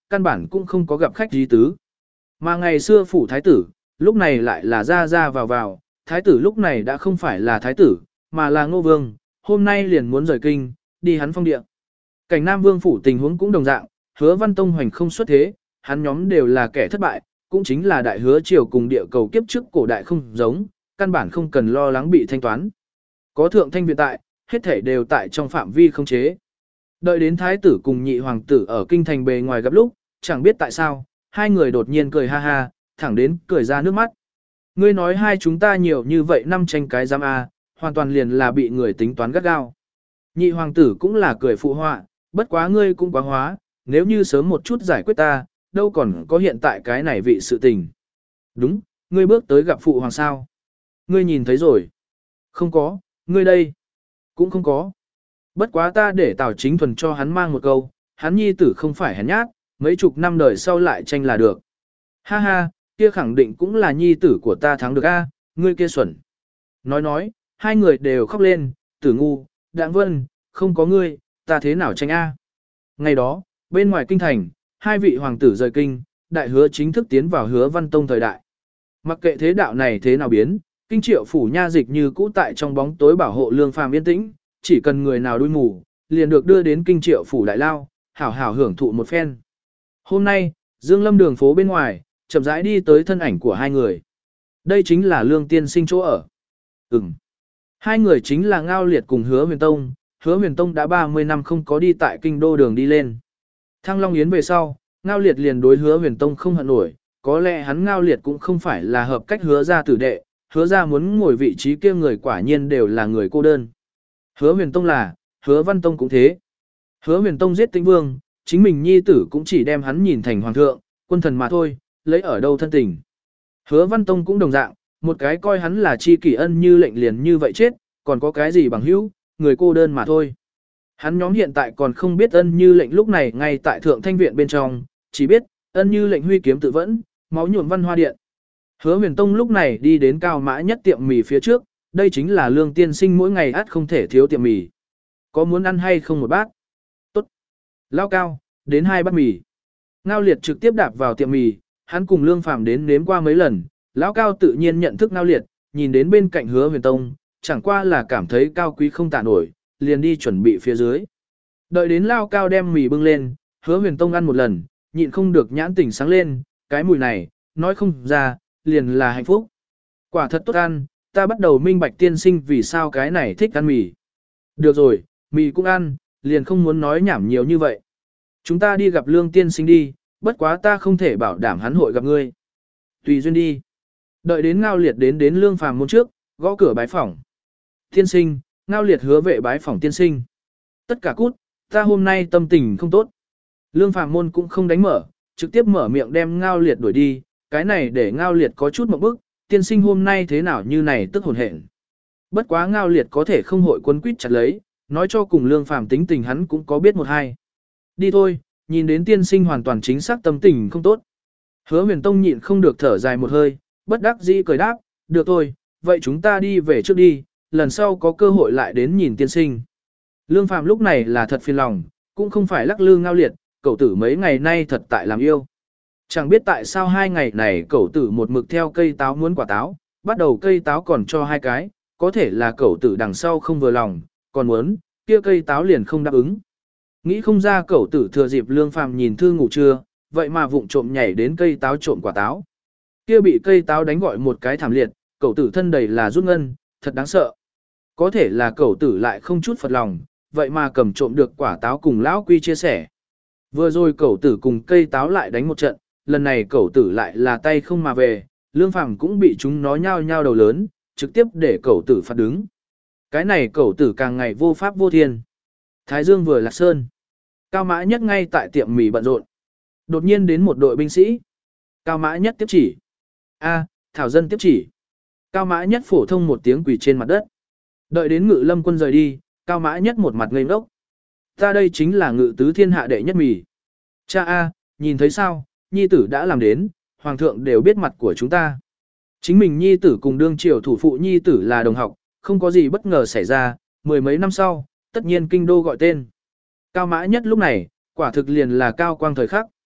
căn bản cũng không có gặp khách gì tứ. Mà ngày xưa phủ thái tử, lúc này lại là ra ra vào vào, thái tử lúc này đã không phải là thái tử, mà là Ngô Vương, hôm nay liền muốn rời kinh, đi hắn phong địa. Cảnh Nam Vương phủ tình huống cũng đồng dạng, Hứa Văn Tông hoành không xuất thế, hắn nhóm đều là kẻ thất bại, cũng chính là đại hứa triều cùng địa cầu kiếp trước cổ đại không giống, căn bản không cần lo lắng bị thanh toán. Có thượng thanh viện tại, hết thể đều tại trong phạm vi không chế. Đợi đến thái tử cùng nhị hoàng tử ở kinh thành bề ngoài gặp lúc, chẳng biết tại sao, hai người đột nhiên cười ha ha, thẳng đến cười ra nước mắt. Ngươi nói hai chúng ta nhiều như vậy năm tranh cái giam a, hoàn toàn liền là bị người tính toán gắt gao. Nhị hoàng tử cũng là cười phụ họa, bất quá ngươi cũng quá hóa, nếu như sớm một chút giải quyết ta, đâu còn có hiện tại cái này vị sự tình. Đúng, ngươi bước tới gặp phụ hoàng sao. Ngươi nhìn thấy rồi. Không có, ngươi đây. Cũng không có. Bất quá ta để Tào Chính Thuần cho hắn mang một câu, hắn nhi tử không phải hèn nhát, mấy chục năm đời sau lại tranh là được. Ha ha, kia khẳng định cũng là nhi tử của ta thắng được a, ngươi kia xuẩn. Nói nói, hai người đều khóc lên, tử ngu, đạng vân, không có ngươi, ta thế nào tranh a. Ngày đó, bên ngoài kinh thành, hai vị hoàng tử rời kinh, đại hứa chính thức tiến vào Hứa Văn Tông thời đại. Mặc kệ thế đạo này thế nào biến, kinh triệu phủ nha dịch như cũ tại trong bóng tối bảo hộ lương phàm yên tĩnh, chỉ cần người nào đuôi mù, liền được đưa đến kinh triệu phủ đại lao, hảo hảo hưởng thụ một phen. Hôm nay, Dương Lâm đường phố bên ngoài, chậm rãi đi tới thân ảnh của hai người. Đây chính là Lương Tiên Sinh chỗ ở. Ừm. Hai người chính là Ngao Liệt cùng Hứa Huyền Tông, Hứa Huyền Tông đã ba mươi năm không có đi tại kinh đô đường đi lên. Thăng Long Yến về sau, Ngao Liệt liền đối Hứa Huyền Tông không hận nổi, có lẽ hắn Ngao Liệt cũng không phải là hợp cách Hứa gia tử đệ, Hứa gia muốn ngồi vị trí kia người quả nhiên đều là người cô đơn. Hứa Huyền Tông là, Hứa Văn Tông cũng thế. Hứa Huyền Tông giết Tĩnh Vương, chính mình nhi tử cũng chỉ đem hắn nhìn thành hoàng thượng, quân thần mà thôi, lấy ở đâu thân tình. Hứa Văn Tông cũng đồng dạng, một cái coi hắn là chi kỷ ân như lệnh liền như vậy chết, còn có cái gì bằng hữu, người cô đơn mà thôi. Hắn nhóm hiện tại còn không biết ân như lệnh lúc này ngay tại thượng thanh viện bên trong, chỉ biết, ân như lệnh huy kiếm tự vẫn, máu nhuộm văn hoa điện. Hứa Huyền Tông lúc này đi đến Cao Mã Nhất tiệm mì phía trước, đây chính là Lương Tiên Sinh mỗi ngày ắt không thể thiếu tiệm mì. Có muốn ăn hay không một bát? Tốt. Lao Cao, đến hai bát mì. Ngao Liệt trực tiếp đạp vào tiệm mì, hắn cùng Lương Phàm đến nếm qua mấy lần, Lão Cao tự nhiên nhận thức Ngao Liệt, nhìn đến bên cạnh Hứa Huyền Tông, chẳng qua là cảm thấy cao quý không tả nổi, liền đi chuẩn bị phía dưới. Đợi đến Lao Cao đem mì bưng lên, Hứa Huyền Tông ăn một lần, nhịn không được nhãn tỉnh sáng lên, cái mùi này, nói không ra, liền là hạnh phúc. Quả thật tốt ăn, ta bắt đầu minh bạch tiên sinh vì sao cái này thích ăn mì. Được rồi, mì cũng ăn, liền không muốn nói nhảm nhiều như vậy. Chúng ta đi gặp Lương Tiên Sinh đi, bất quá ta không thể bảo đảm hắn hội gặp ngươi. Tùy duyên đi. Đợi đến Ngao Liệt đến đến Lương Phàm môn trước, gõ cửa bái phỏng. Tiên sinh, Ngao Liệt hứa vệ bái phỏng tiên sinh. Tất cả cút, ta hôm nay tâm tình không tốt. Lương Phàm môn cũng không đánh mở, trực tiếp mở miệng đem Ngao Liệt đuổi đi, cái này để Ngao Liệt có chút một bức, tiên sinh hôm nay thế nào như này tức hồn hển. Bất quá Ngao Liệt có thể không hội quấn quýt chặt lấy, nói cho cùng Lương Phàm tính tình hắn cũng có biết một hai. Đi thôi, nhìn đến tiên sinh hoàn toàn chính xác tâm tình không tốt. Hứa Huyền Tông nhịn không được thở dài một hơi, bất đắc dĩ cười đáp, được thôi, vậy chúng ta đi về trước đi, lần sau có cơ hội lại đến nhìn tiên sinh. Lương Phàm lúc này là thật phiền lòng, cũng không phải lắc lư Ngao Liệt, cậu tử mấy ngày nay thật tại làm yêu. Chẳng biết tại sao hai ngày này cậu tử một mực theo cây táo muốn quả táo, bắt đầu cây táo còn cho hai cái, có thể là cậu tử đằng sau không vừa lòng, còn muốn, kia cây táo liền không đáp ứng. Nghĩ không ra cậu tử thừa dịp Lương Phàm nhìn thư ngủ trưa, vậy mà vụng trộm nhảy đến cây táo trộm quả táo. Kia bị cây táo đánh gọi một cái thảm liệt, cậu tử thân đầy là rút ngân, thật đáng sợ. Có thể là cậu tử lại không chút phật lòng, vậy mà cầm trộm được quả táo cùng lão quy chia sẻ. Vừa rồi cậu tử cùng cây táo lại đánh một trận, lần này cậu tử lại là tay không mà về, Lương Phàm cũng bị chúng nó nhao nhao đầu lớn, trực tiếp để cậu tử phạt đứng. Cái này cậu tử càng ngày vô pháp vô thiên. Thái Dương vừa lạc sơn. Cao Mã Nhất ngay tại tiệm mì bận rộn. Đột nhiên đến một đội binh sĩ. Cao Mã Nhất tiếp chỉ. A, Thảo Dân tiếp chỉ. Cao Mã Nhất phổ thông một tiếng quỳ trên mặt đất. Đợi đến Ngự Lâm quân rời đi, Cao Mã Nhất một mặt ngây ngốc. Ta đây chính là Ngự tứ thiên hạ đệ nhất mì. Cha a, nhìn thấy sao, nhi tử đã làm đến, hoàng thượng đều biết mặt của chúng ta. Chính mình nhi tử cùng đương triều thủ phụ nhi tử là đồng học, không có gì bất ngờ xảy ra, mười mấy năm sau, tất nhiên kinh đô gọi tên. Cao Mã Nhất lúc này, quả thực liền là cao quang thời khắc.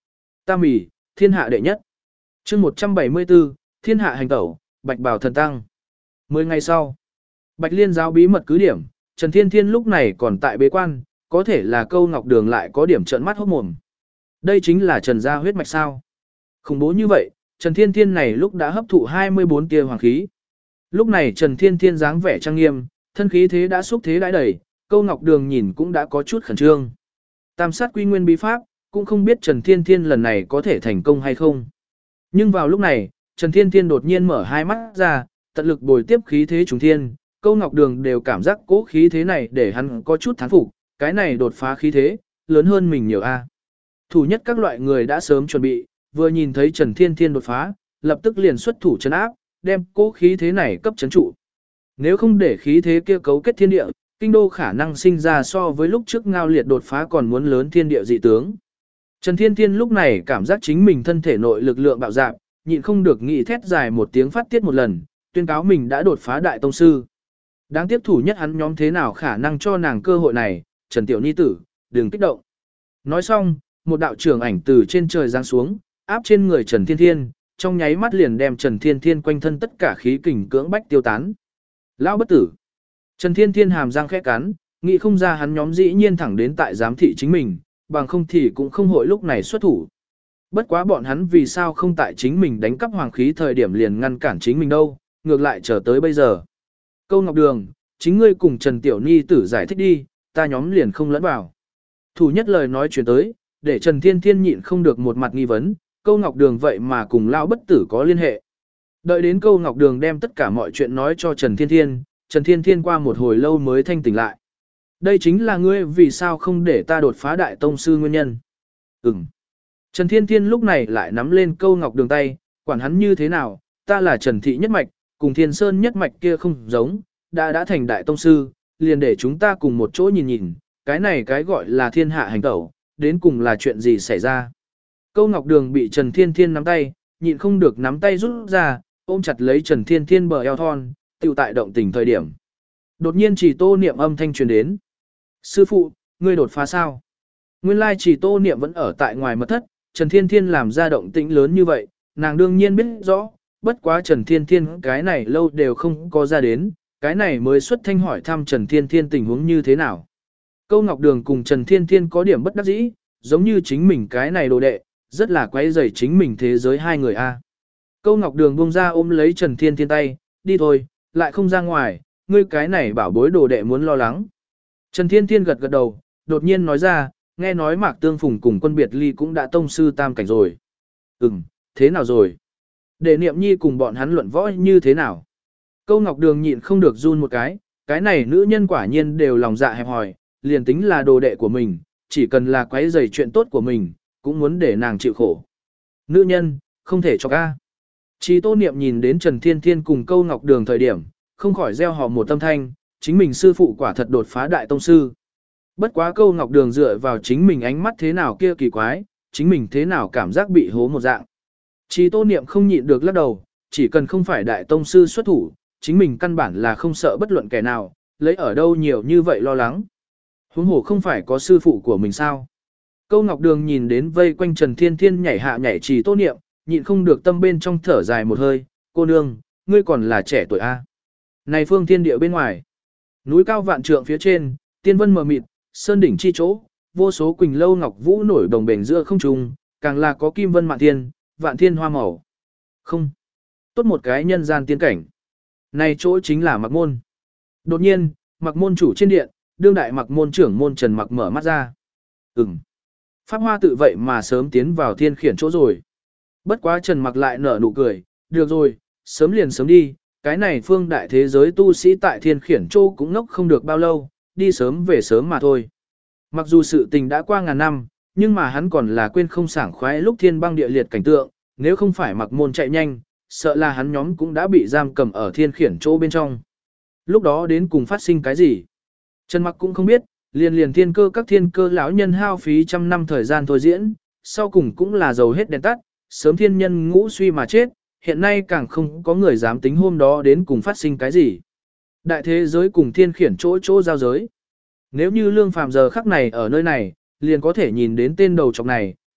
Ta mỉ, thiên hạ đệ nhất. chương một trăm bảy mươi tư, thiên hạ hành tẩu, bạch bào thần tăng. Mười ngày sau, Bạch Liên giáo bí mật cứ điểm, Trần Thiên Thiên lúc này còn tại bế quan, có thể là Câu Ngọc Đường lại có điểm trợn mắt hốt mồm. Đây chính là Trần gia huyết mạch sao? Khủng bố như vậy, Trần Thiên Thiên này lúc đã hấp thụ hai mươi bốn tia hoàng khí. Lúc này Trần Thiên Thiên dáng vẻ trang nghiêm, thân khí thế đã xúc thế đãi đẩy, Câu Ngọc Đường nhìn cũng đã có chút khẩn trương. Tam sát quy nguyên bí pháp, cũng không biết Trần Thiên Thiên lần này có thể thành công hay không. Nhưng vào lúc này, Trần Thiên Thiên đột nhiên mở hai mắt ra, tận lực bồi tiếp khí thế trùng thiên, Câu Ngọc Đường đều cảm giác cố khí thế này để hắn có chút thán phục, cái này đột phá khí thế, lớn hơn mình nhiều a. Thủ nhất các loại người đã sớm chuẩn bị, vừa nhìn thấy Trần Thiên Thiên đột phá, lập tức liền xuất thủ trấn áp, đem cố khí thế này cấp trấn trụ. Nếu không để khí thế kia cấu kết thiên địa, kinh đô khả năng sinh ra so với lúc trước Ngao Liệt đột phá còn muốn lớn thiên địa dị tướng. Trần Thiên Thiên lúc này cảm giác chính mình thân thể nội lực lượng bạo dạn, nhịn không được nghĩ thét dài một tiếng phát tiết một lần, tuyên cáo mình đã đột phá đại tông sư. Đáng tiếc thủ nhất hắn nhóm thế nào khả năng cho nàng cơ hội này, Trần Tiểu Nhi tử, đừng kích động. Nói xong, một đạo trưởng ảnh từ trên trời giáng xuống, áp trên người Trần Thiên Thiên, trong nháy mắt liền đem Trần Thiên Thiên quanh thân tất cả khí kình cưỡng bách tiêu tán. Lão bất tử. Trần Thiên Thiên hàm răng khẽ cắn, nghĩ không ra hắn nhóm dĩ nhiên thẳng đến tại giám thị chính mình, bằng không thì cũng không hội lúc này xuất thủ. Bất quá bọn hắn vì sao không tại chính mình đánh cắp hoàng khí thời điểm liền ngăn cản chính mình đâu, ngược lại chờ tới bây giờ. Câu Ngọc Đường, chính ngươi cùng Trần Tiểu Nhi tử giải thích đi, ta nhóm liền không lẫn vào. Thủ nhất lời nói chuyển tới, để Trần Thiên Thiên nhịn không được một mặt nghi vấn, Câu Ngọc Đường vậy mà cùng Lão bất tử có liên hệ. Đợi đến Câu Ngọc Đường đem tất cả mọi chuyện nói cho Trần Thiên Thiên, Trần Thiên Thiên qua một hồi lâu mới thanh tỉnh lại. Đây chính là ngươi vì sao không để ta đột phá đại tông sư nguyên nhân. Ừm. Trần Thiên Thiên lúc này lại nắm lên Câu Ngọc Đường tay, quản hắn như thế nào, ta là Trần Thị nhất mạch, cùng Thiên Sơn nhất mạch kia không giống, đã đã thành đại tông sư, liền để chúng ta cùng một chỗ nhìn nhìn, cái này cái gọi là thiên hạ hành tẩu, đến cùng là chuyện gì xảy ra. Câu Ngọc Đường bị Trần Thiên Thiên nắm tay, nhịn không được nắm tay rút ra, ôm chặt lấy Trần Thiên Thiên bờ eo thon, tiêu tại động tình thời điểm. Đột nhiên chỉ tô niệm âm thanh truyền đến. Sư phụ, ngươi đột phá sao? Nguyên lai chỉ tô niệm vẫn ở tại ngoài mật thất, Trần Thiên Thiên làm ra động tĩnh lớn như vậy, nàng đương nhiên biết rõ, bất quá Trần Thiên Thiên cái này lâu đều không có ra đến, cái này mới xuất thanh hỏi thăm Trần Thiên Thiên tình huống như thế nào. Câu Ngọc Đường cùng Trần Thiên Thiên có điểm bất đắc dĩ, giống như chính mình cái này đồ đệ, rất là quấy rầy chính mình thế giới hai người a. Câu Ngọc Đường buông ra ôm lấy Trần Thiên Thiên tay, đi thôi, lại không ra ngoài, ngươi cái này bảo bối đồ đệ muốn lo lắng. Trần Thiên Thiên gật gật đầu, đột nhiên nói ra, nghe nói Mạc Tương Phùng cùng Quân Biệt Ly cũng đã tông sư tam cảnh rồi. Ừm, thế nào rồi? Để Niệm Nhi cùng bọn hắn luận võ như thế nào? Câu Ngọc Đường nhịn không được run một cái, cái này nữ nhân quả nhiên đều lòng dạ hẹp hòi, liền tính là đồ đệ của mình, chỉ cần là quấy rầy chuyện tốt của mình, cũng muốn để nàng chịu khổ. Nữ nhân, không thể cho ca. Chỉ Tô Niệm nhìn đến Trần Thiên Thiên cùng Câu Ngọc Đường thời điểm, không khỏi gieo họ một tâm thanh, chính mình sư phụ quả thật đột phá đại tông sư. Bất quá Câu Ngọc Đường dựa vào chính mình ánh mắt thế nào kia kỳ quái, chính mình thế nào cảm giác bị hố một dạng. Chỉ Tô Niệm không nhịn được lắc đầu, chỉ cần không phải đại tông sư xuất thủ, chính mình căn bản là không sợ bất luận kẻ nào, lấy ở đâu nhiều như vậy lo lắng. Huống hồ không phải có sư phụ của mình sao? Câu Ngọc Đường nhìn đến vây quanh Trần Thiên Thiên nhảy hạ nhảy Chỉ Tô Niệm, nhịn không được tâm bên trong thở dài một hơi, cô nương, ngươi còn là trẻ tuổi a. Này phương thiên địa bên ngoài, núi cao vạn trượng phía trên, tiên vân mờ mịt, sơn đỉnh chi chỗ, vô số quỳnh lâu ngọc vũ nổi đồng bền giữa không trung, càng là có kim vân mạn thiên, vạn thiên hoa màu. Không, tốt một cái nhân gian tiên cảnh. Này chỗ chính là Mặc Môn. Đột nhiên, Mặc Môn chủ trên điện, đương đại Mặc Môn trưởng môn Trần Mặc mở mắt ra. Ừm. Pháp Hoa tự vậy mà sớm tiến vào thiên khiển chỗ rồi. Bất quá Trần Mặc lại nở nụ cười, được rồi, sớm liền sớm đi, cái này phương đại thế giới tu sĩ tại thiên khiển chỗ cũng ngốc không được bao lâu, đi sớm về sớm mà thôi. Mặc dù sự tình đã qua ngàn năm, nhưng mà hắn còn là quên không sảng khoái lúc thiên băng địa liệt cảnh tượng, nếu không phải Mặc Môn chạy nhanh, sợ là hắn nhóm cũng đã bị giam cầm ở thiên khiển chỗ bên trong. Lúc đó đến cùng phát sinh cái gì? Trần Mặc cũng không biết, liền liền thiên cơ các thiên cơ lão nhân hao phí trăm năm thời gian thôi diễn, sau cùng cũng là dầu hết đèn tắt, sớm thiên nhân ngũ suy mà chết, hiện nay càng không có người dám tính hôm đó đến cùng phát sinh cái gì. Đại thế giới cùng thiên khiển chỗ chỗ giao giới. Nếu như Lương Phàm giờ khắc này ở nơi này, liền có thể nhìn đến tên đầu trọc này,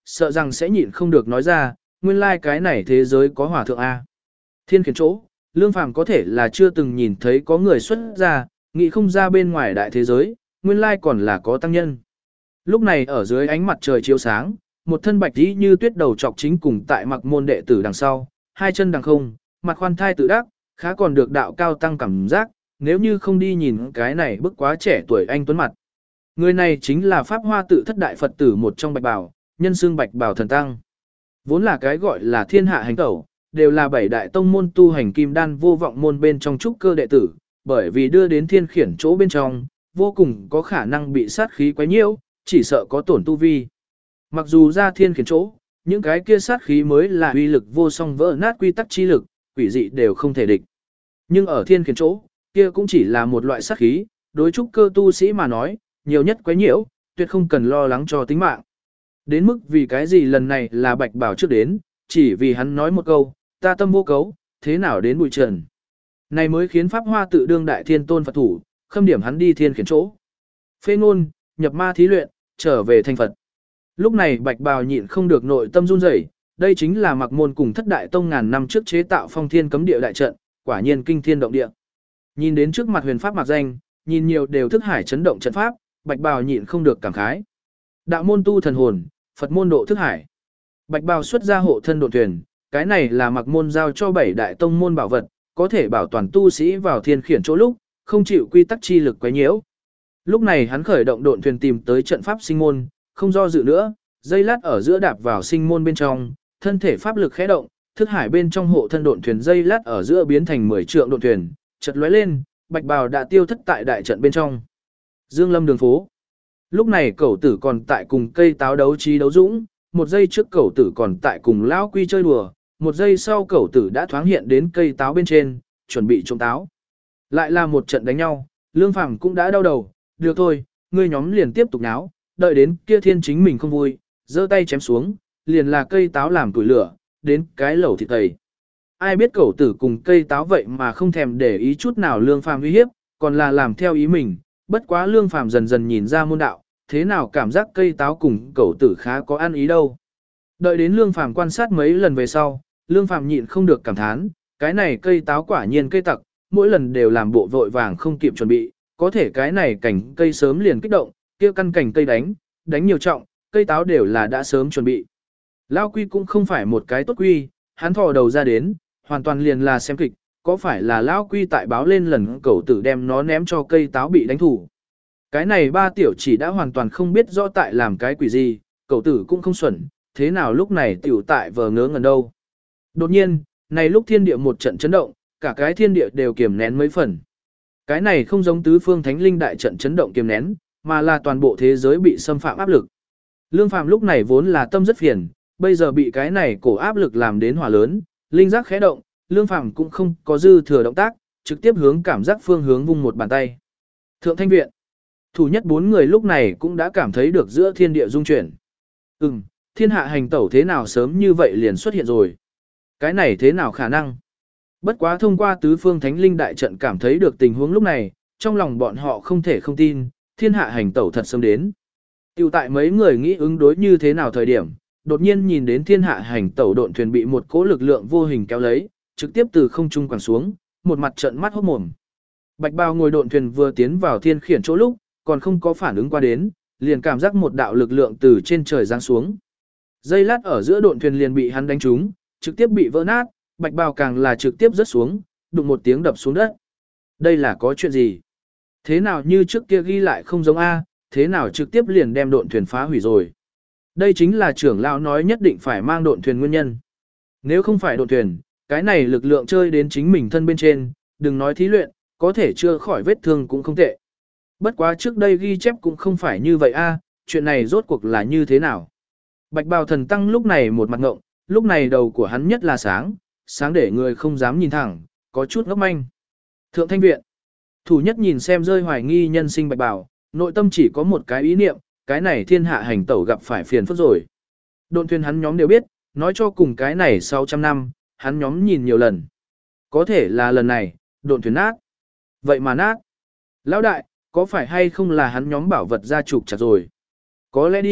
sợ rằng sẽ nhịn không được nói ra, nguyên lai like cái này thế giới có hòa thượng A. Thiên khiển chỗ, Lương Phàm có thể là chưa từng nhìn thấy có người xuất ra, nghĩ không ra bên ngoài đại thế giới, nguyên lai like còn là có tăng nhân. Lúc này ở dưới ánh mặt trời chiếu sáng, một thân bạch tí như tuyết đầu trọc chính cùng tại mặc môn đệ tử đằng sau, hai chân đằng không, mặt khoan thai tự đắc, khá còn được đạo cao tăng cảm giác, nếu như không đi nhìn cái này bức quá trẻ tuổi anh tuấn mặt. Người này chính là Pháp Hoa tự thất đại Phật tử một trong bạch bào, nhân xương bạch bào thần tăng. Vốn là cái gọi là thiên hạ hành tẩu, đều là bảy đại tông môn tu hành kim đan vô vọng môn bên trong trúc cơ đệ tử, bởi vì đưa đến thiên khiển chỗ bên trong, vô cùng có khả năng bị sát khí quấy nhiễu, chỉ sợ có tổn tu vi. Mặc dù ra thiên khiển chỗ, những cái kia sát khí mới là uy lực vô song vỡ nát quy tắc chi lực, quỷ dị đều không thể địch. Nhưng ở thiên khiển chỗ, kia cũng chỉ là một loại sát khí, đối trúc cơ tu sĩ mà nói, nhiều nhất quấy nhiễu, tuyệt không cần lo lắng cho tính mạng. Đến mức vì cái gì lần này là bạch bảo trước đến, chỉ vì hắn nói một câu, ta tâm vô cấu, thế nào đến bụi trần. Này mới khiến Pháp Hoa tự đương đại thiên tôn Phật thủ, khâm điểm hắn đi thiên khiển chỗ. Phê ngôn, nhập ma thí luyện, trở về thành Phật. Lúc này bạch bào nhịn không được nội tâm run rẩy, đây chính là mặc môn cùng thất đại tông ngàn năm trước chế tạo phong thiên cấm địa đại trận, quả nhiên kinh thiên động địa. Nhìn đến trước mặt huyền pháp mặc danh, nhìn nhiều đều thức hải chấn động trận pháp, bạch bào nhịn không được cảm khái. Đạo môn tu thần hồn, Phật môn độ thức hải. Bạch bào xuất ra hộ thân độ thuyền, cái này là mặc môn giao cho bảy đại tông môn bảo vật, có thể bảo toàn tu sĩ vào thiên khiển chỗ lúc, không chịu quy tắc chi lực quấy nhiễu. Lúc này hắn khởi động độn thuyền tìm tới trận pháp sinh môn, không do dự nữa, dây lát ở giữa đạp vào sinh môn bên trong, thân thể pháp lực khẽ động, thức hải bên trong hộ thân độn thuyền dây lát ở giữa biến thành mười trượng độn thuyền, chợt lóe lên, bạch bào đã tiêu thất tại đại trận bên trong. Dương Lâm đường phố. Lúc này cẩu tử còn tại cùng cây táo đấu trí đấu dũng, một giây trước cẩu tử còn tại cùng lão quy chơi đùa, một giây sau cẩu tử đã thoáng hiện đến cây táo bên trên, chuẩn bị trộm táo. Lại là một trận đánh nhau, Lương Phàm cũng đã đau đầu, được thôi, ngươi nhóm liền tiếp tục náo, đợi đến kia thiên chính mình không vui, giơ tay chém xuống, liền là cây táo làm củi lửa, đến cái lẩu thịt tẩy. Ai biết cẩu tử cùng cây táo vậy mà không thèm để ý chút nào Lương Phàm uy hiếp, còn là làm theo ý mình, bất quá Lương Phàm dần dần nhìn ra môn đạo, thế nào cảm giác cây táo cùng cẩu tử khá có ăn ý đâu. Đợi đến Lương Phàm quan sát mấy lần về sau, Lương Phàm nhịn không được cảm thán, cái này cây táo quả nhiên cây tặc, mỗi lần đều làm bộ vội vàng không kịp chuẩn bị, có thể cái này cảnh cây sớm liền kích động, kia căn cảnh cây đánh, đánh nhiều trọng, cây táo đều là đã sớm chuẩn bị. Lao quy cũng không phải một cái tốt quy, hắn thò đầu ra đến, hoàn toàn liền là xem kịch, có phải là Lao quy tại báo lên lần cẩu tử đem nó ném cho cây táo bị đánh thủ. Cái này ba tiểu chỉ đã hoàn toàn không biết rõ tại làm cái quỷ gì, cẩu tử cũng không xuẩn, thế nào lúc này tiểu tại vờ ngớ ngẩn đâu. Đột nhiên, này lúc thiên địa một trận chấn động, cả cái thiên địa đều kiềm nén mấy phần. Cái này không giống tứ phương thánh linh đại trận chấn động kiềm nén, mà là toàn bộ thế giới bị xâm phạm áp lực. Lương Phàm lúc này vốn là tâm rất phiền, bây giờ bị cái này cổ áp lực làm đến hỏa lớn, linh giác khẽ động, Lương Phàm cũng không có dư thừa động tác, trực tiếp hướng cảm giác phương hướng vung một bàn tay. Thượng Thanh viện. Thủ nhất bốn người lúc này cũng đã cảm thấy được giữa thiên địa dung chuyển. Ừm, thiên hạ hành tẩu thế nào sớm như vậy liền xuất hiện rồi. Cái này thế nào khả năng? Bất quá thông qua tứ phương thánh linh đại trận cảm thấy được tình huống lúc này, trong lòng bọn họ không thể không tin, thiên hạ hành tẩu thật sớm đến. Tiểu tại mấy người nghĩ ứng đối như thế nào thời điểm, đột nhiên nhìn đến thiên hạ hành tẩu độn thuyền bị một cỗ lực lượng vô hình kéo lấy, trực tiếp từ không trung quẳng xuống, một mặt trận mắt hốt mồm. Bạch bào ngồi độn thuyền vừa tiến vào thiên khiển chỗ lúc, còn không có phản ứng qua đến, liền cảm giác một đạo lực lượng từ trên trời giáng xuống. Dây lát ở giữa độn thuyền liền bị hắn đánh trúng, trực tiếp bị vỡ nát, bạch bào càng là trực tiếp rớt xuống, đụng một tiếng đập xuống đất. Đây là có chuyện gì? Thế nào như trước kia ghi lại không giống A, thế nào trực tiếp liền đem độn thuyền phá hủy rồi? Đây chính là trưởng lão nói nhất định phải mang độn thuyền nguyên nhân. Nếu không phải độn thuyền, cái này lực lượng chơi đến chính mình thân bên trên, đừng nói thí luyện, có thể chưa khỏi vết thương cũng không tệ. Bất quá trước đây ghi chép cũng không phải như vậy a, chuyện này rốt cuộc là như thế nào? Bạch bào thần tăng lúc này một mặt ngộng, lúc này đầu của hắn nhất là sáng, sáng để người không dám nhìn thẳng, có chút ngốc manh. Thượng Thanh viện. Thủ nhất nhìn xem rơi hoài nghi nhân sinh bạch bào, nội tâm chỉ có một cái ý niệm, cái này thiên hạ hành tẩu gặp phải phiền phức rồi. Độn thuyền hắn nhóm đều biết, nói cho cùng cái này sau trăm năm, hắn nhóm nhìn nhiều lần. Có thể là lần này, độn thuyền nát. Vậy mà nát. Lão đại, có phải hay không là hắn nhóm bảo vật ra trục chặt rồi? Có lẽ đi,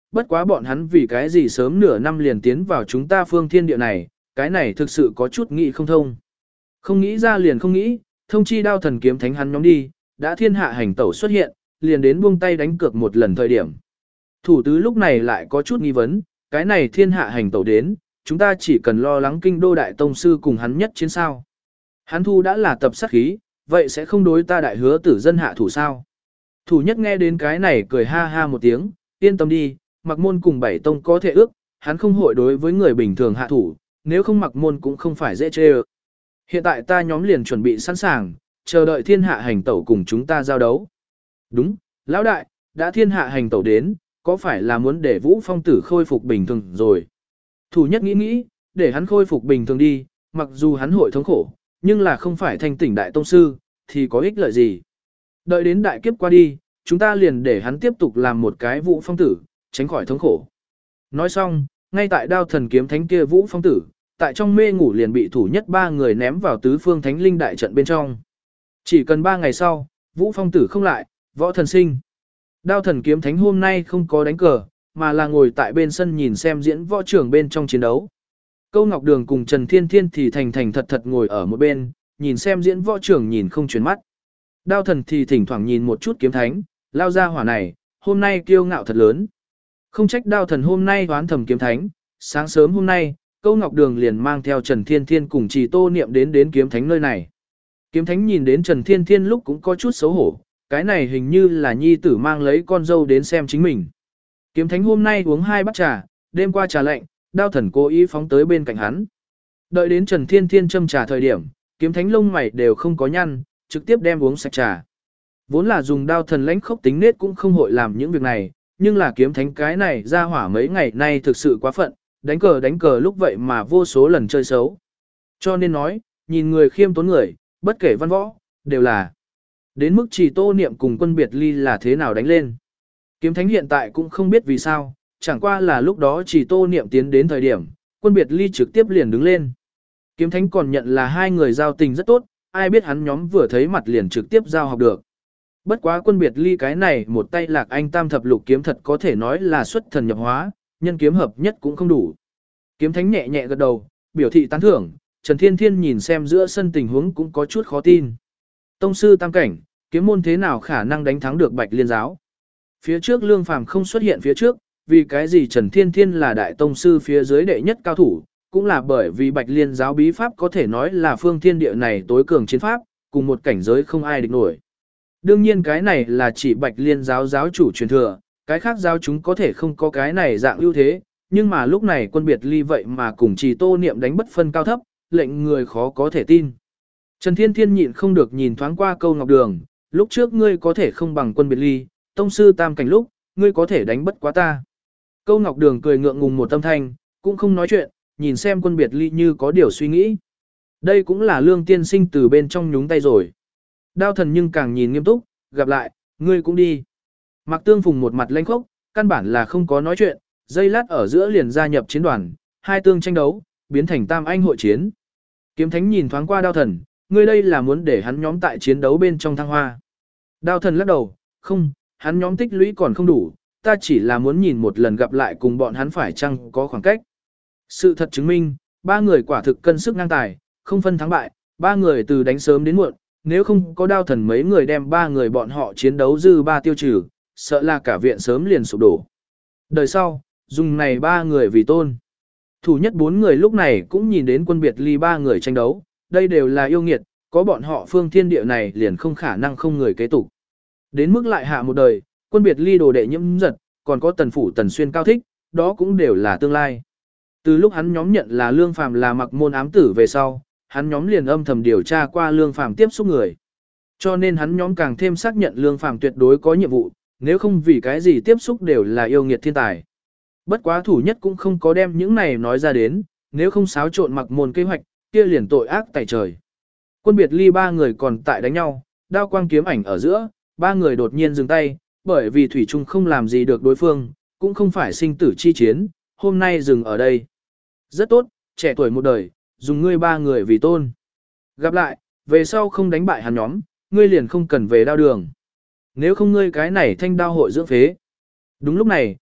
bất quá bọn hắn vì cái gì sớm nửa năm liền tiến vào chúng ta phương thiên địa này, cái này thực sự có chút nghĩ không thông. Không nghĩ ra liền không nghĩ, thông chi đao thần kiếm thánh hắn nhóm đi, đã thiên hạ hành tẩu xuất hiện, liền đến buông tay đánh cược một lần thời điểm. Thủ tứ lúc này lại có chút nghi vấn, cái này thiên hạ hành tẩu đến, chúng ta chỉ cần lo lắng kinh đô đại tông sư cùng hắn nhất chiến sao. Hắn thu đã là tập sát khí, vậy sẽ không đối ta đại hứa tử dân hạ thủ sao. Thủ nhất nghe đến cái này cười ha ha một tiếng, yên tâm đi, mặc môn cùng bảy tông có thể ước, hắn không hội đối với người bình thường hạ thủ, nếu không mặc môn cũng không phải dễ chê ơ. Hiện tại ta nhóm liền chuẩn bị sẵn sàng, chờ đợi thiên hạ hành tẩu cùng chúng ta giao đấu. Đúng, lão đại, đã thiên hạ hành tẩu đến, có phải là muốn để Vũ Phong tử khôi phục bình thường rồi? Thủ nhất nghĩ nghĩ, để hắn khôi phục bình thường đi, mặc dù hắn hội thống khổ, nhưng là không phải thanh tỉnh đại tông sư, thì có ích lợi gì? Đợi đến đại kiếp qua đi, chúng ta liền để hắn tiếp tục làm một cái Vũ Phong tử, tránh khỏi thống khổ. Nói xong, ngay tại đao thần kiếm thánh kia Vũ Phong tử, tại trong mê ngủ liền bị thủ nhất ba người ném vào tứ phương thánh linh đại trận bên trong. Chỉ cần ba ngày sau, Vũ Phong tử không lại, võ thần sinh. Đao thần kiếm thánh hôm nay không có đánh cờ, mà là ngồi tại bên sân nhìn xem diễn võ trưởng bên trong chiến đấu. Câu Ngọc Đường cùng Trần Thiên Thiên thì thành thành thật thật ngồi ở một bên, nhìn xem diễn võ trưởng nhìn không chuyển mắt. Đao thần thì thỉnh thoảng nhìn một chút kiếm thánh, lao ra hỏa này, hôm nay kiêu ngạo thật lớn. Không trách đao thần hôm nay đoán thầm kiếm thánh, sáng sớm hôm nay, Câu Ngọc Đường liền mang theo Trần Thiên Thiên cùng Trì Tô Niệm đến đến kiếm thánh nơi này. Kiếm thánh nhìn đến Trần Thiên Thiên lúc cũng có chút xấu hổ, cái này hình như là nhi tử mang lấy con dâu đến xem chính mình. Kiếm thánh hôm nay uống hai bát trà, đêm qua trà lạnh, đao thần cố ý phóng tới bên cạnh hắn. Đợi đến Trần Thiên Thiên châm trà thời điểm, kiếm thánh lông mày đều không có nhăn, trực tiếp đem uống sạch trà. Vốn là dùng đao thần lãnh khốc tính nết cũng không hội làm những việc này, nhưng là kiếm thánh cái này ra hỏa mấy ngày nay thực sự quá phận, đánh cờ đánh cờ lúc vậy mà vô số lần chơi xấu. Cho nên nói, nhìn người khiêm tốn người, bất kể văn võ, đều là. Đến mức Trì Tô Niệm cùng Quân Biệt Ly là thế nào đánh lên. Kiếm thánh hiện tại cũng không biết vì sao, chẳng qua là lúc đó Trì Tô Niệm tiến đến thời điểm, Quân Biệt Ly trực tiếp liền đứng lên. Kiếm thánh còn nhận là hai người giao tình rất tốt, ai biết hắn nhóm vừa thấy mặt liền trực tiếp giao học được. Bất quá Quân Biệt Ly cái này một tay lạc anh tam thập lục kiếm thật có thể nói là xuất thần nhập hóa, nhân kiếm hợp nhất cũng không đủ. Kiếm thánh nhẹ nhẹ gật đầu, biểu thị tán thưởng, Trần Thiên Thiên nhìn xem giữa sân tình huống cũng có chút khó tin. Tông sư tam cảnh, kiếm môn thế nào khả năng đánh thắng được Bạch Liên giáo? Phía trước Lương Phàm không xuất hiện phía trước, vì cái gì Trần Thiên Thiên là đại tông sư phía dưới đệ nhất cao thủ, cũng là bởi vì Bạch Liên giáo bí pháp có thể nói là phương thiên địa này tối cường chiến pháp, cùng một cảnh giới không ai địch nổi. Đương nhiên cái này là chỉ Bạch Liên giáo giáo chủ truyền thừa, cái khác giáo chúng có thể không có cái này dạng ưu thế, nhưng mà lúc này Quân Biệt Ly vậy mà cùng Trì Tô Niệm đánh bất phân cao thấp, lệnh người khó có thể tin. Trần Thiên Thiên nhịn không được nhìn thoáng qua Câu Ngọc Đường, lúc trước ngươi có thể không bằng Quân Biệt Ly, tông sư tam cảnh lúc, ngươi có thể đánh bất quá ta. Câu Ngọc Đường cười ngượng ngùng một tâm thanh, cũng không nói chuyện, nhìn xem Quân Biệt Ly như có điều suy nghĩ. Đây cũng là Lương tiên sinh từ bên trong nhúng tay rồi. Đao thần nhưng càng nhìn nghiêm túc, gặp lại, ngươi cũng đi. Mạc Tương Phùng một mặt lanh khốc, căn bản là không có nói chuyện, giây lát ở giữa liền gia nhập chiến đoàn, hai tương tranh đấu, biến thành tam anh hội chiến. Kiếm thánh nhìn thoáng qua đao thần, ngươi đây là muốn để hắn nhóm tại chiến đấu bên trong thăng hoa. Đao thần lắc đầu, không, hắn nhóm tích lũy còn không đủ, ta chỉ là muốn nhìn một lần gặp lại cùng bọn hắn phải chăng có khoảng cách. Sự thật chứng minh, ba người quả thực cân sức ngang tài, không phân thắng bại, ba người từ đánh sớm đến muộn, nếu không có đao thần mấy người đem ba người bọn họ chiến đấu dư ba tiêu trừ, sợ là cả viện sớm liền sụp đổ. Đời sau, dùng này ba người vì tôn. Thủ nhất bốn người lúc này cũng nhìn đến Quân Biệt Ly ba người tranh đấu, đây đều là yêu nghiệt, có bọn họ phương thiên địa này liền không khả năng không người kế tục. Đến mức lại hạ một đời, Quân Biệt Ly đồ đệ nhiễm giật, còn có tần phủ tần xuyên cao thích, đó cũng đều là tương lai. Từ lúc hắn nhóm nhận là Lương Phàm là mặc môn ám tử về sau, hắn nhóm liền âm thầm điều tra qua Lương Phàm tiếp xúc người. Cho nên hắn nhóm càng thêm xác nhận Lương Phàm tuyệt đối có nhiệm vụ, nếu không vì cái gì tiếp xúc đều là yêu nghiệt thiên tài. Bất quá thủ nhất cũng không có đem những này nói ra đến, nếu không xáo trộn mặc môn kế hoạch, kia liền tội ác tại trời. Quân Biệt Ly ba người còn tại đánh nhau, đao quang kiếm ảnh ở giữa, ba người đột nhiên dừng tay, bởi vì thủy chung không làm gì được đối phương, cũng không phải sinh tử chi chiến, hôm nay dừng ở đây. Rất tốt, trẻ tuổi một đời, dùng ngươi ba người vì tôn. Gặp lại, về sau không đánh bại hắn nhóm, ngươi liền không cần về đao đường. Nếu không ngươi cái này thanh đao hội dưỡng phế. Đúng lúc này,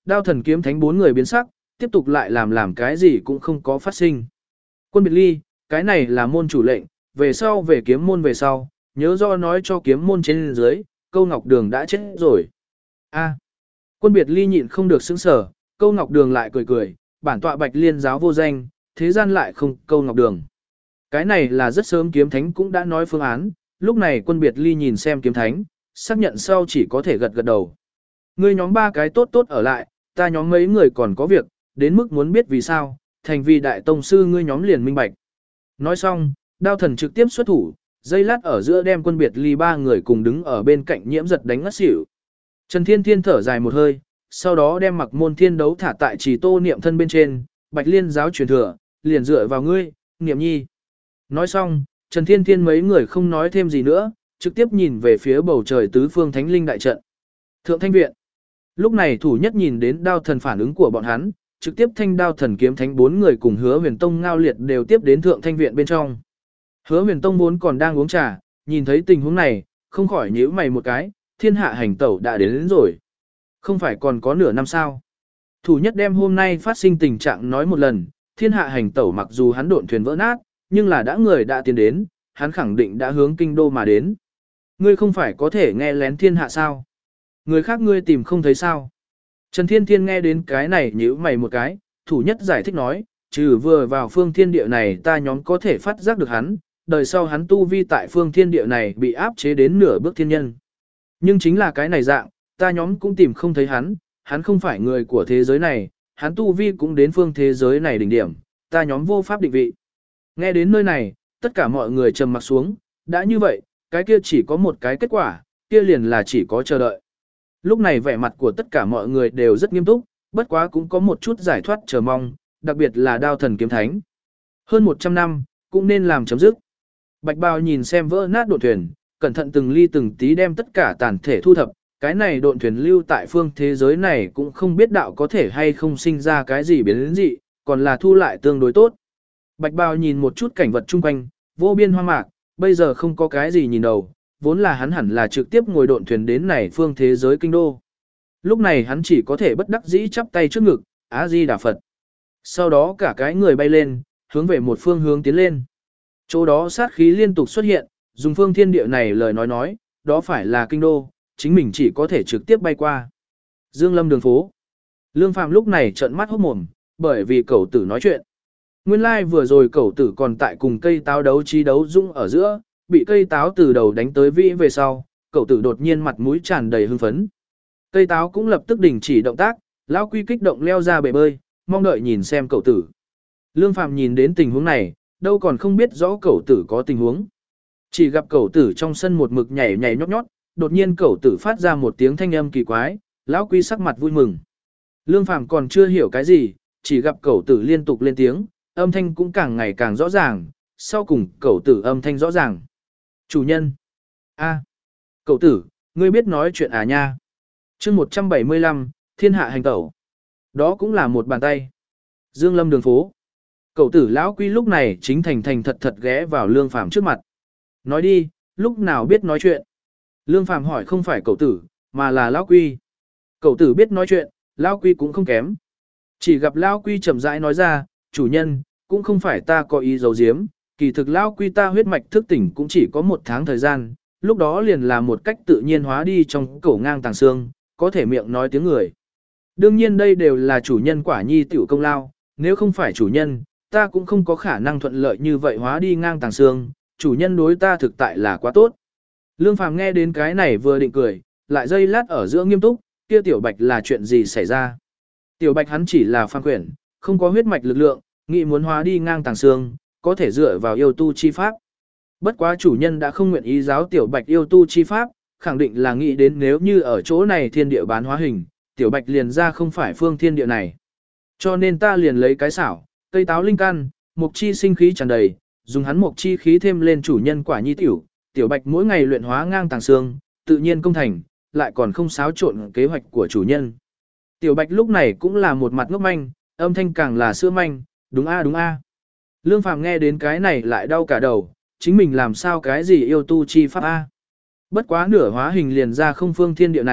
đao thần kiếm thánh bốn người biến sắc, tiếp tục lại làm làm cái gì cũng không có phát sinh. Quân biệt ly, cái này là môn chủ lệnh, về sau về kiếm môn về sau, nhớ do nói cho kiếm môn trên dưới, Câu Ngọc Đường đã chết rồi. A. Quân biệt ly nhịn không được sững sờ, Câu Ngọc Đường lại cười cười, bản tọa Bạch Liên giáo vô danh, thế gian lại không Câu Ngọc Đường. Cái này là rất sớm kiếm thánh cũng đã nói phương án, lúc này quân biệt ly nhìn xem kiếm thánh, xác nhận sau chỉ có thể gật gật đầu. Ngươi nhóm ba cái tốt tốt ở lại, ta nhóm mấy người còn có việc, đến mức muốn biết vì sao, thành vì đại tông sư ngươi nhóm liền minh bạch. Nói xong, đao thần trực tiếp xuất thủ, dây lát ở giữa đem quân biệt ly ba người cùng đứng ở bên cạnh nhiễm giật đánh ngất xỉu. Trần Thiên Thiên thở dài một hơi, sau đó đem mặc môn thiên đấu thả tại trì tô niệm thân bên trên, Bạch Liên giáo truyền thừa, liền dựa vào ngươi, niệm nhi. Nói xong, Trần Thiên Thiên mấy người không nói thêm gì nữa, trực tiếp nhìn về phía bầu trời tứ phương thánh linh đại trận. Thượng Thanh Viện. Lúc này thủ nhất nhìn đến đao thần phản ứng của bọn hắn, trực tiếp thanh đao thần kiếm thánh bốn người cùng Hứa Huyền Tông Ngao Liệt đều tiếp đến Thượng Thanh Viện bên trong. Hứa Huyền Tông vốn còn đang uống trà, nhìn thấy tình huống này, không khỏi nhíu mày một cái, thiên hạ hành tẩu đã đến, đến rồi. Không phải còn có nửa năm sao. Thủ nhất đem hôm nay phát sinh tình trạng nói một lần, thiên hạ hành tẩu mặc dù hắn độn thuyền vỡ nát, nhưng là đã người đã tiến đến, hắn khẳng định đã hướng kinh đô mà đến. Ngươi không phải có thể nghe lén thiên hạ sao? Người khác ngươi tìm không thấy sao? Trần Thiên Thiên nghe đến cái này nhíu mày một cái, thủ nhất giải thích nói, trừ vừa vào phương thiên địa này ta nhóm có thể phát giác được hắn, đời sau hắn tu vi tại phương thiên địa này bị áp chế đến nửa bước thiên nhân. Nhưng chính là cái này dạng, ta nhóm cũng tìm không thấy hắn, hắn không phải người của thế giới này, hắn tu vi cũng đến phương thế giới này đỉnh điểm, ta nhóm vô pháp định vị. Nghe đến nơi này, tất cả mọi người trầm mặc xuống, đã như vậy, cái kia chỉ có một cái kết quả, kia liền là chỉ có chờ đợi. Lúc này vẻ mặt của tất cả mọi người đều rất nghiêm túc, bất quá cũng có một chút giải thoát chờ mong, đặc biệt là đao thần kiếm thánh. Hơn một trăm năm, cũng nên làm chấm dứt. Bạch Bào nhìn xem vỡ nát độn thuyền, cẩn thận từng ly từng tí đem tất cả tàn thể thu thập, cái này độn thuyền lưu tại phương thế giới này cũng không biết đạo có thể hay không sinh ra cái gì biến đến gì, còn là thu lại tương đối tốt. Bạch Bào nhìn một chút cảnh vật chung quanh, vô biên hoang mạc, bây giờ không có cái gì nhìn đầu, vốn là hắn hẳn là trực tiếp ngồi độn thuyền đến này phương thế giới kinh đô. Lúc này hắn chỉ có thể bất đắc dĩ chắp tay trước ngực, Á Di Đà Phật. Sau đó cả cái người bay lên, hướng về một phương hướng tiến lên. Chỗ đó sát khí liên tục xuất hiện, dùng phương thiên địa này lời nói nói, đó phải là kinh đô, chính mình chỉ có thể trực tiếp bay qua. Dương Lâm đường phố. Lương Phàm lúc này trợn mắt hốt mồm, bởi vì cẩu tử nói chuyện. Nguyên lai like vừa rồi cẩu tử còn tại cùng cây táo đấu trí đấu dũng ở giữa, bị cây táo từ đầu đánh tới vĩ về sau, cẩu tử đột nhiên mặt mũi tràn đầy hưng phấn. Cây táo cũng lập tức đình chỉ động tác, lão quy kích động leo ra bể bơi, mong đợi nhìn xem cẩu tử. Lương Phàm nhìn đến tình huống này, đâu còn không biết rõ cẩu tử có tình huống. Chỉ gặp cẩu tử trong sân một mực nhảy nhảy nhót nhót, đột nhiên cẩu tử phát ra một tiếng thanh âm kỳ quái, lão quy sắc mặt vui mừng. Lương Phàm còn chưa hiểu cái gì, chỉ gặp cẩu tử liên tục lên tiếng, âm thanh cũng càng ngày càng rõ ràng, sau cùng cẩu tử âm thanh rõ ràng. Chủ nhân. A. Cẩu tử, ngươi biết nói chuyện à nha. Chương một trăm bảy mươi lăm, thiên hạ hành tẩu. Đó cũng là một bàn tay. Dương Lâm đường phố. Cẩu tử lão quy lúc này chính thành thành thật thật ghé vào Lương Phàm trước mặt. Nói đi, lúc nào biết nói chuyện. Lương Phàm hỏi không phải cẩu tử, mà là lão quy. Cẩu tử biết nói chuyện, lão quy cũng không kém. Chỉ gặp lão quy chậm rãi nói ra, chủ nhân, cũng không phải ta có ý giấu giếm, kỳ thực lão quy ta huyết mạch thức tỉnh cũng chỉ có một tháng thời gian, lúc đó liền là một cách tự nhiên hóa đi trong cổ ngang tàng xương, có thể miệng nói tiếng người. Đương nhiên đây đều là chủ nhân quả nhi tiểu công lao, nếu không phải chủ nhân, ta cũng không có khả năng thuận lợi như vậy hóa đi ngang tàng xương, chủ nhân đối ta thực tại là quá tốt. Lương Phàm nghe đến cái này vừa định cười, lại giây lát ở giữa nghiêm túc, kia tiểu bạch là chuyện gì xảy ra. Tiểu bạch hắn chỉ là phàm quyển, không có huyết mạch lực lượng, nghĩ muốn hóa đi ngang tàng xương, có thể dựa vào yêu tu chi pháp. Bất quá chủ nhân đã không nguyện ý giáo tiểu bạch yêu tu chi pháp, khẳng định là nghĩ đến nếu như ở chỗ này thiên địa bán hóa hình, tiểu bạch liền ra không phải phương thiên địa này. Cho nên ta liền lấy cái xảo, cây táo linh căn, mục chi sinh khí tràn đầy, dùng hắn mục chi khí thêm lên chủ nhân quả nhi tiểu, tiểu bạch mỗi ngày luyện hóa ngang tàng xương, tự nhiên công thành, lại còn không xáo trộn kế hoạch của chủ nhân. Tiểu bạch lúc này cũng là một mặt ngốc manh, âm thanh càng là sữa manh, đúng a đúng a. Lương Phàm nghe đến cái này lại đau cả đầu, chính mình làm sao cái gì yêu tu chi pháp a. Bất quá nửa hóa hình liền ra không phương thiên địa này,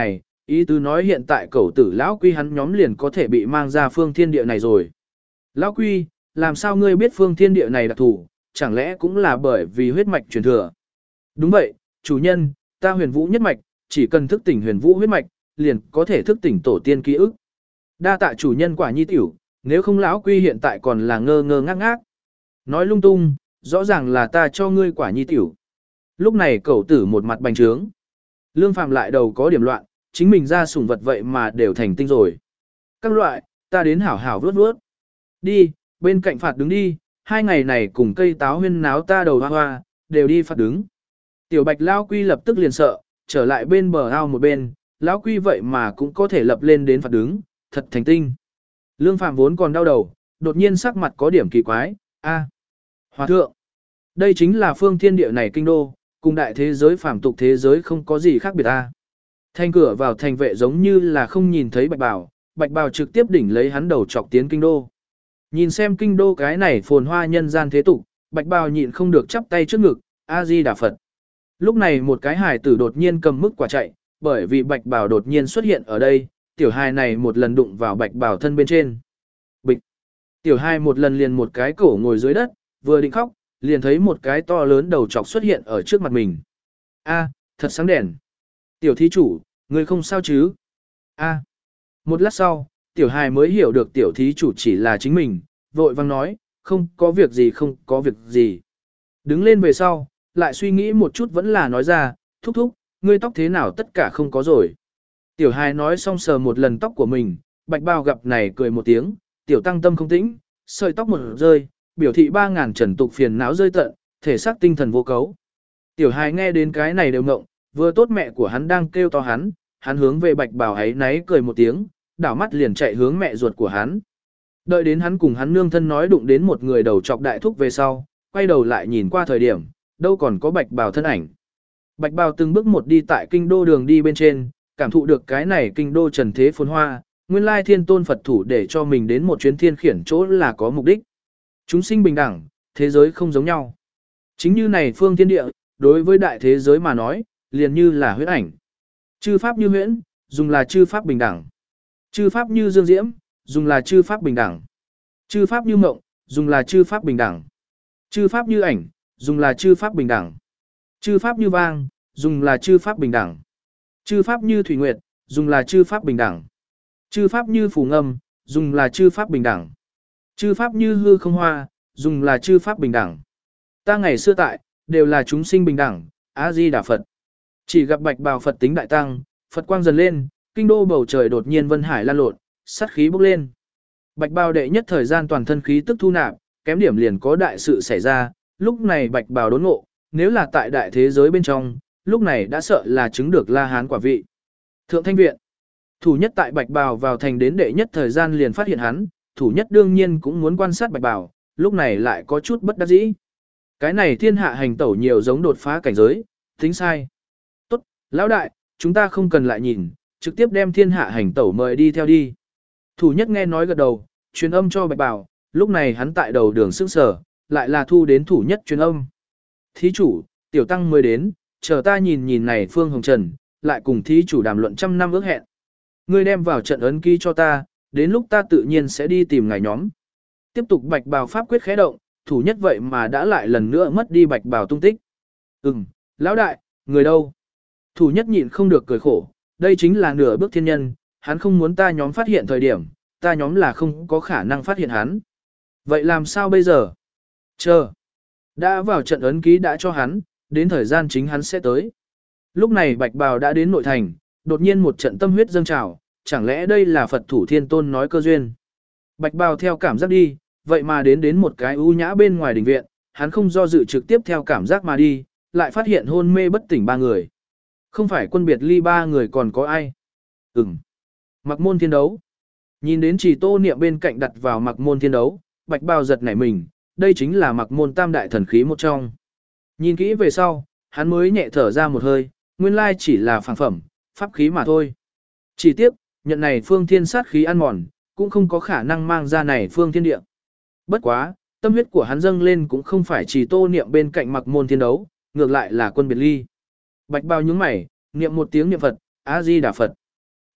Ý tứ nói hiện tại cẩu tử lão quy hắn nhóm liền có thể bị mang ra phương thiên địa này rồi. Lão quy, làm sao ngươi biết phương thiên địa này đặc thủ, chẳng lẽ cũng là bởi vì huyết mạch truyền thừa? Đúng vậy, chủ nhân, ta huyền vũ nhất mạch, chỉ cần thức tỉnh huyền vũ huyết mạch, liền có thể thức tỉnh tổ tiên ký ức. Đa tạ chủ nhân quả nhi tiểu, nếu không lão quy hiện tại còn là ngơ ngơ ngác ngác. Nói lung tung, rõ ràng là ta cho ngươi quả nhi tiểu. Lúc này cẩu tử một mặt bành trướng. Lương Phàm lại đầu có điểm loạn, chính mình ra sủng vật vậy mà đều thành tinh rồi. Các loại, ta đến hảo hảo vớt vớt. Đi, bên cạnh phạt đứng đi, hai ngày này cùng cây táo huyên náo ta đầu hoa hoa, đều đi phạt đứng. Tiểu bạch lão quy lập tức liền sợ, trở lại bên bờ ao một bên, lão quy vậy mà cũng có thể lập lên đến phạt đứng, thật thành tinh. Lương Phàm vốn còn đau đầu, đột nhiên sắc mặt có điểm kỳ quái, a, hòa thượng, đây chính là phương thiên địa này kinh đô, cùng đại thế giới phàm tục thế giới không có gì khác biệt a. Thành cửa vào thành vệ giống như là không nhìn thấy bạch bào, bạch bào trực tiếp đỉnh lấy hắn đầu chọc tiến kinh đô. Nhìn xem kinh đô cái này phồn hoa nhân gian thế tục, bạch bào nhịn không được chắp tay trước ngực, A-di-đà Phật. Lúc này một cái hài tử đột nhiên cầm mức quả chạy, bởi vì bạch bào đột nhiên xuất hiện ở đây, tiểu hài này một lần đụng vào bạch bào thân bên trên. Bịch. Tiểu hài một lần liền một cái cổ ngồi dưới đất, vừa định khóc, liền thấy một cái to lớn đầu chọc xuất hiện ở trước mặt mình. A, thật sáng đèn. Tiểu thí chủ, người không sao chứ? A. Một lát sau, tiểu hài mới hiểu được tiểu thí chủ chỉ là chính mình, vội vang nói, không có việc gì không có việc gì. Đứng lên về sau, lại suy nghĩ một chút vẫn là nói ra, thúc thúc, ngươi tóc thế nào tất cả không có rồi. Tiểu hài nói xong sờ một lần tóc của mình, bạch bào gặp này cười một tiếng, tiểu tăng tâm không tĩnh, sợi tóc một rơi, biểu thị ba ngàn trần tục phiền não rơi tận, thể xác tinh thần vô cấu. Tiểu hài nghe đến cái này đều ngộng, vừa tốt mẹ của hắn đang kêu to hắn, hắn hướng về bạch bào ấy náy cười một tiếng, đảo mắt liền chạy hướng mẹ ruột của hắn. Đợi đến hắn cùng hắn nương thân nói đụng đến một người đầu chọc đại thúc về sau, quay đầu lại nhìn qua thời điểm, đâu còn có bạch bào thân ảnh. Bạch bào từng bước một đi tại kinh đô đường đi bên trên, cảm thụ được cái này kinh đô trần thế phồn hoa, nguyên lai thiên tôn Phật thủ để cho mình đến một chuyến thiên khiển chỗ là có mục đích. Chúng sinh bình đẳng, thế giới không giống nhau. Chính như này phương thiên địa, đối với đại thế giới mà nói, liền như là huyễn ảnh. Chư pháp như huyễn, dùng là chư pháp bình đẳng. Chư pháp như dương diễm, dùng là chư pháp bình đẳng. Chư pháp như mộng, dùng là chư pháp bình đẳng. Chư pháp như ảnh, dùng là chư pháp bình đẳng. Chư pháp như vang, dùng là chư pháp bình đẳng. Chư pháp như thủy nguyệt, dùng là chư pháp bình đẳng. Chư pháp như phù ngâm, dùng là chư pháp bình đẳng. Chư pháp như hư không hoa, dùng là chư pháp bình đẳng. Ta ngày xưa tại, đều là chúng sinh bình đẳng, A-di-đà Phật. Chỉ gặp bạch bào Phật tính đại tăng, Phật quang dần lên, kinh đô bầu trời đột nhiên vân hải lan lộn, sát khí bốc lên. Bạch bào đệ nhất thời gian toàn thân khí tức thu nạp, kém điểm liền có đại sự xảy ra, lúc này bạch bào đốn ngộ, nếu là tại đại thế giới bên trong, lúc này đã sợ là chứng được La Hán quả vị. Thượng Thanh Viện, thủ nhất tại bạch bào vào thành đến đệ nhất thời gian liền phát hiện hắn, thủ nhất đương nhiên cũng muốn quan sát bạch bào, lúc này lại có chút bất đắc dĩ. Cái này thiên hạ hành tẩu nhiều giống đột phá cảnh giới, tính sai. Tốt, lão đại, chúng ta không cần lại nhìn, trực tiếp đem thiên hạ hành tẩu mời đi theo đi. Thủ nhất nghe nói gật đầu, truyền âm cho bạch bào, lúc này hắn tại đầu đường sững sờ, lại là thu đến thủ nhất truyền âm. Thí chủ, tiểu tăng mới đến, chờ ta nhìn nhìn này Phương Hồng Trần, lại cùng thí chủ đàm luận trăm năm ước hẹn. Ngươi đem vào trận ấn ký cho ta, đến lúc ta tự nhiên sẽ đi tìm ngài nhóm. Tiếp tục bạch bào pháp quyết khẽ động, thủ nhất vậy mà đã lại lần nữa mất đi bạch bào tung tích. Ừm, lão đại, người đâu? Thủ nhất nhịn không được cười khổ, đây chính là nửa bước thiên nhân, hắn không muốn ta nhóm phát hiện thời điểm, ta nhóm là không có khả năng phát hiện hắn. Vậy làm sao bây giờ? Chờ. Đã vào trận ấn ký đã cho hắn, đến thời gian chính hắn sẽ tới. Lúc này bạch bào đã đến nội thành, đột nhiên một trận tâm huyết dâng trào, chẳng lẽ đây là Phật thủ thiên tôn nói cơ duyên. Bạch bào theo cảm giác đi, vậy mà đến đến một cái u nhã bên ngoài đình viện, hắn không do dự trực tiếp theo cảm giác mà đi, lại phát hiện hôn mê bất tỉnh ba người. Không phải quân biệt ly ba người còn có ai? Ừm. Mặc môn thiên đấu. Nhìn đến chỉ tô niệm bên cạnh đặt vào mặc môn thiên đấu, bạch bào giật nảy mình, đây chính là mặc môn tam đại thần khí một trong. Nhìn kỹ về sau, hắn mới nhẹ thở ra một hơi, nguyên lai chỉ là phản phẩm, pháp khí mà thôi. Chỉ tiếc, nhận này phương thiên sát khí ăn mòn, cũng không có khả năng mang ra này phương thiên địa. Bất quá, tâm huyết của hắn dâng lên cũng không phải chỉ tô niệm bên cạnh mặc môn thiên đấu, ngược lại là quân biệt ly. Bạch bào nhướng mày, niệm một tiếng niệm Phật, A-di-đà Phật.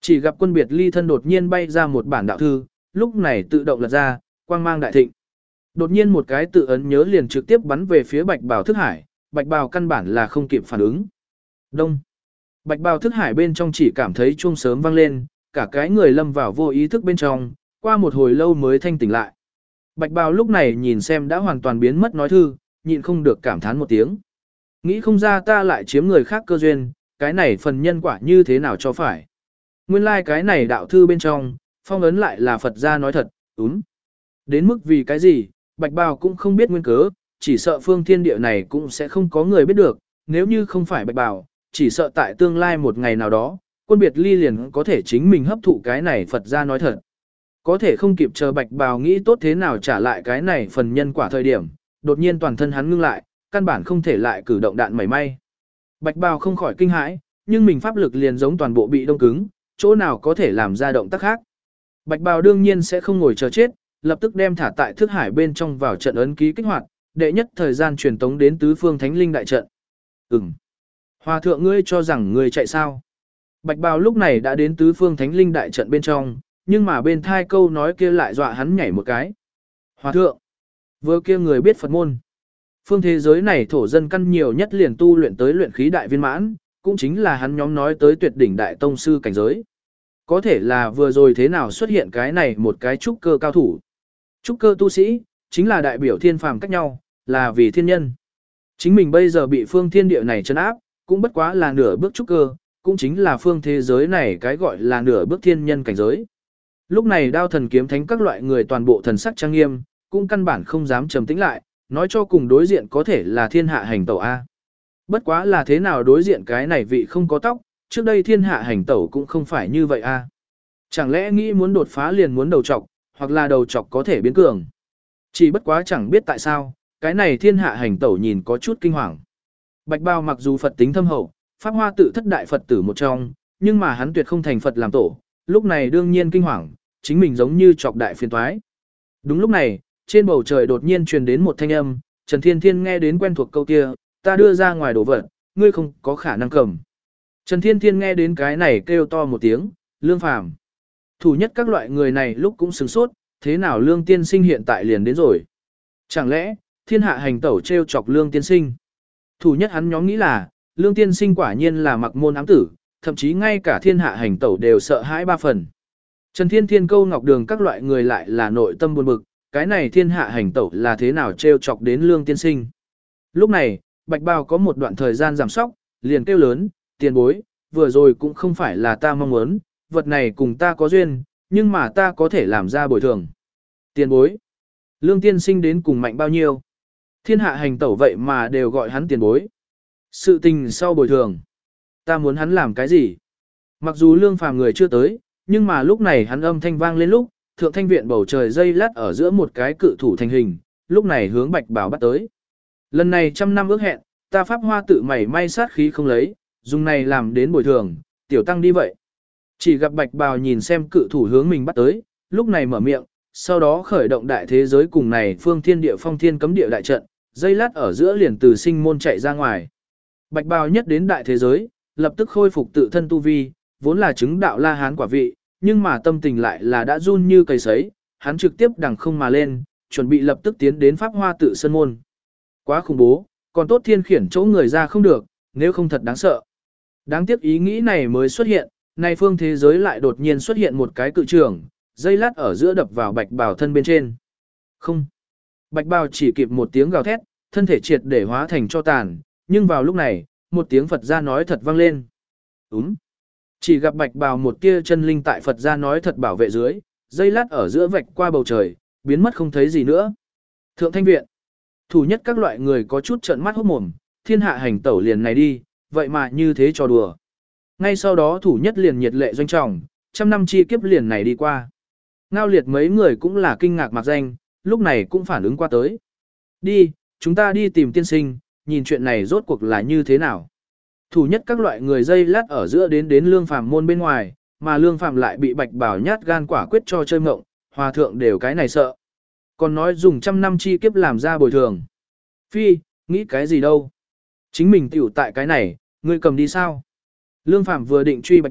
Chỉ gặp Quân Biệt Ly thân đột nhiên bay ra một bản đạo thư, lúc này tự động lật ra, quang mang đại thịnh. Đột nhiên một cái tự ấn nhớ liền trực tiếp bắn về phía Bạch Bào Thức Hải, Bạch Bào căn bản là không kịp phản ứng. Đông. Bạch Bào Thức Hải bên trong chỉ cảm thấy chuông sớm vang lên, cả cái người lâm vào vô ý thức bên trong, qua một hồi lâu mới thanh tỉnh lại. Bạch Bào lúc này nhìn xem đã hoàn toàn biến mất nói thư, nhịn không được cảm thán một tiếng. Nghĩ không ra ta lại chiếm người khác cơ duyên, cái này phần nhân quả như thế nào cho phải. Nguyên lai like cái này đạo thư bên trong, phong ấn lại là Phật gia nói thật, úm. Đến mức vì cái gì, Bạch Bào cũng không biết nguyên cớ, chỉ sợ phương thiên địa này cũng sẽ không có người biết được, nếu như không phải Bạch Bào, chỉ sợ tại tương lai một ngày nào đó, Quân Biệt Ly liền có thể chính mình hấp thụ cái này Phật gia nói thật. Có thể không kịp chờ Bạch Bào nghĩ tốt thế nào trả lại cái này phần nhân quả thời điểm, đột nhiên toàn thân hắn ngưng lại, căn bản không thể lại cử động đạn mảy may. Bạch Bào không khỏi kinh hãi, nhưng mình pháp lực liền giống toàn bộ bị đông cứng, chỗ nào có thể làm ra động tác khác. Bạch Bào đương nhiên sẽ không ngồi chờ chết, lập tức đem thả tại thức hải bên trong vào trận ấn ký kích hoạt, đệ nhất thời gian truyền tống đến tứ phương thánh linh đại trận. Ừm. Hòa thượng ngươi cho rằng ngươi chạy sao? Bạch Bào lúc này đã đến tứ phương thánh linh đại trận bên trong, nhưng mà bên thai câu nói kia lại dọa hắn nhảy một cái. Hòa thượng, vừa kia người biết Phật môn. Phương thế giới này thổ dân căn nhiều nhất liền tu luyện tới luyện khí đại viên mãn, cũng chính là hắn nhóm nói tới tuyệt đỉnh đại tông sư cảnh giới. Có thể là vừa rồi thế nào xuất hiện cái này một cái trúc cơ cao thủ. Trúc cơ tu sĩ, chính là đại biểu thiên phàm cách nhau, là vì thiên nhân. Chính mình bây giờ bị phương thiên địa này trấn áp, cũng bất quá là nửa bước trúc cơ, cũng chính là phương thế giới này cái gọi là nửa bước thiên nhân cảnh giới. Lúc này đao thần kiếm thánh các loại người toàn bộ thần sắc trang nghiêm, cũng căn bản không dám trầm tĩnh lại, nói cho cùng đối diện có thể là thiên hạ hành tẩu A. Bất quá là thế nào đối diện cái này vị không có tóc, trước đây thiên hạ hành tẩu cũng không phải như vậy A. Chẳng lẽ nghĩ muốn đột phá liền muốn đầu trọc, hoặc là đầu trọc có thể biến cường. Chỉ bất quá chẳng biết tại sao, cái này thiên hạ hành tẩu nhìn có chút kinh hoàng. Bạch Bào mặc dù Phật tính thâm hậu, Pháp Hoa tự thất đại Phật tử một trong, nhưng mà hắn tuyệt không thành Phật làm tổ, lúc này đương nhiên kinh hoàng, chính mình giống như trọc đại phiền toái. Đúng lúc này, trên bầu trời đột nhiên truyền đến một thanh âm, Trần Thiên Thiên nghe đến quen thuộc câu kia, ta đưa ra ngoài đồ vật, ngươi không có khả năng cầm. Trần Thiên Thiên nghe đến cái này kêu to một tiếng, Lương Phàm. Thủ nhất các loại người này lúc cũng sửng sốt, thế nào Lương Tiên Sinh hiện tại liền đến rồi. Chẳng lẽ, thiên hạ hành tẩu treo chọc Lương Tiên Sinh. Thủ nhất hắn nhóm nghĩ là, Lương Tiên Sinh quả nhiên là mặc môn ám tử, thậm chí ngay cả thiên hạ hành tẩu đều sợ hãi ba phần. Trần Thiên Thiên câu ngọc đường các loại người lại là nội tâm buồn bực, cái này thiên hạ hành tẩu là thế nào treo chọc đến Lương Tiên Sinh. Lúc này, Bạch Bào có một đoạn thời gian giảm sóc, liền kêu lớn, tiền bối, vừa rồi cũng không phải là ta mong muốn, vật này cùng ta có duyên, nhưng mà ta có thể làm ra bồi thường. Tiền bối, Lương Tiên Sinh đến cùng mạnh bao nhiêu? Thiên hạ hành tẩu vậy mà đều gọi hắn tiền bối. Sự tình sau bồi thường, ta muốn hắn làm cái gì? Mặc dù Lương Phàm người chưa tới, nhưng mà lúc này hắn âm thanh vang lên lúc, thượng thanh viện bầu trời dây lát ở giữa một cái cự thủ thành hình, lúc này hướng Bạch Bào bắt tới. Lần này trăm năm ước hẹn, ta Pháp Hoa tự mảy may sát khí không lấy, dùng này làm đến bồi thường, tiểu tăng đi vậy. Chỉ gặp Bạch Bào nhìn xem cự thủ hướng mình bắt tới, lúc này mở miệng, sau đó khởi động đại thế giới cùng này phương thiên địa phong thiên cấm địa đại trận, dây lát ở giữa liền từ sinh môn chạy ra ngoài. Bạch Bào nhất đến đại thế giới, lập tức khôi phục tự thân tu vi, vốn là chứng đạo La Hán quả vị, nhưng mà tâm tình lại là đã run như cầy sấy, hắn trực tiếp đằng không mà lên, chuẩn bị lập tức tiến đến Pháp Hoa tự sơn môn. Quá khủng bố, còn tốt thiên khiển chỗ người ra không được, nếu không thật đáng sợ. Đáng tiếc ý nghĩ này mới xuất hiện, nay phương thế giới lại đột nhiên xuất hiện một cái cự trường, dây lát ở giữa đập vào Bạch Bào thân bên trên. Không. Bạch Bào chỉ kịp một tiếng gào thét, thân thể triệt để hóa thành cho tàn, nhưng vào lúc này, một tiếng Phật gia nói thật vang lên. Úm. Chỉ gặp Bạch Bào một tia chân linh tại Phật gia nói thật bảo vệ dưới, dây lát ở giữa vạch qua bầu trời, biến mất không thấy gì nữa. Thượng thanh viện. Thủ nhất các loại người có chút trợn mắt hốt mồm, thiên hạ hành tẩu liền này đi, vậy mà như thế trò đùa. Ngay sau đó thủ nhất liền nhiệt lệ doanh trọng, trăm năm chi kiếp liền này đi qua. Ngao liệt mấy người cũng là kinh ngạc mặc danh, lúc này cũng phản ứng qua tới. Đi, chúng ta đi tìm tiên sinh, nhìn chuyện này rốt cuộc là như thế nào. Thủ nhất các loại người dây lát ở giữa đến đến Lương Phàm môn bên ngoài, mà Lương Phàm lại bị Bạch Bào nhát gan quả quyết cho chơi mộng, hòa thượng đều cái này sợ. Còn nói dùng trăm năm chi kiếp làm ra bồi thường. Phi, nghĩ cái gì đâu. Chính mình tiểu tại cái này, ngươi cầm đi sao. Lương Phàm vừa định truy Bạch Bào,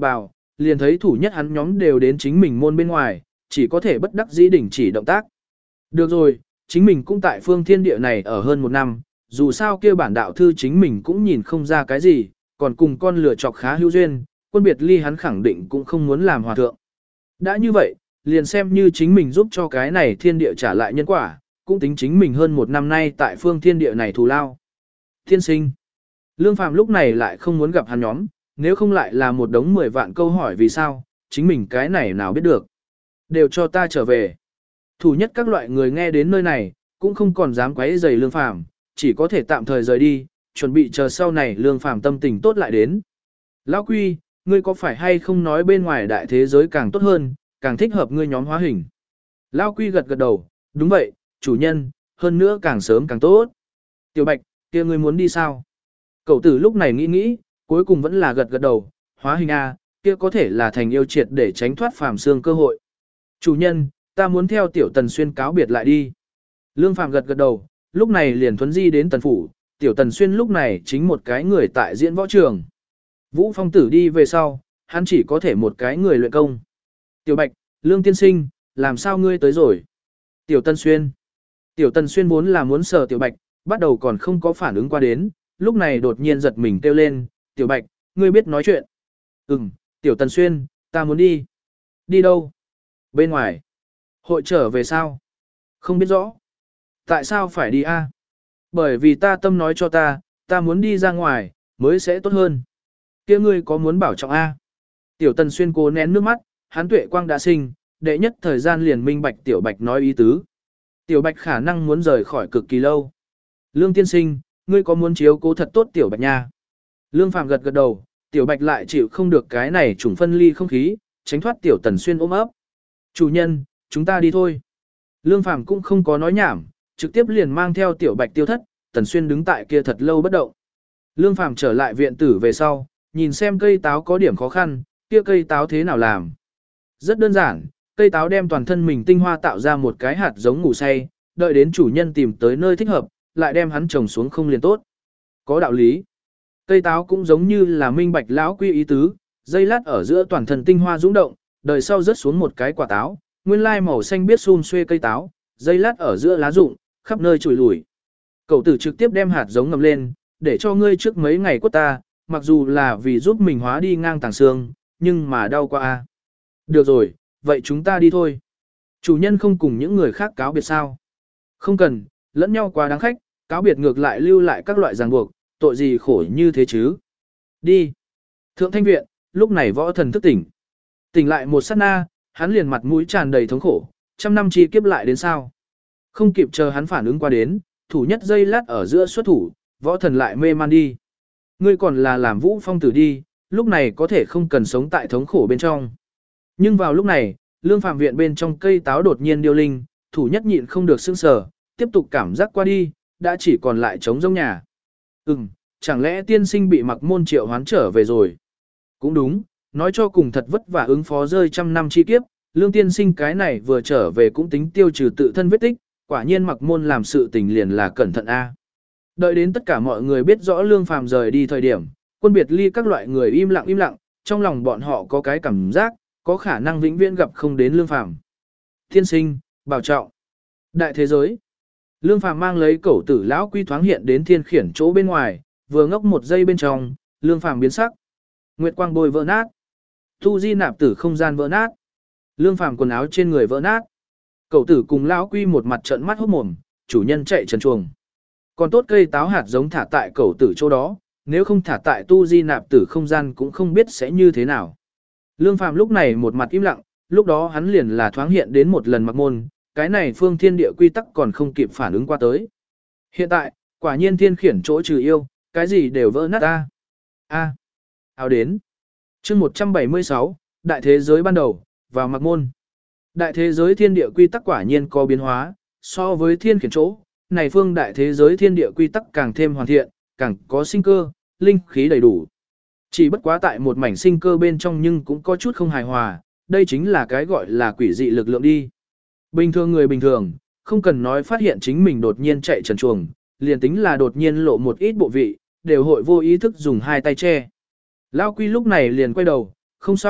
liền thấy thủ nhất hắn nhóm đều đến chính mình môn bên ngoài, chỉ có thể bất đắc dĩ đình chỉ động tác. Được rồi, chính mình cũng tại phương thiên địa này ở hơn một năm, dù sao kia bản đạo thư chính mình cũng nhìn không ra cái gì, còn cùng con lửa chọc khá hữu duyên, quân biệt ly hắn khẳng định cũng không muốn làm hòa thượng. Đã như vậy, liền xem như chính mình giúp cho cái này thiên địa trả lại nhân quả, cũng tính chính mình hơn một năm nay tại phương thiên địa này thù lao. Thiên sinh. Lương Phàm lúc này lại không muốn gặp hắn nhóm, nếu không lại là một đống mười vạn câu hỏi vì sao, chính mình cái này nào biết được. Đều cho ta trở về. Thủ nhất các loại người nghe đến nơi này, cũng không còn dám quấy rầy Lương Phàm, chỉ có thể tạm thời rời đi, chuẩn bị chờ sau này Lương Phàm tâm tình tốt lại đến. Lão Quy, ngươi có phải hay không nói bên ngoài đại thế giới càng tốt hơn, càng thích hợp ngươi nhóm hóa hình? Lão Quy gật gật đầu, đúng vậy, chủ nhân, hơn nữa càng sớm càng tốt. Tiểu Bạch, kia ngươi muốn đi sao? Cậu tử lúc này nghĩ nghĩ, cuối cùng vẫn là gật gật đầu, hóa hình A, kia có thể là thành yêu triệt để tránh thoát phàm xương cơ hội. Chủ nhân, ta muốn theo tiểu tần xuyên cáo biệt lại đi. Lương Phàm gật gật đầu, lúc này liền thuấn di đến tần phủ, tiểu tần xuyên lúc này chính một cái người tại diễn võ trường. Vũ Phong tử đi về sau, hắn chỉ có thể một cái người luyện công. Tiểu Bạch, Lương tiên sinh, làm sao ngươi tới rồi? Tiểu Tần Xuyên. Tiểu Tần Xuyên vốn là muốn sờ Tiểu Bạch, bắt đầu còn không có phản ứng qua đến, lúc này đột nhiên giật mình kêu lên, Tiểu Bạch, ngươi biết nói chuyện. Ừm, Tiểu Tần Xuyên, ta muốn đi. Đi đâu? Bên ngoài. Hội trở về sao? Không biết rõ. Tại sao phải đi a? Bởi vì ta tâm nói cho ta, ta muốn đi ra ngoài, mới sẽ tốt hơn. Kia ngươi có muốn bảo trọng a? Tiểu Tần Xuyên cố nén nước mắt, hắn tuệ quang đã sinh, đệ nhất thời gian liền minh bạch Tiểu Bạch nói ý tứ. Tiểu Bạch khả năng muốn rời khỏi cực kỳ lâu. Lương tiên sinh, ngươi có muốn chiếu cố thật tốt Tiểu Bạch nha? Lương Phàm gật gật đầu, Tiểu Bạch lại chịu không được cái này trùng phân ly không khí, tránh thoát Tiểu Tần Xuyên ôm ấp. Chủ nhân, chúng ta đi thôi. Lương Phàm cũng không có nói nhảm, trực tiếp liền mang theo Tiểu Bạch tiêu thất, Tần Xuyên đứng tại kia thật lâu bất động. Lương Phàm trở lại viện tử về sau, nhìn xem cây táo có điểm khó khăn, kia cây táo thế nào làm. Rất đơn giản, cây táo đem toàn thân mình tinh hoa tạo ra một cái hạt giống ngủ say, đợi đến chủ nhân tìm tới nơi thích hợp, lại đem hắn trồng xuống không liền tốt. Có đạo lý. Cây táo cũng giống như là minh bạch lão quy ý tứ, dây lát ở giữa toàn thân tinh hoa dũng động, đời sau rớt xuống một cái quả táo, nguyên lai màu xanh biết xun xuê cây táo, dây lát ở giữa lá rụng, khắp nơi trùi lủi. Cậu tử trực tiếp đem hạt giống ngầm lên, để cho ngươi trước mấy ngày quất ta, mặc dù là vì giúp mình hóa đi ngang tàng xương, nhưng mà đau quá a. Được rồi, vậy chúng ta đi thôi. Chủ nhân không cùng những người khác cáo biệt sao? Không cần, lẫn nhau quá đáng khách, cáo biệt ngược lại lưu lại các loại ràng buộc, tội gì khổ như thế chứ? Đi. Thượng Thanh viện, lúc này võ thần thức tỉnh. Tỉnh lại một sát na, hắn liền mặt mũi tràn đầy thống khổ, trăm năm chi kiếp lại đến sao? Không kịp chờ hắn phản ứng qua đến, thủ nhất dây lát ở giữa xuất thủ, võ thần lại mê man đi. Ngươi còn là làm Vũ Phong tử đi, lúc này có thể không cần sống tại thống khổ bên trong. Nhưng vào lúc này, Lương Phạm viện bên trong cây táo đột nhiên điêu linh, thủ nhất nhịn không được sững sờ, tiếp tục cảm giác qua đi, đã chỉ còn lại trống rỗng nhà. Ừm, chẳng lẽ tiên sinh bị Mặc Môn triệu hoán trở về rồi? Cũng đúng, nói cho cùng thật vất vả ứng phó rơi trăm năm chi kiếp, Lương tiên sinh cái này vừa trở về cũng tính tiêu trừ tự thân vết tích, quả nhiên Mặc Môn làm sự tình liền là cẩn thận a. Đợi đến tất cả mọi người biết rõ Lương Phàm rời đi thời điểm, quân biệt ly các loại người im lặng im lặng, trong lòng bọn họ có cái cảm giác, có khả năng vĩnh viễn gặp không đến Lương Phàm. Tiên sinh, bảo trọng. Đại thế giới. Lương Phàm mang lấy cẩu tử lão quy thoáng hiện đến thiên khiển chỗ bên ngoài, vừa ngốc một giây bên trong, Lương Phàm biến sắc. Nguyệt quang bôi vỡ nát. Tu di nạp tử không gian vỡ nát. Lương Phàm quần áo trên người vỡ nát. Cẩu tử cùng lão quy một mặt trợn mắt hốt mồm, chủ nhân chạy trần truồng. Còn tốt cây táo hạt giống thả tại cẩu tử chỗ đó, nếu không thả tại tu di nạp tử không gian cũng không biết sẽ như thế nào. Lương Phàm lúc này một mặt im lặng, lúc đó hắn liền là thoáng hiện đến một lần Mặc Môn, cái này phương thiên địa quy tắc còn không kịp phản ứng qua tới. Hiện tại, quả nhiên thiên khiển chỗ trừ yêu, cái gì đều vỡ nát ta. A. Áo đến. Chương một trăm bảy mươi sáu, đại thế giới ban đầu, vào Mặc Môn. Đại thế giới thiên địa quy tắc quả nhiên có biến hóa, so với thiên khiển chỗ, này phương đại thế giới thiên địa quy tắc càng thêm hoàn thiện, càng có sinh cơ, linh khí đầy đủ. Chỉ bất quá tại một mảnh sinh cơ bên trong nhưng cũng có chút không hài hòa, đây chính là cái gọi là quỷ dị lực lượng đi. Bình thường người bình thường, không cần nói phát hiện chính mình đột nhiên chạy trần truồng, liền tính là đột nhiên lộ một ít bộ vị, đều hội vô ý thức dùng hai tay che. Lao Quy lúc này liền quay đầu, không xong,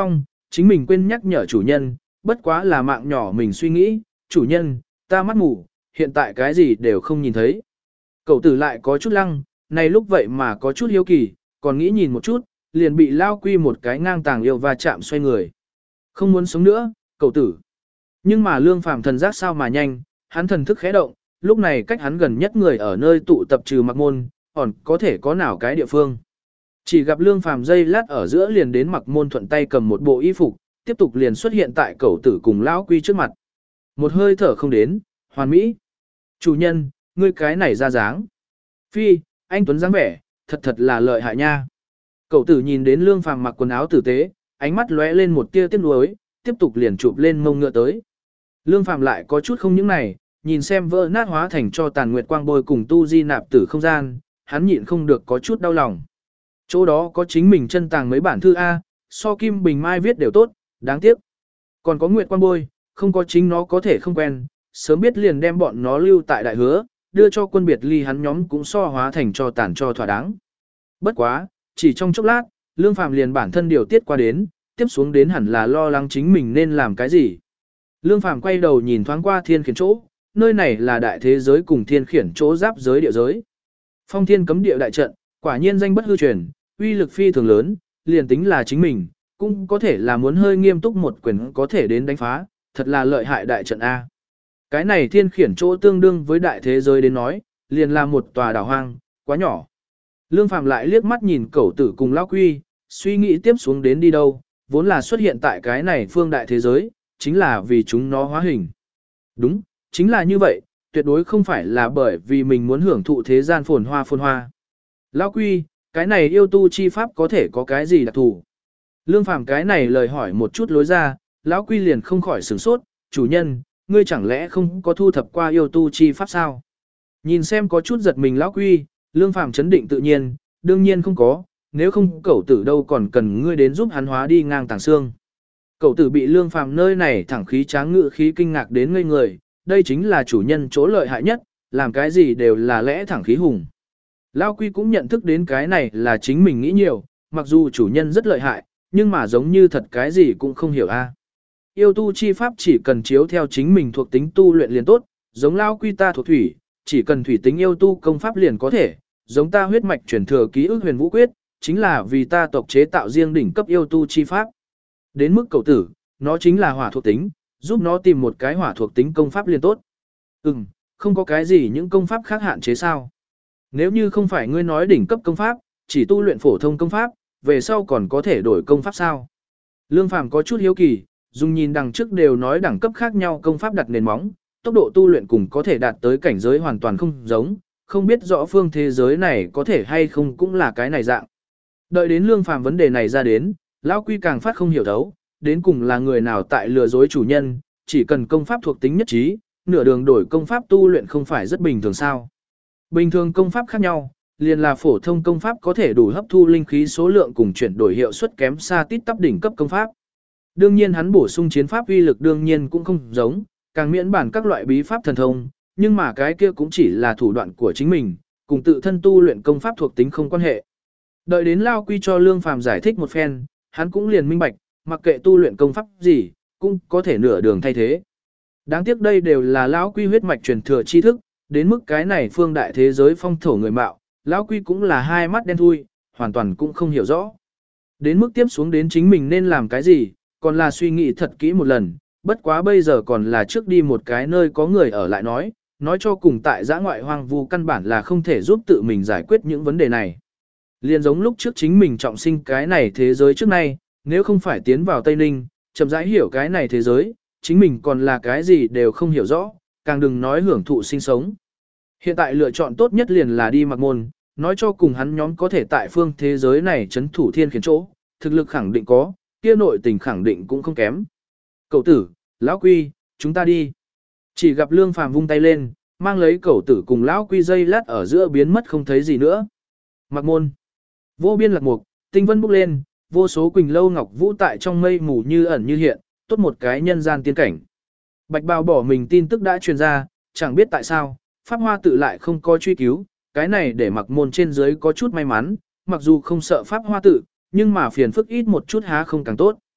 chính mình quên nhắc nhở chủ nhân, bất quá là mạng nhỏ mình suy nghĩ, chủ nhân, ta mắt mù, hiện tại cái gì đều không nhìn thấy. Cậu tử lại có chút lăng, này lúc vậy mà có chút hiếu kỳ, còn nghĩ nhìn một chút, liền bị Lao Quy một cái ngang tàng yêu và chạm xoay người. Không muốn sống nữa, cậu tử. Nhưng mà Lương Phàm thần giác sao mà nhanh, hắn thần thức khẽ động, lúc này cách hắn gần nhất người ở nơi tụ tập trừ Mặc Môn, còn có thể có nào cái địa phương. Chỉ gặp Lương Phàm dây lát ở giữa liền đến Mặc Môn thuận tay cầm một bộ y phục, tiếp tục liền xuất hiện tại cậu tử cùng Lão Quy trước mặt. Một hơi thở không đến, hoàn mỹ. Chủ nhân, ngươi cái này ra dáng. Phi, anh Tuấn dáng vẻ, thật thật là lợi hại nha. Cậu tử nhìn đến Lương Phàm mặc quần áo tử tế, ánh mắt lóe lên một tia tiếc nuối, tiếp tục liền chụp lên mông ngựa tới. Lương Phàm lại có chút không những này, nhìn xem vỡ nát hóa thành cho tàn nguyệt quang bôi cùng tu di nạp tử không gian, hắn nhịn không được có chút đau lòng. Chỗ đó có chính mình chân tàng mấy bản thư A, so Kim Bình Mai viết đều tốt, đáng tiếc. Còn có nguyệt quang bôi, không có chính nó có thể không quen, sớm biết liền đem bọn nó lưu tại đại hứa, đưa cho quân biệt ly hắn nhóm cũng so hóa thành cho tàn cho thỏa đáng. Bất quá, chỉ trong chốc lát, Lương Phàm liền bản thân điều tiết qua đến, tiếp xuống đến hẳn là lo lắng chính mình nên làm cái gì. Lương Phàm quay đầu nhìn thoáng qua thiên khiển chỗ, nơi này là đại thế giới cùng thiên khiển chỗ giáp giới địa giới. Phong thiên cấm địa đại trận, quả nhiên danh bất hư truyền, uy lực phi thường lớn, liền tính là chính mình, cũng có thể là muốn hơi nghiêm túc một quyền có thể đến đánh phá, thật là lợi hại đại trận A. Cái này thiên khiển chỗ tương đương với đại thế giới đến nói, liền là một tòa đảo hoang, quá nhỏ. Lương Phàm lại liếc mắt nhìn cẩu tử cùng Lão Quy, suy nghĩ tiếp xuống đến đi đâu, vốn là xuất hiện tại cái này phương đại thế giới, chính là vì chúng nó hóa hình. Đúng, chính là như vậy, tuyệt đối không phải là bởi vì mình muốn hưởng thụ thế gian phồn hoa phồn hoa. Lão Quy, cái này yêu tu chi pháp có thể có cái gì đặc thù? Lương Phàm cái này lời hỏi một chút lối ra, Lão Quy liền không khỏi sửng sốt, chủ nhân, ngươi chẳng lẽ không có thu thập qua yêu tu chi pháp sao? Nhìn xem có chút giật mình Lão Quy, Lương Phàm chấn định tự nhiên, đương nhiên không có, nếu không cẩu tử đâu còn cần ngươi đến giúp hắn hóa đi ngang tàng xương. Cẩu tử bị Lương Phàm nơi này thẳng khí tráng ngự khí kinh ngạc đến ngây người, đây chính là chủ nhân chỗ lợi hại nhất, làm cái gì đều là lẽ thẳng khí hùng. Lão Quy cũng nhận thức đến cái này là chính mình nghĩ nhiều, mặc dù chủ nhân rất lợi hại, nhưng mà giống như thật cái gì cũng không hiểu a. Yêu tu chi pháp chỉ cần chiếu theo chính mình thuộc tính tu luyện liền tốt, giống Lão Quy ta thuộc thủy, chỉ cần thủy tính yêu tu công pháp liền có thể, giống ta huyết mạch truyền thừa ký ức huyền vũ quyết, chính là vì ta tộc chế tạo riêng đỉnh cấp yêu tu chi pháp. Đến mức cầu tử, nó chính là hỏa thuộc tính, giúp nó tìm một cái hỏa thuộc tính công pháp liền tốt. Ừm, không có cái gì những công pháp khác hạn chế sao. Nếu như không phải ngươi nói đỉnh cấp công pháp, chỉ tu luyện phổ thông công pháp, về sau còn có thể đổi công pháp sao. Lương Phàm có chút hiếu kỳ, dùng nhìn đằng trước đều nói đẳng cấp khác nhau công pháp đặt nền móng, tốc độ tu luyện cùng có thể đạt tới cảnh giới hoàn toàn không giống, không biết rõ phương thế giới này có thể hay không cũng là cái này dạng. Đợi đến Lương Phàm vấn đề này ra đến, Lão Quy càng phát không hiểu thấu, đến cùng là người nào tại lừa dối chủ nhân, chỉ cần công pháp thuộc tính nhất trí, nửa đường đổi công pháp tu luyện không phải rất bình thường sao. Bình thường công pháp khác nhau, liền là phổ thông công pháp có thể đủ hấp thu linh khí số lượng cùng chuyển đổi hiệu suất kém xa tít tắp đỉnh cấp công pháp. Đương nhiên hắn bổ sung chiến pháp uy lực đương nhiên cũng không giống, càng miễn bản các loại bí pháp thần thông, nhưng mà cái kia cũng chỉ là thủ đoạn của chính mình, cùng tự thân tu luyện công pháp thuộc tính không quan hệ. Đợi đến Lão Quy cho Lương Phàm giải thích một phen, hắn cũng liền minh bạch, mặc kệ tu luyện công pháp gì, cũng có thể nửa đường thay thế. Đáng tiếc đây đều là Lão Quy huyết mạch truyền thừa tri thức, đến mức cái này phương đại thế giới phong thổ người mạo, Lão Quy cũng là hai mắt đen thui, hoàn toàn cũng không hiểu rõ. Đến mức tiếp xuống đến chính mình nên làm cái gì, còn là suy nghĩ thật kỹ một lần, bất quá bây giờ còn là trước đi một cái nơi có người ở lại nói, nói cho cùng tại giã ngoại hoang vu căn bản là không thể giúp tự mình giải quyết những vấn đề này. Liên giống lúc trước chính mình trọng sinh cái này thế giới trước nay, nếu không phải tiến vào Tây Ninh, chậm rãi hiểu cái này thế giới, chính mình còn là cái gì đều không hiểu rõ, càng đừng nói hưởng thụ sinh sống. Hiện tại lựa chọn tốt nhất liền là đi Mặc Môn, nói cho cùng hắn nhóm có thể tại phương thế giới này chấn thủ thiên khiển chỗ, thực lực khẳng định có, kia nội tình khẳng định cũng không kém. Cậu tử, Lão Quy, chúng ta đi. Chỉ gặp Lương Phàm vung tay lên, mang lấy cậu tử cùng Lão Quy dây lát ở giữa biến mất không thấy gì nữa. Mặc Môn. Vô biên lạc mục, tinh vân bốc lên, vô số quỳnh lâu ngọc vũ tại trong mây mù như ẩn như hiện, tốt một cái nhân gian tiên cảnh. Bạch Bào bỏ mình tin tức đã truyền ra, chẳng biết tại sao, Pháp Hoa tự lại không có truy cứu, cái này để Mặc Môn trên dưới có chút may mắn, mặc dù không sợ Pháp Hoa tự, nhưng mà phiền phức ít một chút há không càng tốt.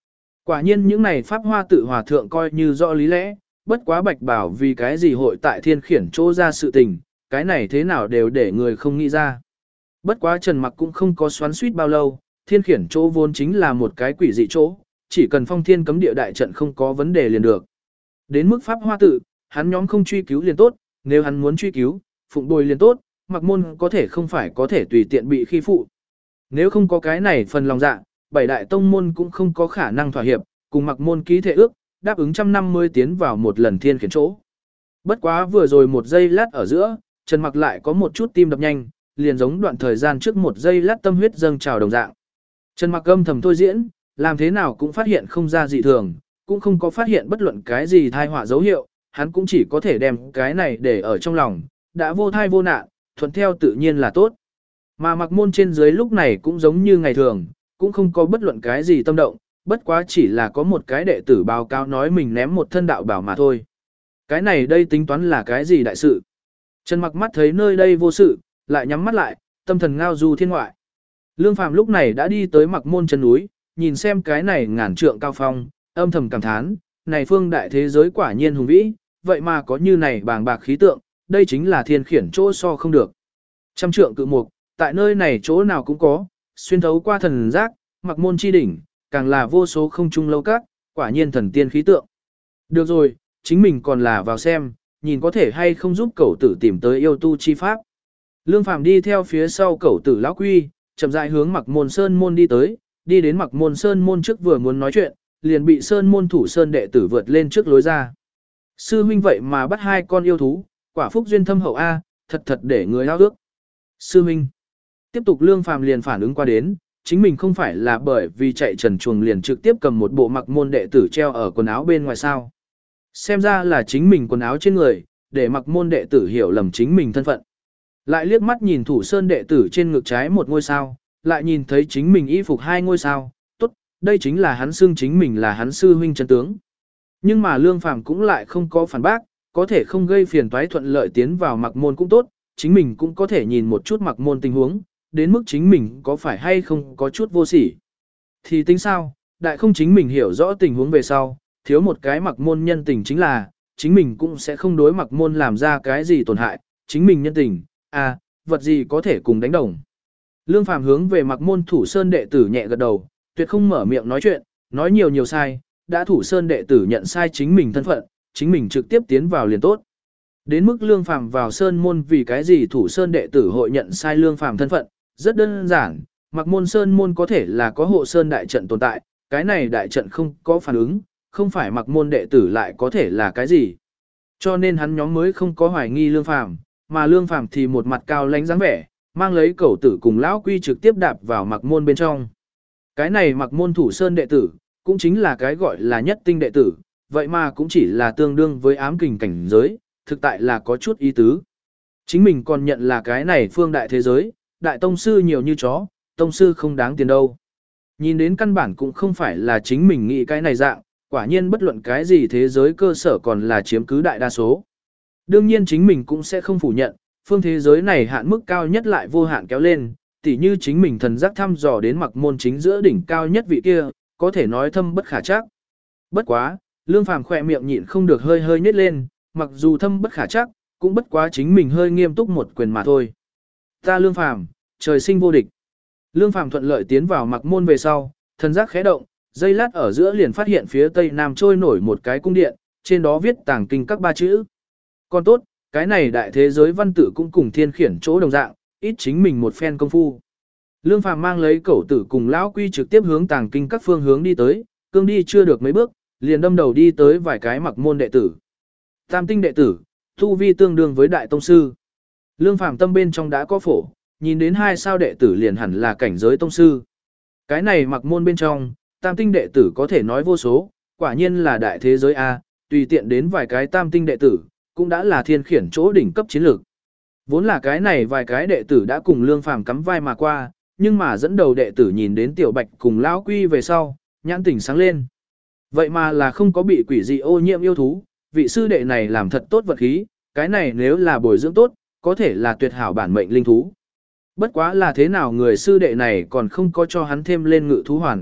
Quả nhiên những này pháp hoa tự hòa thượng coi như rõ lý lẽ, bất quá Bạch Bảo vì cái gì hội tại thiên khiển chỗ ra sự tình, cái này thế nào đều để người không nghĩ ra. Bất quá Trần Mặc cũng không có xoắn suýt bao lâu, thiên khiển chỗ vốn chính là một cái quỷ dị chỗ, chỉ cần phong thiên cấm địa đại trận không có vấn đề liền được. Đến mức pháp hoa tự, hắn nhóm không truy cứu liền tốt, nếu hắn muốn truy cứu, phụng bồi liền tốt, Mặc Môn có thể không phải có thể tùy tiện bị khi phụ. Nếu không có cái này phần lòng dạ, bảy đại tông môn cũng không có khả năng thỏa hiệp, cùng Mặc Môn ký thể ước, đáp ứng trăm năm mươi tiến vào một lần thiên khiển chỗ. Bất quá vừa rồi một giây lát ở giữa, Trần Mặc lại có một chút tim đập nhanh, liền giống đoạn thời gian trước một giây lát tâm huyết dâng trào đồng dạng. Trần Mặc âm thầm thôi diễn, làm thế nào cũng phát hiện không ra dị thường, cũng không có phát hiện bất luận cái gì thai họa dấu hiệu, hắn cũng chỉ có thể đem cái này để ở trong lòng, đã vô thai vô nạn, thuận theo tự nhiên là tốt. Mà Mặc Môn trên dưới lúc này cũng giống như ngày thường, cũng không có bất luận cái gì tâm động, bất quá chỉ là có một cái đệ tử báo cáo nói mình ném một thân đạo bảo mà thôi. Cái này đây tính toán là cái gì đại sự? Trần Mặc mắt thấy nơi đây vô sự, lại nhắm mắt lại, tâm thần ngao du thiên ngoại. Lương Phàm lúc này đã đi tới Mặc Môn chân núi, nhìn xem cái này ngàn trượng cao phong, âm thầm cảm thán, này phương đại thế giới quả nhiên hùng vĩ, vậy mà có như này bàng bạc khí tượng, đây chính là thiên khiển chỗ so không được. Trăm trượng cự mục, tại nơi này chỗ nào cũng có, xuyên thấu qua thần giác, Mặc Môn chi đỉnh, càng là vô số không trung lâu các, quả nhiên thần tiên khí tượng. Được rồi, chính mình còn là vào xem, nhìn có thể hay không giúp cậu tử tìm tới yêu tu chi pháp. Lương Phàm đi theo phía sau cậu tử lão quy, chậm rãi hướng Mặc Môn Sơn môn đi tới, đi đến Mặc Môn Sơn môn trước vừa muốn nói chuyện, liền bị Sơn môn thủ sơn đệ tử vượt lên trước lối ra. Sư huynh vậy mà bắt hai con yêu thú, quả phúc duyên thâm hậu a, thật thật để người ao ước. Sư huynh. Tiếp tục Lương Phàm liền phản ứng qua đến, chính mình không phải là bởi vì chạy trần chuồng liền trực tiếp cầm một bộ Mặc Môn đệ tử treo ở quần áo bên ngoài sao. Xem ra là chính mình quần áo trên người, để Mặc Môn đệ tử hiểu lầm chính mình thân phận. Lại liếc mắt nhìn thủ sơn đệ tử trên ngực trái một ngôi sao, lại nhìn thấy chính mình y phục hai ngôi sao, tốt, đây chính là hắn xưng chính mình là hắn sư huynh chân tướng. Nhưng mà Lương Phàm cũng lại không có phản bác, có thể không gây phiền toái thuận lợi tiến vào Mặc Môn cũng tốt, chính mình cũng có thể nhìn một chút Mặc Môn tình huống, đến mức chính mình có phải hay không có chút vô sỉ. Thì tính sao, đại không chính mình hiểu rõ tình huống về sau, thiếu một cái Mặc Môn nhân tình chính là, chính mình cũng sẽ không đối Mặc Môn làm ra cái gì tổn hại, chính mình nhân tình, à, vật gì có thể cùng đánh đồng. Lương Phàm hướng về Mặc Môn thủ sơn đệ tử nhẹ gật đầu, tuyệt không mở miệng nói chuyện, nói nhiều nhiều sai, đã thủ sơn đệ tử nhận sai chính mình thân phận, chính mình trực tiếp tiến vào liền tốt. Đến mức Lương Phàm vào sơn môn vì cái gì thủ sơn đệ tử hội nhận sai Lương Phàm thân phận, rất đơn giản, Mặc Môn sơn môn có thể là có hộ sơn đại trận tồn tại, cái này đại trận không có phản ứng, không phải Mặc Môn đệ tử lại có thể là cái gì. Cho nên hắn nhóm mới không có hoài nghi Lương Phàm, mà Lương Phàm thì một mặt cao lãnh dáng vẻ, mang lấy cẩu tử cùng lão quy trực tiếp đạp vào Mặc Môn bên trong. Cái này Mặc Môn thủ sơn đệ tử, cũng chính là cái gọi là nhất tinh đệ tử, vậy mà cũng chỉ là tương đương với ám kình cảnh giới, thực tại là có chút ý tứ. Chính mình còn nhận là cái này phương đại thế giới, đại tông sư nhiều như chó, tông sư không đáng tiền đâu. Nhìn đến căn bản cũng không phải là chính mình nghĩ cái này dạng, quả nhiên bất luận cái gì thế giới cơ sở còn là chiếm cứ đại đa số. Đương nhiên chính mình cũng sẽ không phủ nhận, phương thế giới này hạn mức cao nhất lại vô hạn kéo lên, tỉ như chính mình thần giác thăm dò đến Mặc Môn chính giữa đỉnh cao nhất vị kia, có thể nói thâm bất khả trắc. Bất quá, Lương Phàm khỏe miệng nhịn không được hơi hơi nhếch lên, mặc dù thâm bất khả trắc, cũng bất quá chính mình hơi nghiêm túc một quyền mà thôi. Ta Lương Phàm, trời sinh vô địch. Lương Phàm thuận lợi tiến vào Mặc Môn về sau, thần giác khẽ động, giây lát ở giữa liền phát hiện phía tây nam trôi nổi một cái cung điện, trên đó viết Tàng Kinh các ba chữ. Còn tốt, cái này đại thế giới văn tự cũng cùng thiên khiển chỗ đồng dạng, ít chính mình một phen công phu. Lương Phàm mang lấy cẩu tử cùng lão quy trực tiếp hướng Tàng Kinh các phương hướng đi tới, cương đi chưa được mấy bước, liền đâm đầu đi tới vài cái Mặc Môn đệ tử. Tam tinh đệ tử, tu vi tương đương với đại tông sư. Lương Phàm tâm bên trong đã có phổ, nhìn đến hai sao đệ tử liền hẳn là cảnh giới tông sư. Cái này Mặc Môn bên trong, tam tinh đệ tử có thể nói vô số, quả nhiên là đại thế giới A, tùy tiện đến vài cái tam tinh đệ tử, cũng đã là thiên khiển chỗ đỉnh cấp chiến lược. Vốn là cái này vài cái đệ tử đã cùng Lương Phàm cắm vai mà qua, nhưng mà dẫn đầu đệ tử nhìn đến Tiểu Bạch cùng lão quy về sau, nhãn tỉnh sáng lên. Vậy mà là không có bị quỷ dị ô nhiễm yêu thú, vị sư đệ này làm thật tốt vật khí, cái này nếu là bồi dưỡng tốt, có thể là tuyệt hảo bản mệnh linh thú. Bất quá là thế nào người sư đệ này còn không có cho hắn thêm lên ngự thú hoàn,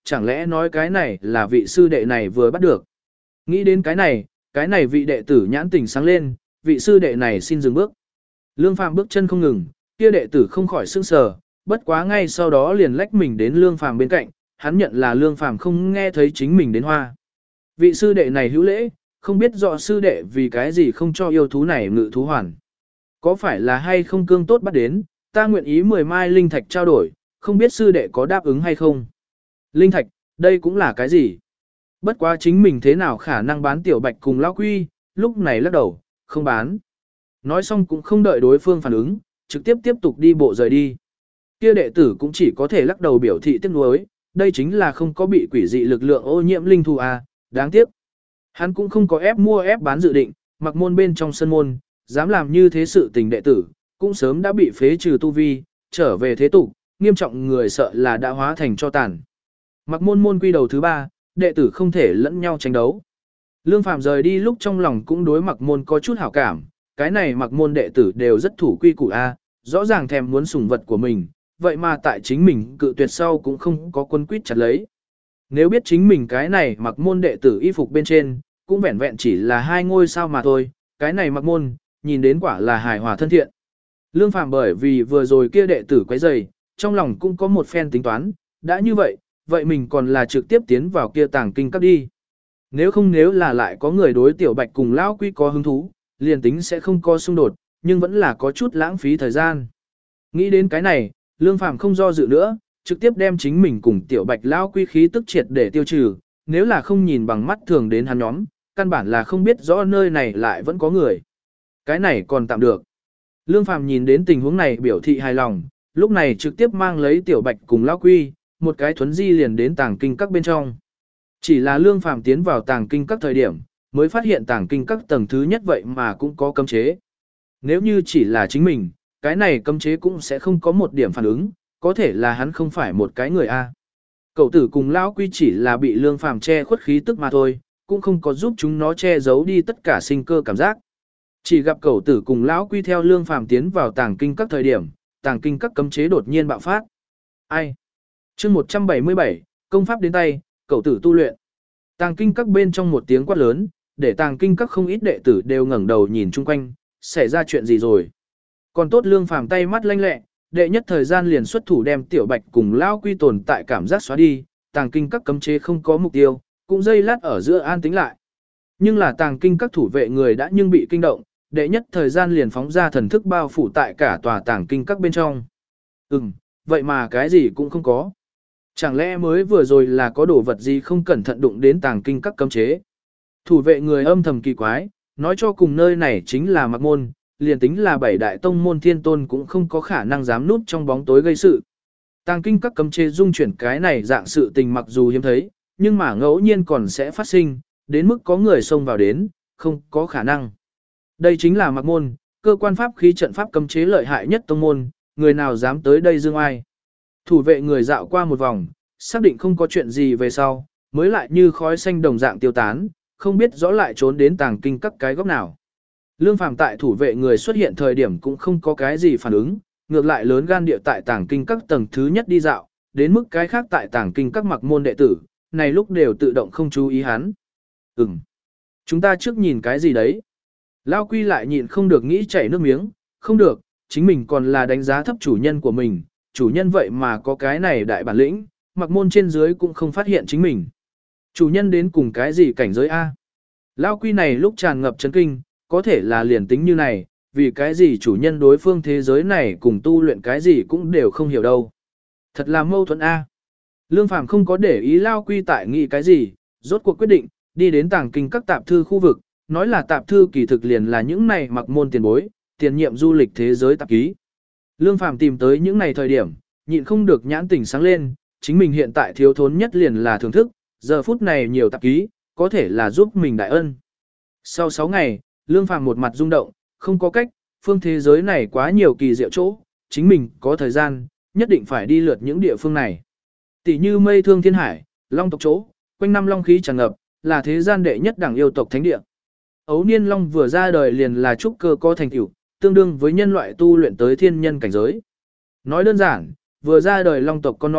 chẳng lẽ nói cái này là vị sư đệ này vừa bắt được. Nghĩ đến cái này, cái này vị đệ tử nhãn tình sáng lên, vị sư đệ này xin dừng bước. Lương Phàm bước chân không ngừng, kia đệ tử không khỏi sững sờ, bất quá ngay sau đó liền lách mình đến Lương Phàm bên cạnh, hắn nhận là Lương Phàm không nghe thấy chính mình đến hoa. Vị sư đệ này hữu lễ, không biết rõ sư đệ vì cái gì không cho yêu thú này ngự thú hoàn. Có phải là hay không cương tốt bắt đến, ta nguyện ý mười mai linh thạch trao đổi, không biết sư đệ có đáp ứng hay không. Linh thạch, đây cũng là cái gì? Bất quá chính mình thế nào khả năng bán tiểu bạch cùng lão quy, lúc này lắc đầu, không bán. Nói xong cũng không đợi đối phương phản ứng, trực tiếp tiếp tục đi bộ rời đi. Kia đệ tử cũng chỉ có thể lắc đầu biểu thị tiếc nuối, đây chính là không có bị quỷ dị lực lượng ô nhiễm linh thú à, đáng tiếc. Hắn cũng không có ép mua ép bán dự định, mặc môn bên trong sân môn, dám làm như thế sự tình đệ tử, cũng sớm đã bị phế trừ tu vi, trở về thế tục, nghiêm trọng người sợ là đã hóa thành cho tàn. Mặc môn môn quy đầu thứ ba, đệ tử không thể lẫn nhau tranh đấu. Lương Phàm rời đi lúc trong lòng cũng đối mặc môn có chút hảo cảm, cái này mặc môn đệ tử đều rất thủ quy củ a, rõ ràng thèm muốn sủng vật của mình, vậy mà tại chính mình cự tuyệt sau cũng không có quân quyết chặt lấy. Nếu biết chính mình cái này mặc môn đệ tử y phục bên trên, cũng vẹn vẹn chỉ là hai ngôi sao mà thôi, cái này mặc môn, nhìn đến quả là hài hòa thân thiện. Lương Phàm bởi vì vừa rồi kia đệ tử quấy rầy, trong lòng cũng có một phen tính toán, đã như vậy, vậy mình còn là trực tiếp tiến vào kia tàng kinh các đi. Nếu không nếu là lại có người đối tiểu bạch cùng lão quy có hứng thú, liền tính sẽ không có xung đột, nhưng vẫn là có chút lãng phí thời gian. Nghĩ đến cái này, Lương Phàm không do dự nữa, trực tiếp đem chính mình cùng tiểu bạch lão quy khí tức triệt để tiêu trừ, nếu là không nhìn bằng mắt thường đến hắn nhóm, căn bản là không biết rõ nơi này lại vẫn có người. Cái này còn tạm được. Lương Phàm nhìn đến tình huống này biểu thị hài lòng, lúc này trực tiếp mang lấy tiểu bạch cùng lão quy, một cái thuấn di liền đến tàng kinh các bên trong. Chỉ là Lương Phàm tiến vào tàng kinh các thời điểm, mới phát hiện tàng kinh các tầng thứ nhất vậy mà cũng có cấm chế. Nếu như chỉ là chính mình, cái này cấm chế cũng sẽ không có một điểm phản ứng, có thể là hắn không phải một cái người A. Cậu tử cùng lão quy chỉ là bị Lương Phàm che khuất khí tức mà thôi, cũng không có giúp chúng nó che giấu đi tất cả sinh cơ cảm giác. Chỉ gặp cậu tử cùng lão quy theo Lương Phàm tiến vào tàng kinh các thời điểm, tàng kinh các cấm chế đột nhiên bạo phát. Ai? Chương một trăm bảy mươi bảy, công pháp đến tay, cậu tử tu luyện. Tàng kinh các bên trong một tiếng quát lớn, để tàng kinh các không ít đệ tử đều ngẩng đầu nhìn chung quanh, xảy ra chuyện gì rồi. Còn tốt Lương Phàm tay mắt lanh lẹ, đệ nhất thời gian liền xuất thủ đem tiểu bạch cùng lão quy tồn tại cảm giác xóa đi, tàng kinh các cấm chế không có mục tiêu, cũng dây lát ở giữa an tĩnh lại. Nhưng là tàng kinh các thủ vệ người đã nhưng bị kinh động, đệ nhất thời gian liền phóng ra thần thức bao phủ tại cả tòa tàng kinh các bên trong. Ừm, vậy mà cái gì cũng không có. Chẳng lẽ mới vừa rồi là có đồ vật gì không cẩn thận đụng đến tàng kinh các cấm chế. Thủ vệ người âm thầm kỳ quái, nói cho cùng nơi này chính là mặc môn, liền tính là bảy đại tông môn thiên tôn cũng không có khả năng dám núp trong bóng tối gây sự. Tàng kinh các cấm chế dung chuyển cái này dạng sự tình mặc dù hiếm thấy, nhưng mà ngẫu nhiên còn sẽ phát sinh, đến mức có người xông vào đến, không có khả năng. Đây chính là mặc môn, cơ quan pháp khí trận pháp cấm chế lợi hại nhất tông môn, người nào dám tới đây dương ai. Thủ vệ người dạo qua một vòng, xác định không có chuyện gì về sau, mới lại như khói xanh đồng dạng tiêu tán, không biết rõ lại trốn đến tàng kinh các cái góc nào. Lương Phàm tại thủ vệ người xuất hiện thời điểm cũng không có cái gì phản ứng, ngược lại lớn gan địa tại tàng kinh các tầng thứ nhất đi dạo, đến mức cái khác tại tàng kinh các mặc môn đệ tử, này lúc đều tự động không chú ý hắn. Ừm, chúng ta trước nhìn cái gì đấy? Lao Quy lại nhịn không được nghĩ chảy nước miếng, không được, chính mình còn là đánh giá thấp chủ nhân của mình, chủ nhân vậy mà có cái này đại bản lĩnh, mặc môn trên dưới cũng không phát hiện chính mình. Chủ nhân đến cùng cái gì cảnh giới A? Lao Quy này lúc tràn ngập chấn kinh, có thể là liền tính như này, vì cái gì chủ nhân đối phương thế giới này cùng tu luyện cái gì cũng đều không hiểu đâu. Thật là mâu thuẫn A. Lương Phàm không có để ý Lao Quy tại nghĩ cái gì, rốt cuộc quyết định, đi đến tàng kinh các tạp thư khu vực, nói là tạp thư kỳ thực liền là những này mặc môn tiền bối, tiền nhiệm du lịch thế giới tạp ký. Lương Phàm tìm tới những này thời điểm, nhịn không được nhãn tỉnh sáng lên, chính mình hiện tại thiếu thốn nhất liền là thưởng thức, giờ phút này nhiều tạp ký, có thể là giúp mình đại ân. Sau sáu ngày, Lương Phàm một mặt rung động, không có cách, phương thế giới này quá nhiều kỳ diệu chỗ, chính mình có thời gian, nhất định phải đi lượt những địa phương này. Tỷ như Mây Thương Thiên Hải, Long tộc chỗ, quanh năm long khí tràn ngập, là thế gian đệ nhất đẳng yêu tộc thánh địa. Ấu Niên Long vừa ra đời liền là trúc cơ có thành tựu, tương đương với nhân loại tu luyện tới thiên nhân cảnh giới. Nói đơn giản, vừa ra đời long tộc con non,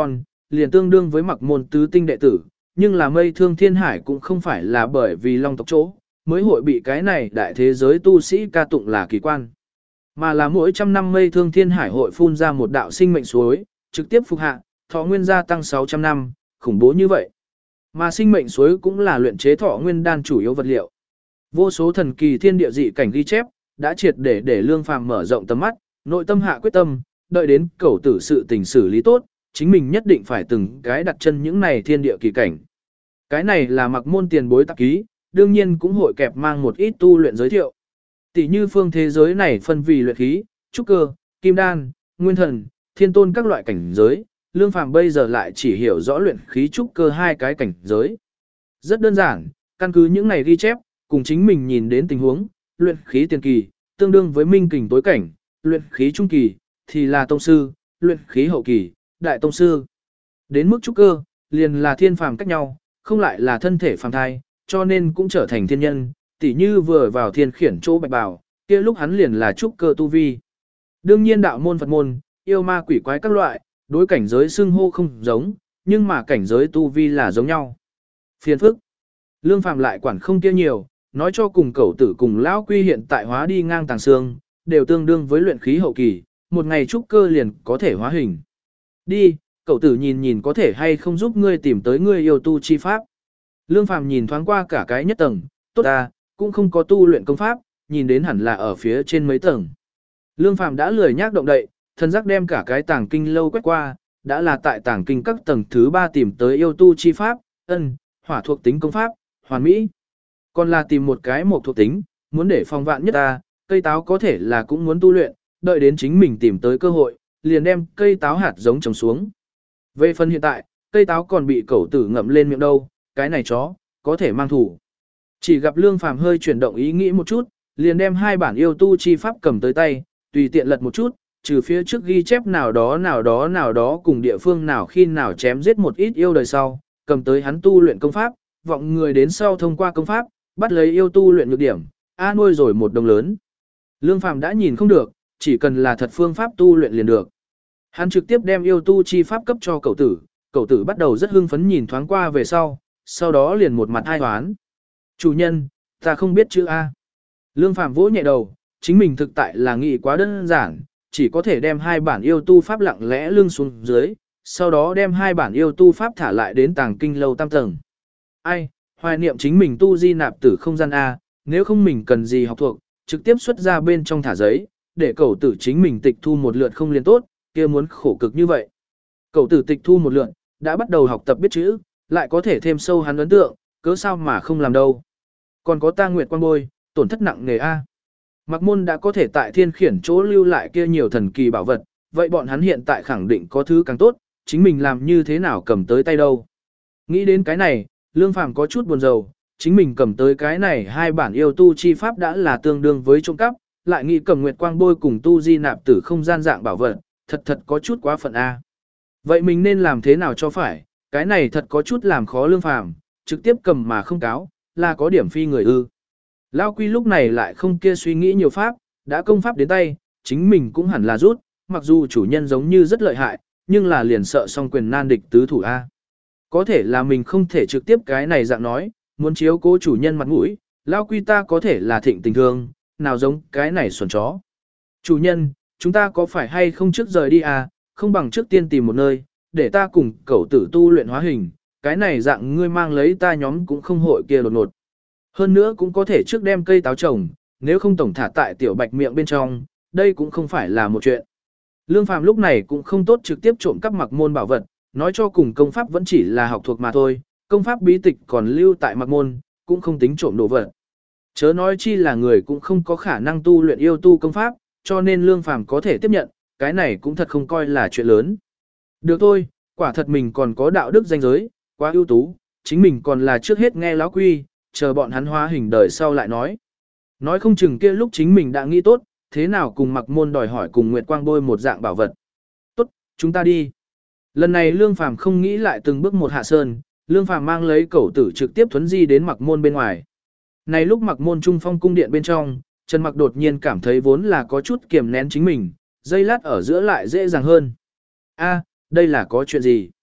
liền tương đương với mặc môn tứ tinh đệ tử, nhưng là mây thương thiên hải cũng không phải là bởi vì long tộc chỗ, mới hội bị cái này đại thế giới tu sĩ ca tụng là kỳ quan. Mà là mỗi trăm năm mây thương thiên hải hội phun ra một đạo sinh mệnh suối, trực tiếp phục hạ, thọ nguyên gia tăng sáu trăm năm, khủng bố như vậy. Mà sinh mệnh suối cũng là luyện chế thọ nguyên đan chủ yếu vật liệu. Vô số thần kỳ thiên địa dị cảnh ghi chép, đã triệt để để Lương Phàm mở rộng tầm mắt, nội tâm hạ quyết tâm, đợi đến cẩu tử sự tình xử lý tốt, chính mình nhất định phải từng cái đặt chân những này thiên địa kỳ cảnh. Cái này là mặc môn tiền bối tạp ký, đương nhiên cũng hội kẹp mang một ít tu luyện giới thiệu. Tỷ như phương thế giới này phân vì luyện khí, trúc cơ, kim đan, nguyên thần, thiên tôn các loại cảnh giới, Lương Phàm bây giờ lại chỉ hiểu rõ luyện khí trúc cơ hai cái cảnh giới. Rất đơn giản, căn cứ những này ghi chép, cùng chính mình nhìn đến tình huống, luyện khí tiền kỳ, tương đương với minh kình tối cảnh, luyện khí trung kỳ, thì là tông sư, luyện khí hậu kỳ, đại tông sư. Đến mức trúc cơ, liền là thiên phàm cách nhau, không lại là thân thể phàm thai, cho nên cũng trở thành thiên nhân, tỉ như vừa vào thiên khiển chỗ bạch bào, kia lúc hắn liền là trúc cơ tu vi. Đương nhiên đạo môn Phật môn, yêu ma quỷ quái các loại, đối cảnh giới xưng hô không giống, nhưng mà cảnh giới tu vi là giống nhau. Phiền phức. Lương Phàm lại quản không kia nhiều, nói cho cùng cẩu tử cùng lão quy hiện tại hóa đi ngang tàng xương, đều tương đương với luyện khí hậu kỳ, một ngày trúc cơ liền có thể hóa hình. Đi, cậu tử nhìn nhìn có thể hay không giúp ngươi tìm tới ngươi yêu tu chi pháp. Lương Phàm nhìn thoáng qua cả cái nhất tầng, tốt à, cũng không có tu luyện công pháp, nhìn đến hẳn là ở phía trên mấy tầng. Lương Phàm đã lười nhác động đậy, thân giác đem cả cái tàng kinh lâu quét qua, đã là tại tàng kinh các tầng thứ ba tìm tới yêu tu chi pháp, ân, hỏa thuộc tính công pháp, hoàn mỹ. Còn là tìm một cái một thuộc tính, muốn để phòng vạn nhất ta, cây táo có thể là cũng muốn tu luyện, đợi đến chính mình tìm tới cơ hội, liền đem cây táo hạt giống trồng xuống. Về phần hiện tại, cây táo còn bị cẩu tử ngậm lên miệng đâu, cái này chó, có thể mang thủ. Chỉ gặp Lương Phàm hơi chuyển động ý nghĩ một chút, liền đem hai bản yêu tu chi pháp cầm tới tay, tùy tiện lật một chút, trừ phía trước ghi chép nào đó nào đó nào đó cùng địa phương nào khi nào chém giết một ít yêu đời sau, cầm tới hắn tu luyện công pháp, vọng người đến sau thông qua công pháp, bắt lấy yêu tu luyện nhược điểm, a nuôi rồi một đồng lớn. Lương Phàm đã nhìn không được, chỉ cần là thật phương pháp tu luyện liền được. Hắn trực tiếp đem yêu tu chi pháp cấp cho cậu tử, cậu tử bắt đầu rất hưng phấn nhìn thoáng qua về sau, sau đó liền một mặt hai toán. Chủ nhân, ta không biết chữ A. Lương Phàm vỗ nhẹ đầu, chính mình thực tại là nghĩ quá đơn giản, chỉ có thể đem hai bản yêu tu pháp lặng lẽ lưng xuống dưới, sau đó đem hai bản yêu tu pháp thả lại đến tàng kinh lâu tam tầng. Ai, hoài niệm chính mình tu di nạp tử không gian A, nếu không mình cần gì học thuộc, trực tiếp xuất ra bên trong thả giấy, để cậu tử chính mình tịch thu một lượt không liền tốt, kia muốn khổ cực như vậy. Cậu tử tịch thu một lượt, đã bắt đầu học tập biết chữ, lại có thể thêm sâu hắn ấn tượng, cớ sao mà không làm đâu. Còn có ta Nguyệt Quang Bôi, tổn thất nặng nề A. Mặc môn đã có thể tại thiên khiển chỗ lưu lại kia nhiều thần kỳ bảo vật, vậy bọn hắn hiện tại khẳng định có thứ càng tốt, chính mình làm như thế nào cầm tới tay đâu. Nghĩ đến cái này, Lương Phàm có chút buồn rầu, chính mình cầm tới cái này hai bản yêu tu chi pháp đã là tương đương với trộm cắp, lại nghĩ cầm Nguyệt Quang Bôi cùng tu di nạp tử không gian dạng bảo vật, thật thật có chút quá phận A. Vậy mình nên làm thế nào cho phải, cái này thật có chút làm khó Lương Phàm, trực tiếp cầm mà không cáo, là có điểm phi người ư. Lao Quy lúc này lại không kia suy nghĩ nhiều pháp, đã công pháp đến tay, chính mình cũng hẳn là rút, mặc dù chủ nhân giống như rất lợi hại, nhưng là liền sợ song quyền nan địch tứ thủ A. Có thể là mình không thể trực tiếp cái này dạng nói, muốn chiếu cố chủ nhân mặt mũi, Lao Quy ta có thể là thịnh tình thương, nào giống cái này xuẩn chó. Chủ nhân, chúng ta có phải hay không trước rời đi à, không bằng trước tiên tìm một nơi, để ta cùng cẩu tử tu luyện hóa hình, cái này dạng ngươi mang lấy ta nhóm cũng không hội kia đột ngột. Hơn nữa cũng có thể trước đem cây táo trồng, nếu không tổng thả tại tiểu bạch miệng bên trong, đây cũng không phải là một chuyện. Lương Phàm lúc này cũng không tốt trực tiếp trộm cắp mặc môn bảo vật, nói cho cùng công pháp vẫn chỉ là học thuộc mà thôi, công pháp bí tịch còn lưu tại mặc môn, cũng không tính trộm đồ vật. Chớ nói chi là người cũng không có khả năng tu luyện yêu tu công pháp, cho nên Lương Phàm có thể tiếp nhận, cái này cũng thật không coi là chuyện lớn. Được thôi, quả thật mình còn có đạo đức danh giới, quá ưu tú, chính mình còn là trước hết nghe Lão Quy, chờ bọn hắn hóa hình đời sau lại nói. Nói không chừng kia lúc chính mình đã nghĩ tốt, thế nào cùng mặc môn đòi hỏi cùng Nguyệt Quang Bôi một dạng bảo vật. Tốt, chúng ta đi. Lần này Lương Phàm không nghĩ lại từng bước một hạ sơn, Lương Phàm mang lấy cẩu tử trực tiếp thuấn di đến mặc môn bên ngoài. Này lúc mặc môn trung phong cung điện bên trong, Trần Mặc đột nhiên cảm thấy vốn là có chút kiềm nén chính mình, dây lát ở giữa lại dễ dàng hơn. A, đây là có chuyện gì?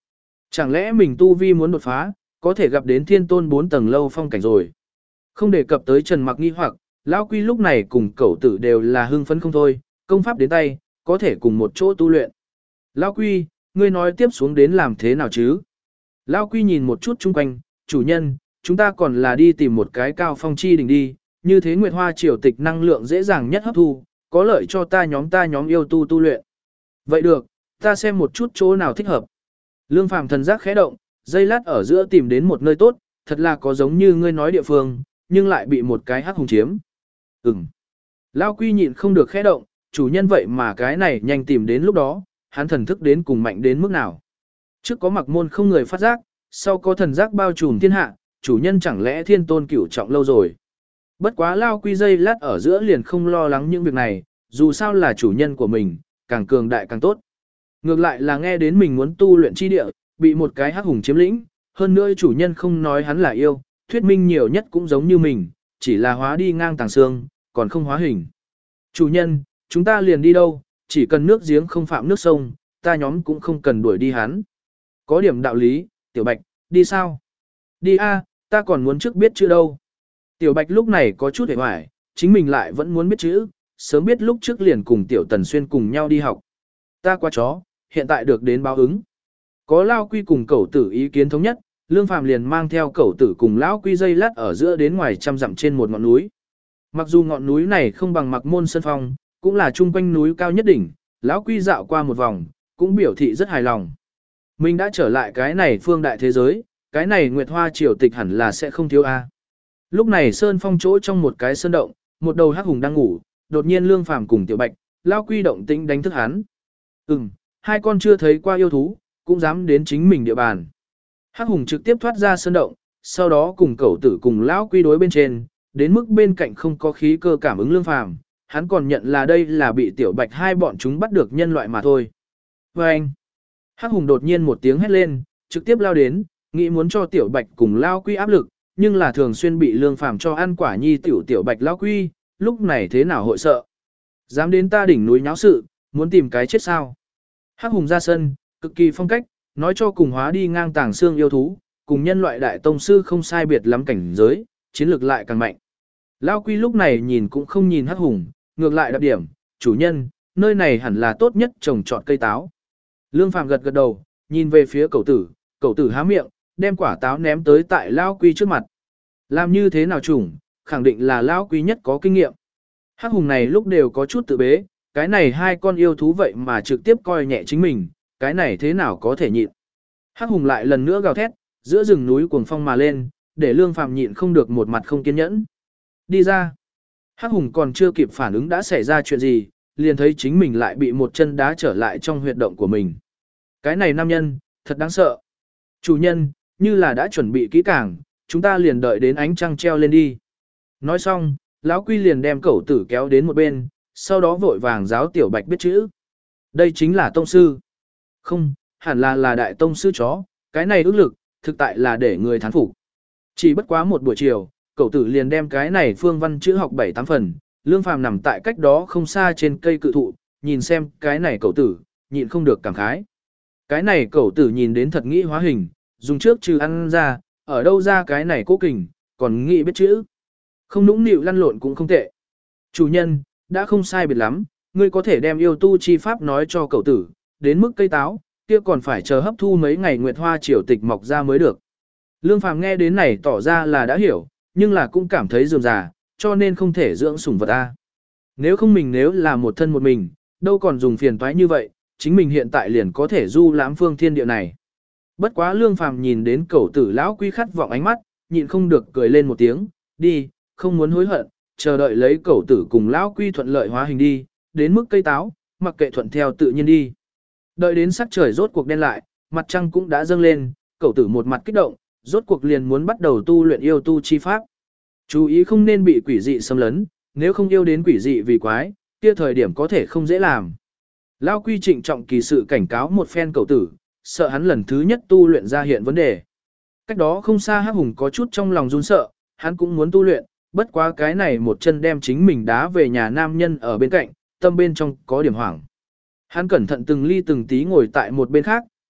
Chẳng lẽ mình tu vi muốn đột phá, có thể gặp đến thiên tôn bốn tầng lâu phong cảnh rồi. Không đề cập tới Trần Mặc nghi hoặc, lão quy lúc này cùng cậu tử đều là hưng phấn không thôi, công pháp đến tay, có thể cùng một chỗ tu luyện. Lão quy, ngươi nói tiếp xuống đến làm thế nào chứ? Lão quy nhìn một chút chung quanh, chủ nhân, chúng ta còn là đi tìm một cái cao phong chi đỉnh đi, như thế Nguyệt Hoa triều tịch năng lượng dễ dàng nhất hấp thu, có lợi cho ta nhóm ta nhóm yêu tu tu luyện. Vậy được, ta xem một chút chỗ nào thích hợp. Lương Phàm thần giác khẽ động, dây lát ở giữa tìm đến một nơi tốt, thật là có giống như ngươi nói địa phương, nhưng lại bị một cái hắc hùng chiếm. Ừm. Lão quy nhịn không được khẽ động, chủ nhân vậy mà cái này nhanh tìm đến lúc đó, hắn thần thức đến cùng mạnh đến mức nào. Trước có mặc môn không người phát giác, sau có thần giác bao trùm thiên hạ, chủ nhân chẳng lẽ thiên tôn cửu trọng lâu rồi. Bất quá Lao quy dây lát ở giữa liền không lo lắng những việc này, dù sao là chủ nhân của mình, càng cường đại càng tốt. Ngược lại là nghe đến mình muốn tu luyện chi địa, bị một cái hắc hùng chiếm lĩnh, hơn nữa chủ nhân không nói hắn là yêu, thuyết minh nhiều nhất cũng giống như mình, chỉ là hóa đi ngang tàng xương, còn không hóa hình. Chủ nhân, chúng ta liền đi đâu, chỉ cần nước giếng không phạm nước sông, ta nhóm cũng không cần đuổi đi hắn. Có điểm đạo lý, Tiểu Bạch, đi sao? Đi a, ta còn muốn trước biết chữ đâu. Tiểu Bạch lúc này có chút hề hoài, chính mình lại vẫn muốn biết chữ, sớm biết lúc trước liền cùng Tiểu Tần Xuyên cùng nhau đi học. Ta qua chó, hiện tại được đến báo ứng. Có Lao quy cùng cẩu tử ý kiến thống nhất, Lương Phàm liền mang theo cẩu tử cùng Lão quy dây lát ở giữa đến ngoài trăm dặm trên một ngọn núi. Mặc dù ngọn núi này không bằng Mặc Môn Sơn Phong, cũng là chung quanh núi cao nhất đỉnh, Lão quy dạo qua một vòng, cũng biểu thị rất hài lòng. Mình đã trở lại cái này phương đại thế giới, cái này Nguyệt Hoa triều tịch hẳn là sẽ không thiếu a. Lúc này Sơn Phong chỗ trong một cái sơn động, một đầu hắc hùng đang ngủ, đột nhiên Lương Phàm cùng Tiểu Bạch, Lão quy động tĩnh đánh thức hắn. Ừm, hai con chưa thấy qua yêu thú, cũng dám đến chính mình địa bàn. Hắc hùng trực tiếp thoát ra sơn động, sau đó cùng cẩu tử cùng Lão quy đối bên trên, đến mức bên cạnh không có khí cơ cảm ứng Lương Phàm, hắn còn nhận là đây là bị Tiểu Bạch hai bọn chúng bắt được nhân loại mà thôi. Và anh, hắc hùng đột nhiên một tiếng hét lên, trực tiếp lao đến, nghĩ muốn cho Tiểu Bạch cùng Lão quy áp lực, nhưng là thường xuyên bị Lương Phàm cho ăn quả nhi tiểu Tiểu Bạch Lão quy, lúc này thế nào hội sợ. Dám đến ta đỉnh núi nháo sự, muốn tìm cái chết sao. Hắc hùng ra sân, cực kỳ phong cách, nói cho cùng hóa đi ngang tàng xương yêu thú, cùng nhân loại đại tông sư không sai biệt lắm cảnh giới, chiến lược lại càng mạnh. Lão quy lúc này nhìn cũng không nhìn hắc hùng, ngược lại đặc điểm, chủ nhân, nơi này hẳn là tốt nhất trồng trọt cây táo. Lương Phàm gật gật đầu, nhìn về phía cậu tử, cậu tử há miệng, đem quả táo ném tới tại Lão quy trước mặt. Làm như thế nào chủng, khẳng định là Lão quy nhất có kinh nghiệm. Hắc hùng này lúc đều có chút tự bế, cái này hai con yêu thú vậy mà trực tiếp coi nhẹ chính mình, cái này thế nào có thể nhịn. Hắc hùng lại lần nữa gào thét, giữa rừng núi cuồng phong mà lên, để Lương Phàm nhịn không được một mặt không kiên nhẫn. Đi ra. Hắc hùng còn chưa kịp phản ứng đã xảy ra chuyện gì, liền thấy chính mình lại bị một chân đá trở lại trong huyệt động của mình. Cái này nam nhân, thật đáng sợ. Chủ nhân, như là đã chuẩn bị kỹ càng, chúng ta liền đợi đến ánh trăng treo lên đi. Nói xong, Lão quy liền đem cẩu tử kéo đến một bên, sau đó vội vàng giáo Tiểu Bạch biết chữ. Đây chính là tông sư. Không, hẳn là là đại tông sư chó, cái này ước lực, thực tại là để người thán phục. Chỉ bất quá một buổi chiều, cậu tử liền đem cái này phương văn chữ học bảy tám phần, Lương Phàm nằm tại cách đó không xa trên cây cự thụ, nhìn xem cái này cậu tử, nhịn không được cảm khái. Cái này cậu tử nhìn đến thật nghĩ hóa hình, dùng trước trừ ăn ra, ở đâu ra cái này cố kình, còn nghĩ biết chữ. Không nũng nịu lăn lộn cũng không tệ. Chủ nhân, đã không sai biệt lắm, ngươi có thể đem yêu tu chi pháp nói cho cậu tử, đến mức cây táo, kia còn phải chờ hấp thu mấy ngày nguyệt hoa triều tịch mọc ra mới được. Lương Phàm nghe đến này tỏ ra là đã hiểu, nhưng là cũng cảm thấy rườm rà, cho nên không thể dưỡng sủng vật a. Nếu không mình nếu là một thân một mình, đâu còn dùng phiền toái như vậy, chính mình hiện tại liền có thể du lãm phương thiên địa này. Bất quá Lương Phàm nhìn đến cậu tử lão quy khát vọng ánh mắt, nhịn không được cười lên một tiếng, đi, không muốn hối hận, chờ đợi lấy cậu tử cùng lão quy thuận lợi hóa hình đi, đến mức cây táo, mặc kệ thuận theo tự nhiên đi. Đợi đến sắc trời rốt cuộc đen lại, mặt trăng cũng đã dâng lên, cậu tử một mặt kích động, rốt cuộc liền muốn bắt đầu tu luyện yêu tu chi pháp. Chú ý không nên bị quỷ dị xâm lấn, nếu không yêu đến quỷ dị vì quái, kia thời điểm có thể không dễ làm. Lão quy trịnh trọng kỳ sự cảnh cáo một phen cậu tử, sợ hắn lần thứ nhất tu luyện ra hiện vấn đề. Cách đó không xa Hắc Hùng có chút trong lòng run sợ, hắn cũng muốn tu luyện, bất quá cái này một chân đem chính mình đá về nhà nam nhân ở bên cạnh, tâm bên trong có điểm hoảng. Hắn cẩn thận từng ly từng tí ngồi tại một bên khác,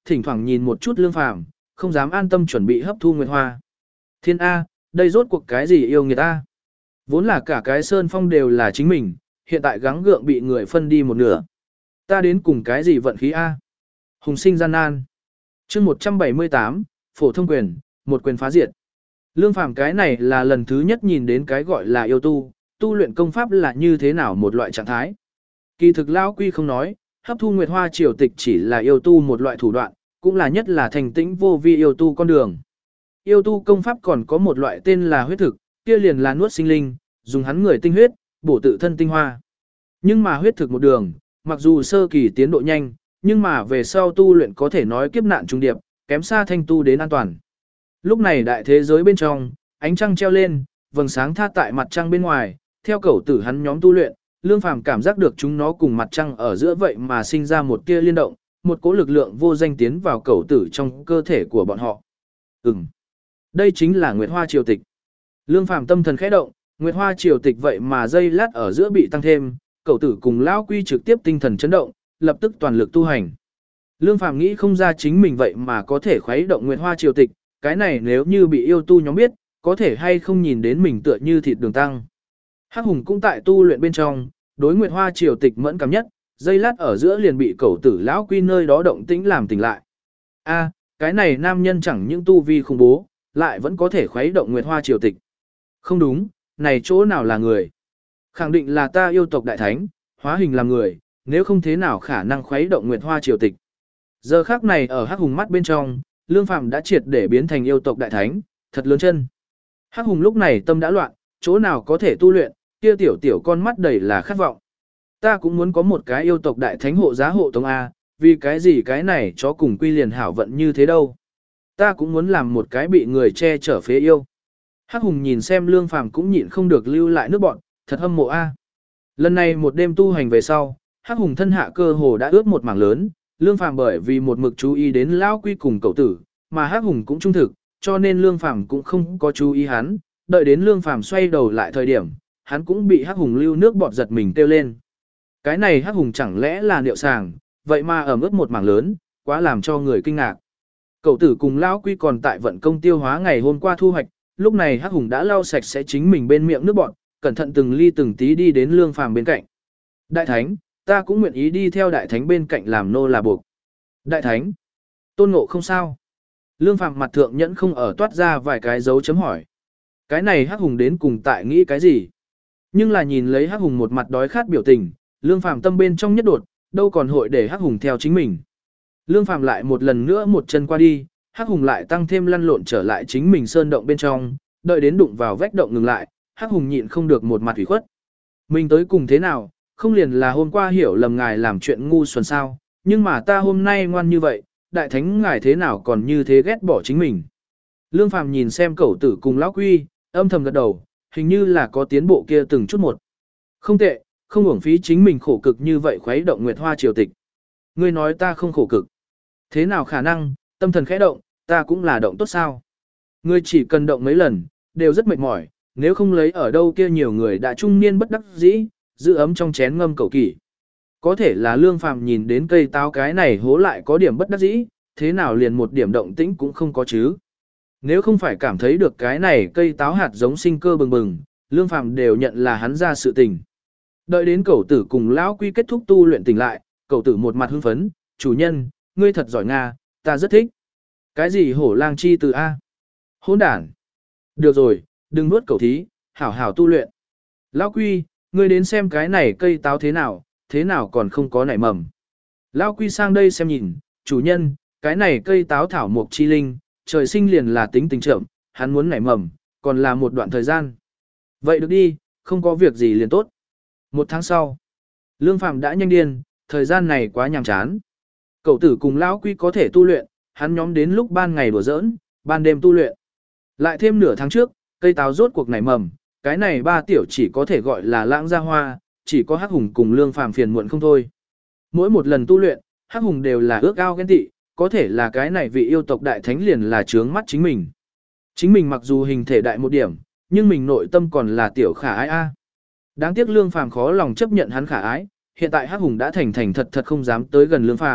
thỉnh thoảng nhìn một chút Lương Phàm, không dám an tâm chuẩn bị hấp thu Nguyệt Hoa. Thiên A, đây rốt cuộc cái gì yêu nghiệt ta? Vốn là cả cái sơn phong đều là chính mình, hiện tại gắng gượng bị người phân đi một nửa. Ta đến cùng cái gì vận khí A? Hùng sinh gian nan. chương một trăm bảy mươi tám, phổ thông quyền, một quyền phá diệt. Lương Phàm cái này là lần thứ nhất nhìn đến cái gọi là yêu tu, tu luyện công pháp là như thế nào một loại trạng thái. Kỳ thực Lão Quy không nói, hấp thu Nguyệt Hoa triều tịch chỉ là yêu tu một loại thủ đoạn, cũng là nhất là thành tĩnh vô vi yêu tu con đường. Yêu tu công pháp còn có một loại tên là huyết thực, kia liền là nuốt sinh linh, dùng hắn người tinh huyết, bổ tự thân tinh hoa. Nhưng mà huyết thực một đường, mặc dù sơ kỳ tiến độ nhanh, nhưng mà về sau tu luyện có thể nói kiếp nạn trùng điệp, kém xa thanh tu đến an toàn. Lúc này đại thế giới bên trong, ánh trăng treo lên, vầng sáng tha tại mặt trăng bên ngoài, theo cẩu tử hắn nhóm tu luyện, Lương Phàm cảm giác được chúng nó cùng mặt trăng ở giữa vậy mà sinh ra một tia liên động, một cỗ lực lượng vô danh tiến vào cẩu tử trong cơ thể của bọn họ. Ừm, đây chính là Nguyệt Hoa triều tịch. Lương Phàm tâm thần khẽ động, Nguyệt Hoa triều tịch vậy mà dây lát ở giữa bị tăng thêm, cẩu tử cùng Lão Quy trực tiếp tinh thần chấn động, lập tức toàn lực tu hành. Lương Phàm nghĩ không ra chính mình vậy mà có thể khuấy động Nguyệt Hoa triều tịch, cái này nếu như bị yêu tu nhóm biết, có thể hay không nhìn đến mình tựa như thịt đường tăng. Hắc Hùng cũng tại tu luyện bên trong, đối Nguyệt Hoa triều tịch mẫn cảm nhất, dây lát ở giữa liền bị cẩu tử Lão Quy nơi đó động tĩnh làm tỉnh lại. A, cái này nam nhân chẳng những tu vi khủng bố, lại vẫn có thể khuấy động Nguyệt Hoa triều tịch. Không đúng, này chỗ nào là người? Khẳng định là ta yêu tộc đại thánh, hóa hình làm người, nếu không thế nào khả năng khuấy động Nguyệt Hoa triều tịch. Giờ khắc này ở Hắc Hùng mắt bên trong, Lương Phàm đã triệt để biến thành yêu tộc đại thánh, thật lớn chân. Hắc Hùng lúc này tâm đã loạn, chỗ nào có thể tu luyện, kia tiểu tiểu con mắt đầy là khát vọng. Ta cũng muốn có một cái yêu tộc đại thánh hộ giá hộ tống A, vì cái gì cái này chó cùng quy liền hảo vận như thế đâu. Ta cũng muốn làm một cái bị người che chở phế yêu. Hắc Hùng nhìn xem Lương Phàm cũng nhịn không được lưu lại nước bọn, thật hâm mộ A. Lần này một đêm tu hành về sau, Hắc Hùng thân hạ cơ hồ đã ướt một mảng lớn, Lương Phàm bởi vì một mực chú ý đến Lão Quy cùng cậu tử, mà Hắc Hùng cũng trung thực, cho nên Lương Phàm cũng không có chú ý hắn, đợi đến Lương Phàm xoay đầu lại thời điểm, hắn cũng bị Hắc Hùng lưu nước bọt giật mình kêu lên. Cái này Hắc Hùng chẳng lẽ là niệu sàng, vậy mà ẩm ướt một mảng lớn, quá làm cho người kinh ngạc. Cậu tử cùng Lão Quy còn tại vận công tiêu hóa ngày hôm qua thu hoạch, lúc này Hắc Hùng đã lau sạch sẽ chính mình bên miệng nước bọt, cẩn thận từng ly từng tí đi đến Lương Phàm bên cạnh. Đại Thánh, ta cũng nguyện ý đi theo Đại Thánh bên cạnh làm nô là buộc. Đại Thánh, Tôn Ngộ không sao? Lương Phàm mặt thượng nhẫn không ở toát ra vài cái dấu chấm hỏi. Cái này Hắc Hùng đến cùng tại nghĩ cái gì? Nhưng là nhìn lấy Hắc Hùng một mặt đói khát biểu tình, Lương Phàm tâm bên trong nhất đột, đâu còn hội để Hắc Hùng theo chính mình. Lương Phàm lại một lần nữa một chân qua đi, Hắc Hùng lại tăng thêm lăn lộn trở lại chính mình sơn động bên trong, đợi đến đụng vào vách động ngừng lại, Hắc Hùng nhịn không được một mặt ủy khuất. Mình tới cùng thế nào, không liền là hôm qua hiểu lầm ngài làm chuyện ngu xuẩn sao, nhưng mà ta hôm nay ngoan như vậy, đại thánh ngài thế nào còn như thế ghét bỏ chính mình. Lương Phàm nhìn xem cẩu tử cùng Lão Quy, âm thầm gật đầu, hình như là có tiến bộ kia từng chút một. Không tệ, không uổng phí chính mình khổ cực như vậy khuấy động Nguyệt Hoa triều tịch. Ngươi nói ta không khổ cực. Thế nào khả năng, tâm thần khẽ động, ta cũng là động tốt sao. Ngươi chỉ cần động mấy lần, đều rất mệt mỏi, nếu không lấy ở đâu kia nhiều người đã trung niên bất đắc dĩ, giữ ấm trong chén ngâm cầu kỳ. Có thể là Lương Phàm nhìn đến cây táo cái này hố lại có điểm bất đắc dĩ, thế nào liền một điểm động tĩnh cũng không có chứ. Nếu không phải cảm thấy được cái này cây táo hạt giống sinh cơ bừng bừng, Lương Phàm đều nhận là hắn ra sự tình. Đợi đến cẩu tử cùng Lão Quy kết thúc tu luyện tỉnh lại, cẩu tử một mặt hưng phấn, chủ nhân, ngươi thật giỏi Nga, ta rất thích. Cái gì hổ lang chi từ A? Hỗn đản. Được rồi, đừng nuốt cẩu thí, hảo hảo tu luyện. Lão Quy, ngươi đến xem cái này cây táo thế nào, thế nào còn không có nảy mầm. Lão Quy sang đây xem nhìn, chủ nhân, cái này cây táo thảo mộc chi linh, trời sinh liền là tính tình chậm, hắn muốn nảy mầm, còn là một đoạn thời gian. Vậy được đi, không có việc gì liền tốt. Một tháng sau, Lương Phàm đã nhanh điên, thời gian này quá nhàm chán. Cậu tử cùng Lão Quy có thể tu luyện, hắn nhóm đến lúc ban ngày đùa giỡn, ban đêm tu luyện. Lại thêm nửa tháng trước, cây táo rốt cuộc nảy mầm, cái này ba tiểu chỉ có thể gọi là lãng gia hoa, chỉ có Hắc Hùng cùng Lương Phàm phiền muộn không thôi. Mỗi một lần tu luyện, Hắc Hùng đều là ước ao ghen tị, có thể là cái này vị yêu tộc đại thánh liền là trướng mắt chính mình. Chính mình mặc dù hình thể đại một điểm, nhưng mình nội tâm còn là tiểu khả ái a. Đáng tiếc Lương Phàm khó lòng chấp nhận hắn khả ái, hiện tại Hắc Hùng đã thành thành thật thật không dám tới gần Lương Phàm,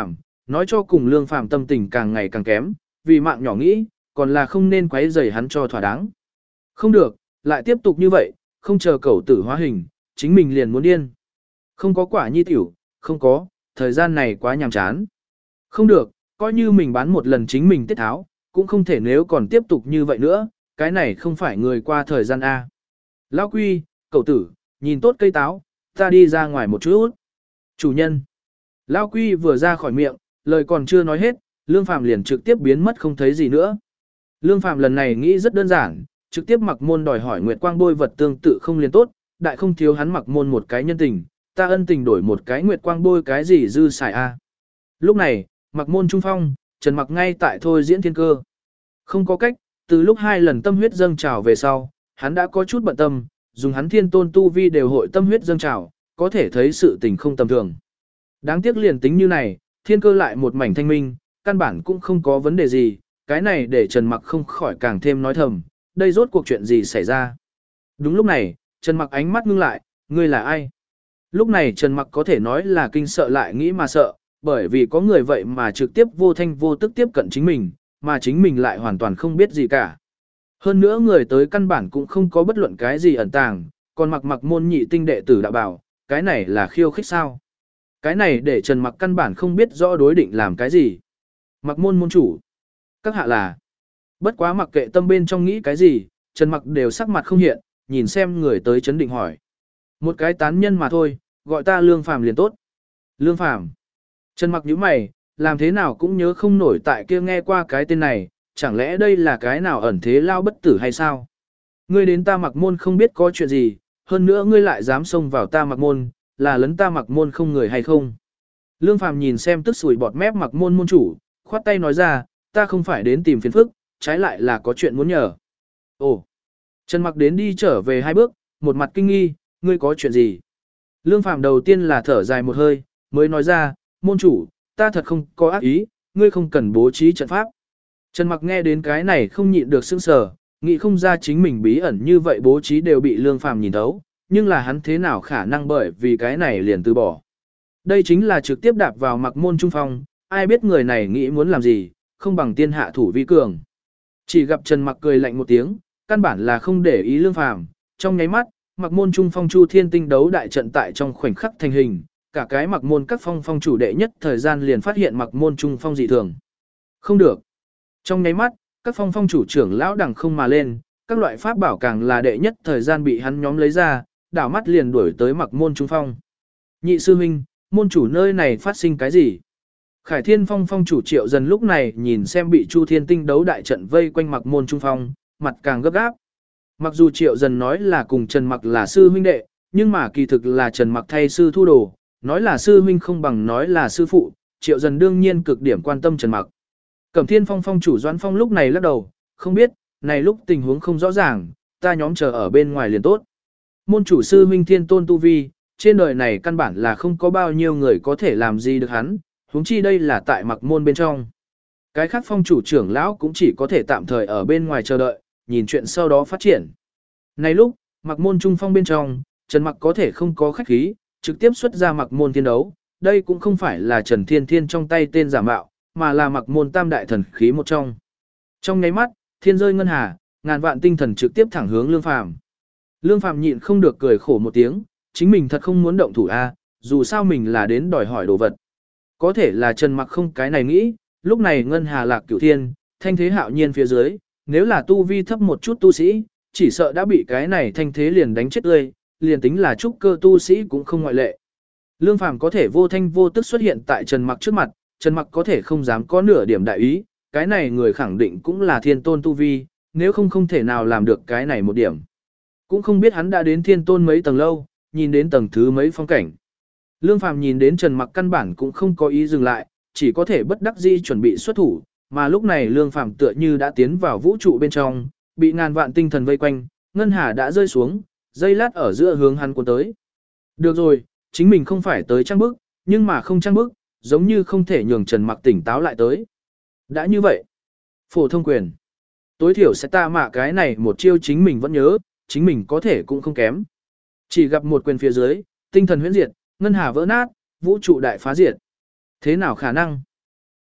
nói cho cùng Lương Phàm tâm tình càng ngày càng kém, vì mạng nhỏ nghĩ, còn là không nên quấy rầy hắn cho thỏa đáng. Không được, lại tiếp tục như vậy, không chờ cẩu tử hóa hình, chính mình liền muốn điên. Không có quả nhi tiểu, không có, thời gian này quá nhàm chán. Không được, coi như mình bán một lần chính mình tiết tháo, cũng không thể nếu còn tiếp tục như vậy nữa, cái này không phải người qua thời gian A. Lão Quy, cậu tử, nhìn tốt cây táo, ta đi ra ngoài một chút. Chủ nhân. Lão Quy vừa ra khỏi miệng, lời còn chưa nói hết, Lương Phàm liền trực tiếp biến mất không thấy gì nữa. Lương Phàm lần này nghĩ rất đơn giản, trực tiếp mặc môn đòi hỏi Nguyệt Quang bôi vật tương tự không liền tốt, đại không thiếu hắn mặc môn một cái nhân tình, ta ân tình đổi một cái Nguyệt Quang bôi cái gì dư xài A. Lúc này, mặc môn trung phong, Trần Mặc ngay tại thôi diễn thiên cơ. Không có cách, từ lúc hai lần tâm huyết dâng trào về sau, hắn đã có chút bận tâm, dùng hắn thiên tôn tu vi đều hội tâm huyết dâng trào, có thể thấy sự tình không tầm thường. Đáng tiếc liền tính như này, thiên cơ lại một mảnh thanh minh, căn bản cũng không có vấn đề gì, cái này để Trần Mặc không khỏi càng thêm nói thầm, đây rốt cuộc chuyện gì xảy ra. Đúng lúc này, Trần Mặc ánh mắt ngưng lại, ngươi là ai? Lúc này Trần Mặc có thể nói là kinh sợ lại nghĩ mà sợ, bởi vì có người vậy mà trực tiếp vô thanh vô tức tiếp cận chính mình, mà chính mình lại hoàn toàn không biết gì cả. Hơn nữa người tới căn bản cũng không có bất luận cái gì ẩn tàng, còn mặc mặc môn nhị tinh đệ tử đạo bảo, cái này là khiêu khích sao? Cái này để Trần Mặc căn bản không biết rõ đối định làm cái gì. Mặc môn môn chủ. Các hạ là. Bất quá mặc kệ tâm bên trong nghĩ cái gì, Trần Mặc đều sắc mặt không hiện, nhìn xem người tới chấn định hỏi. Một cái tán nhân mà thôi, gọi ta Lương Phàm liền tốt. Lương Phàm. Trần Mặc nhíu mày, làm thế nào cũng nhớ không nổi tại kia nghe qua cái tên này, chẳng lẽ đây là cái nào ẩn thế lao bất tử hay sao? Ngươi đến ta mặc môn không biết có chuyện gì, hơn nữa ngươi lại dám xông vào ta mặc môn, là lấn ta mặc môn không người hay không? Lương Phàm nhìn xem tức sủi bọt mép mặc môn môn chủ, khoát tay nói ra, ta không phải đến tìm phiền phức, trái lại là có chuyện muốn nhờ. Ồ! Trần Mặc đến đi trở về hai bước, một mặt kinh nghi, ngươi có chuyện gì? Lương Phàm đầu tiên là thở dài một hơi, mới nói ra, môn chủ, ta thật không có ác ý, ngươi không cần bố trí trận pháp. Trần Mặc nghe đến cái này không nhịn được sững sờ, nghĩ không ra chính mình bí ẩn như vậy bố trí đều bị Lương Phàm nhìn thấu, nhưng là hắn thế nào khả năng bởi vì cái này liền từ bỏ. Đây chính là trực tiếp đạp vào mặc môn trung phong, ai biết người này nghĩ muốn làm gì, không bằng tiên hạ thủ vi cường. Chỉ gặp Trần Mặc cười lạnh một tiếng, căn bản là không để ý Lương Phàm, trong nháy mắt, mặc môn trung phong Chu Thiên Tinh đấu đại trận tại trong khoảnh khắc thành hình, cả cái mặc môn các phong phong chủ đệ nhất thời gian liền phát hiện mặc môn trung phong dị thường. Không được. Trong nháy mắt, các phong phong chủ trưởng lão đằng không mà lên, các loại pháp bảo càng là đệ nhất thời gian bị hắn nhóm lấy ra, đảo mắt liền đuổi tới mặc môn trung phong. Nhị sư huynh, môn chủ nơi này phát sinh cái gì? Khải Thiên Phong phong chủ Triệu Dần lúc này nhìn xem bị Chu Thiên Tinh đấu đại trận vây quanh mặc môn trung phong, mặt càng gấp gáp. Mặc dù Triệu Dần nói là cùng Trần Mặc là sư huynh đệ, nhưng mà kỳ thực là Trần Mặc thay sư thu đồ, nói là sư huynh không bằng nói là sư phụ, Triệu Dần đương nhiên cực điểm quan tâm Trần Mặc. Cẩm Thiên Phong phong chủ Doãn Phong lúc này lắc đầu, không biết, này lúc tình huống không rõ ràng, ta nhóm chờ ở bên ngoài liền tốt. Môn chủ sư huynh Thiên Tôn tu vi, trên đời này căn bản là không có bao nhiêu người có thể làm gì được hắn, huống chi đây là tại mặc môn bên trong. Cái khác phong chủ trưởng lão cũng chỉ có thể tạm thời ở bên ngoài chờ đợi, nhìn chuyện sau đó phát triển. Này lúc, mặc môn trung phong bên trong, Trần Mặc có thể không có khách khí, trực tiếp xuất ra mặc môn thiên đấu, đây cũng không phải là Trần Thiên Thiên trong tay tên giả mạo, mà là mặc môn tam đại thần khí một trong. Trong nháy mắt, thiên rơi ngân hà, ngàn vạn tinh thần trực tiếp thẳng hướng Lương Phàm. Lương Phàm nhịn không được cười khổ một tiếng, chính mình thật không muốn động thủ a, dù sao mình là đến đòi hỏi đồ vật. Có thể là Trần Mặc không cái này nghĩ, lúc này ngân hà lạc cửu thiên, thanh thế hạo nhiên phía dưới, nếu là tu vi thấp một chút tu sĩ, chỉ sợ đã bị cái này thanh thế liền đánh chết tươi, liền tính là trúc cơ tu sĩ cũng không ngoại lệ. Lương Phàm có thể vô thanh vô tức xuất hiện tại Trần Mặc trước mặt, Trần Mặc có thể không dám có nửa điểm đại ý, cái này người khẳng định cũng là thiên tôn tu vi, nếu không không thể nào làm được cái này một điểm. Cũng không biết hắn đã đến thiên tôn mấy tầng lâu, nhìn đến tầng thứ mấy phong cảnh. Lương Phàm nhìn đến Trần Mặc căn bản cũng không có ý dừng lại, chỉ có thể bất đắc dĩ chuẩn bị xuất thủ, mà lúc này Lương Phàm tựa như đã tiến vào vũ trụ bên trong, bị ngàn vạn tinh thần vây quanh, ngân hà đã rơi xuống, dây lát ở giữa hướng hắn cuốn tới. Được rồi, chính mình không phải tới trang bức, nhưng mà không trang bức, giống như không thể nhường Trần Mặc tỉnh táo lại tới. Đã như vậy, phổ thông quyền, tối thiểu sẽ ta mạ cái này một chiêu chính mình vẫn nhớ, chính mình có thể cũng không kém. Chỉ gặp một quyền phía dưới, tinh thần huyễn diệt, ngân hà vỡ nát, vũ trụ đại phá diệt. Thế nào khả năng?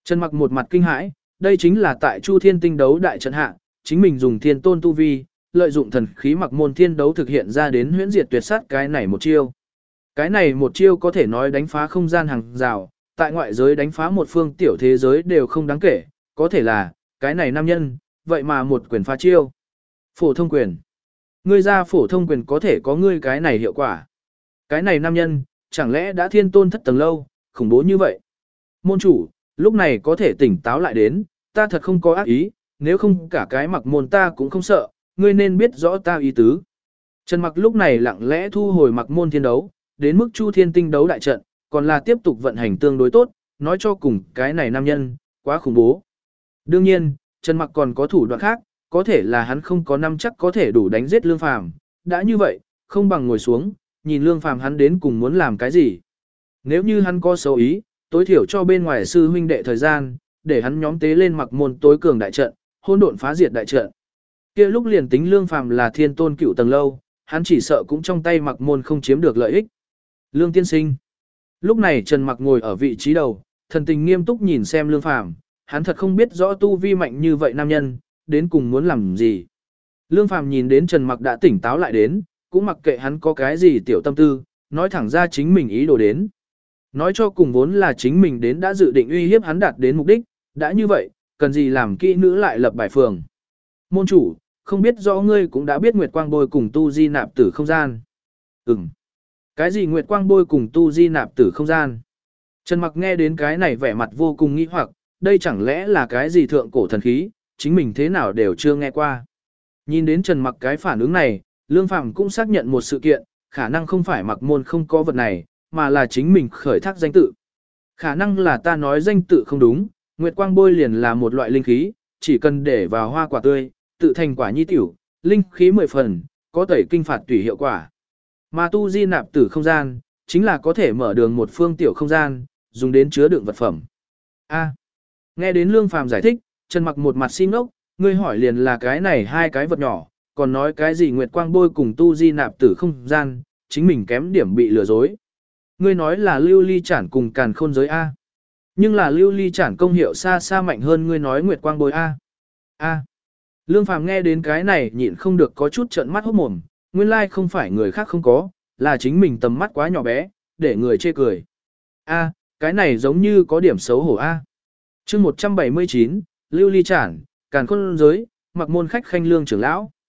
Trần Mặc một mặt kinh hãi, đây chính là tại Chu Thiên Tinh đấu đại trận hạ, chính mình dùng thiên tôn tu vi, lợi dụng thần khí mặc môn thiên đấu thực hiện ra đến huyễn diệt tuyệt sát cái này một chiêu. Cái này một chiêu có thể nói đánh phá không gian hàng rào, tại ngoại giới đánh phá một phương tiểu thế giới đều không đáng kể, có thể là, cái này nam nhân, vậy mà một quyền phá chiêu. Phổ thông quyền. Ngươi ra phổ thông quyền có thể có ngươi cái này hiệu quả. Cái này nam nhân, chẳng lẽ đã thiên tôn thất tầng lâu, khủng bố như vậy. Môn chủ, lúc này có thể tỉnh táo lại đến, ta thật không có ác ý, nếu không cả cái mặc môn ta cũng không sợ, ngươi nên biết rõ ta ý tứ. Trần Mặc lúc này lặng lẽ thu hồi mặc môn thiên đấu, đến mức Chu Thiên Tinh đấu đại trận, còn là tiếp tục vận hành tương đối tốt, nói cho cùng cái này nam nhân, quá khủng bố. Đương nhiên, Trần Mặc còn có thủ đoạn khác, có thể là hắn không có năm chắc có thể đủ đánh giết Lương Phàm, đã như vậy, không bằng ngồi xuống, nhìn Lương Phàm hắn đến cùng muốn làm cái gì. Nếu như hắn có xấu ý, tối thiểu cho bên ngoài sư huynh đệ thời gian, để hắn nhóm tế lên mặc môn tối cường đại trận, hỗn độn phá diệt đại trận. Kia lúc liền tính Lương Phàm là thiên tôn cựu tầng lâu, hắn chỉ sợ cũng trong tay mặc môn không chiếm được lợi ích. Lương tiên sinh. Lúc này Trần Mặc ngồi ở vị trí đầu, thần tình nghiêm túc nhìn xem Lương Phàm, hắn thật không biết rõ tu vi mạnh như vậy nam nhân, đến cùng muốn làm gì. Lương Phàm nhìn đến Trần Mặc đã tỉnh táo lại đến, cũng mặc kệ hắn có cái gì tiểu tâm tư, nói thẳng ra chính mình ý đồ đến. Nói cho cùng vốn là chính mình đến đã dự định uy hiếp hắn đạt đến mục đích, đã như vậy, cần gì làm kỹ nữ lại lập bài phường. Môn chủ, không biết rõ ngươi cũng đã biết Nguyệt Quang Bôi cùng Tu Di Nạp Tử không gian. Ừm. Cái gì Nguyệt Quang Bôi cùng Tu Di Nạp Tử không gian? Trần Mặc nghe đến cái này vẻ mặt vô cùng nghi hoặc, đây chẳng lẽ là cái gì thượng cổ thần khí, chính mình thế nào đều chưa nghe qua. Nhìn đến Trần Mặc cái phản ứng này, Lương Phàm cũng xác nhận một sự kiện, khả năng không phải mặc môn không có vật này, mà là chính mình khởi thác danh tự. Khả năng là ta nói danh tự không đúng, Nguyệt Quang Bôi liền là một loại linh khí, chỉ cần để vào hoa quả tươi, tự thành quả nhi tiểu, linh khí mười phần, có tẩy kinh phạt tùy hiệu quả. Mà Tu Di Nạp Tử không gian, chính là có thể mở đường một phương tiểu không gian, dùng đến chứa đựng vật phẩm. A. Nghe đến Lương Phàm giải thích, Trần Mặc một mặt xin ngốc, ngươi hỏi liền là cái này hai cái vật nhỏ, còn nói cái gì Nguyệt Quang Bôi cùng Tu Di Nạp Tử không gian, chính mình kém điểm bị lừa dối. Ngươi nói là lưu ly chản cùng càn khôn giới A. Nhưng là lưu ly chản công hiệu xa xa mạnh hơn ngươi nói Nguyệt Quang Bôi A. A. Lương Phàm nghe đến cái này nhịn không được có chút trợn mắt hốt mồm, nguyên lai không phải người khác không có, là chính mình tầm mắt quá nhỏ bé, để người chê cười. A, cái này giống như có điểm xấu hổ A. Chương một trăm bảy mươi chín, lưu ly chản, càn khôn giới, mặc môn khách khanh Lương trưởng lão.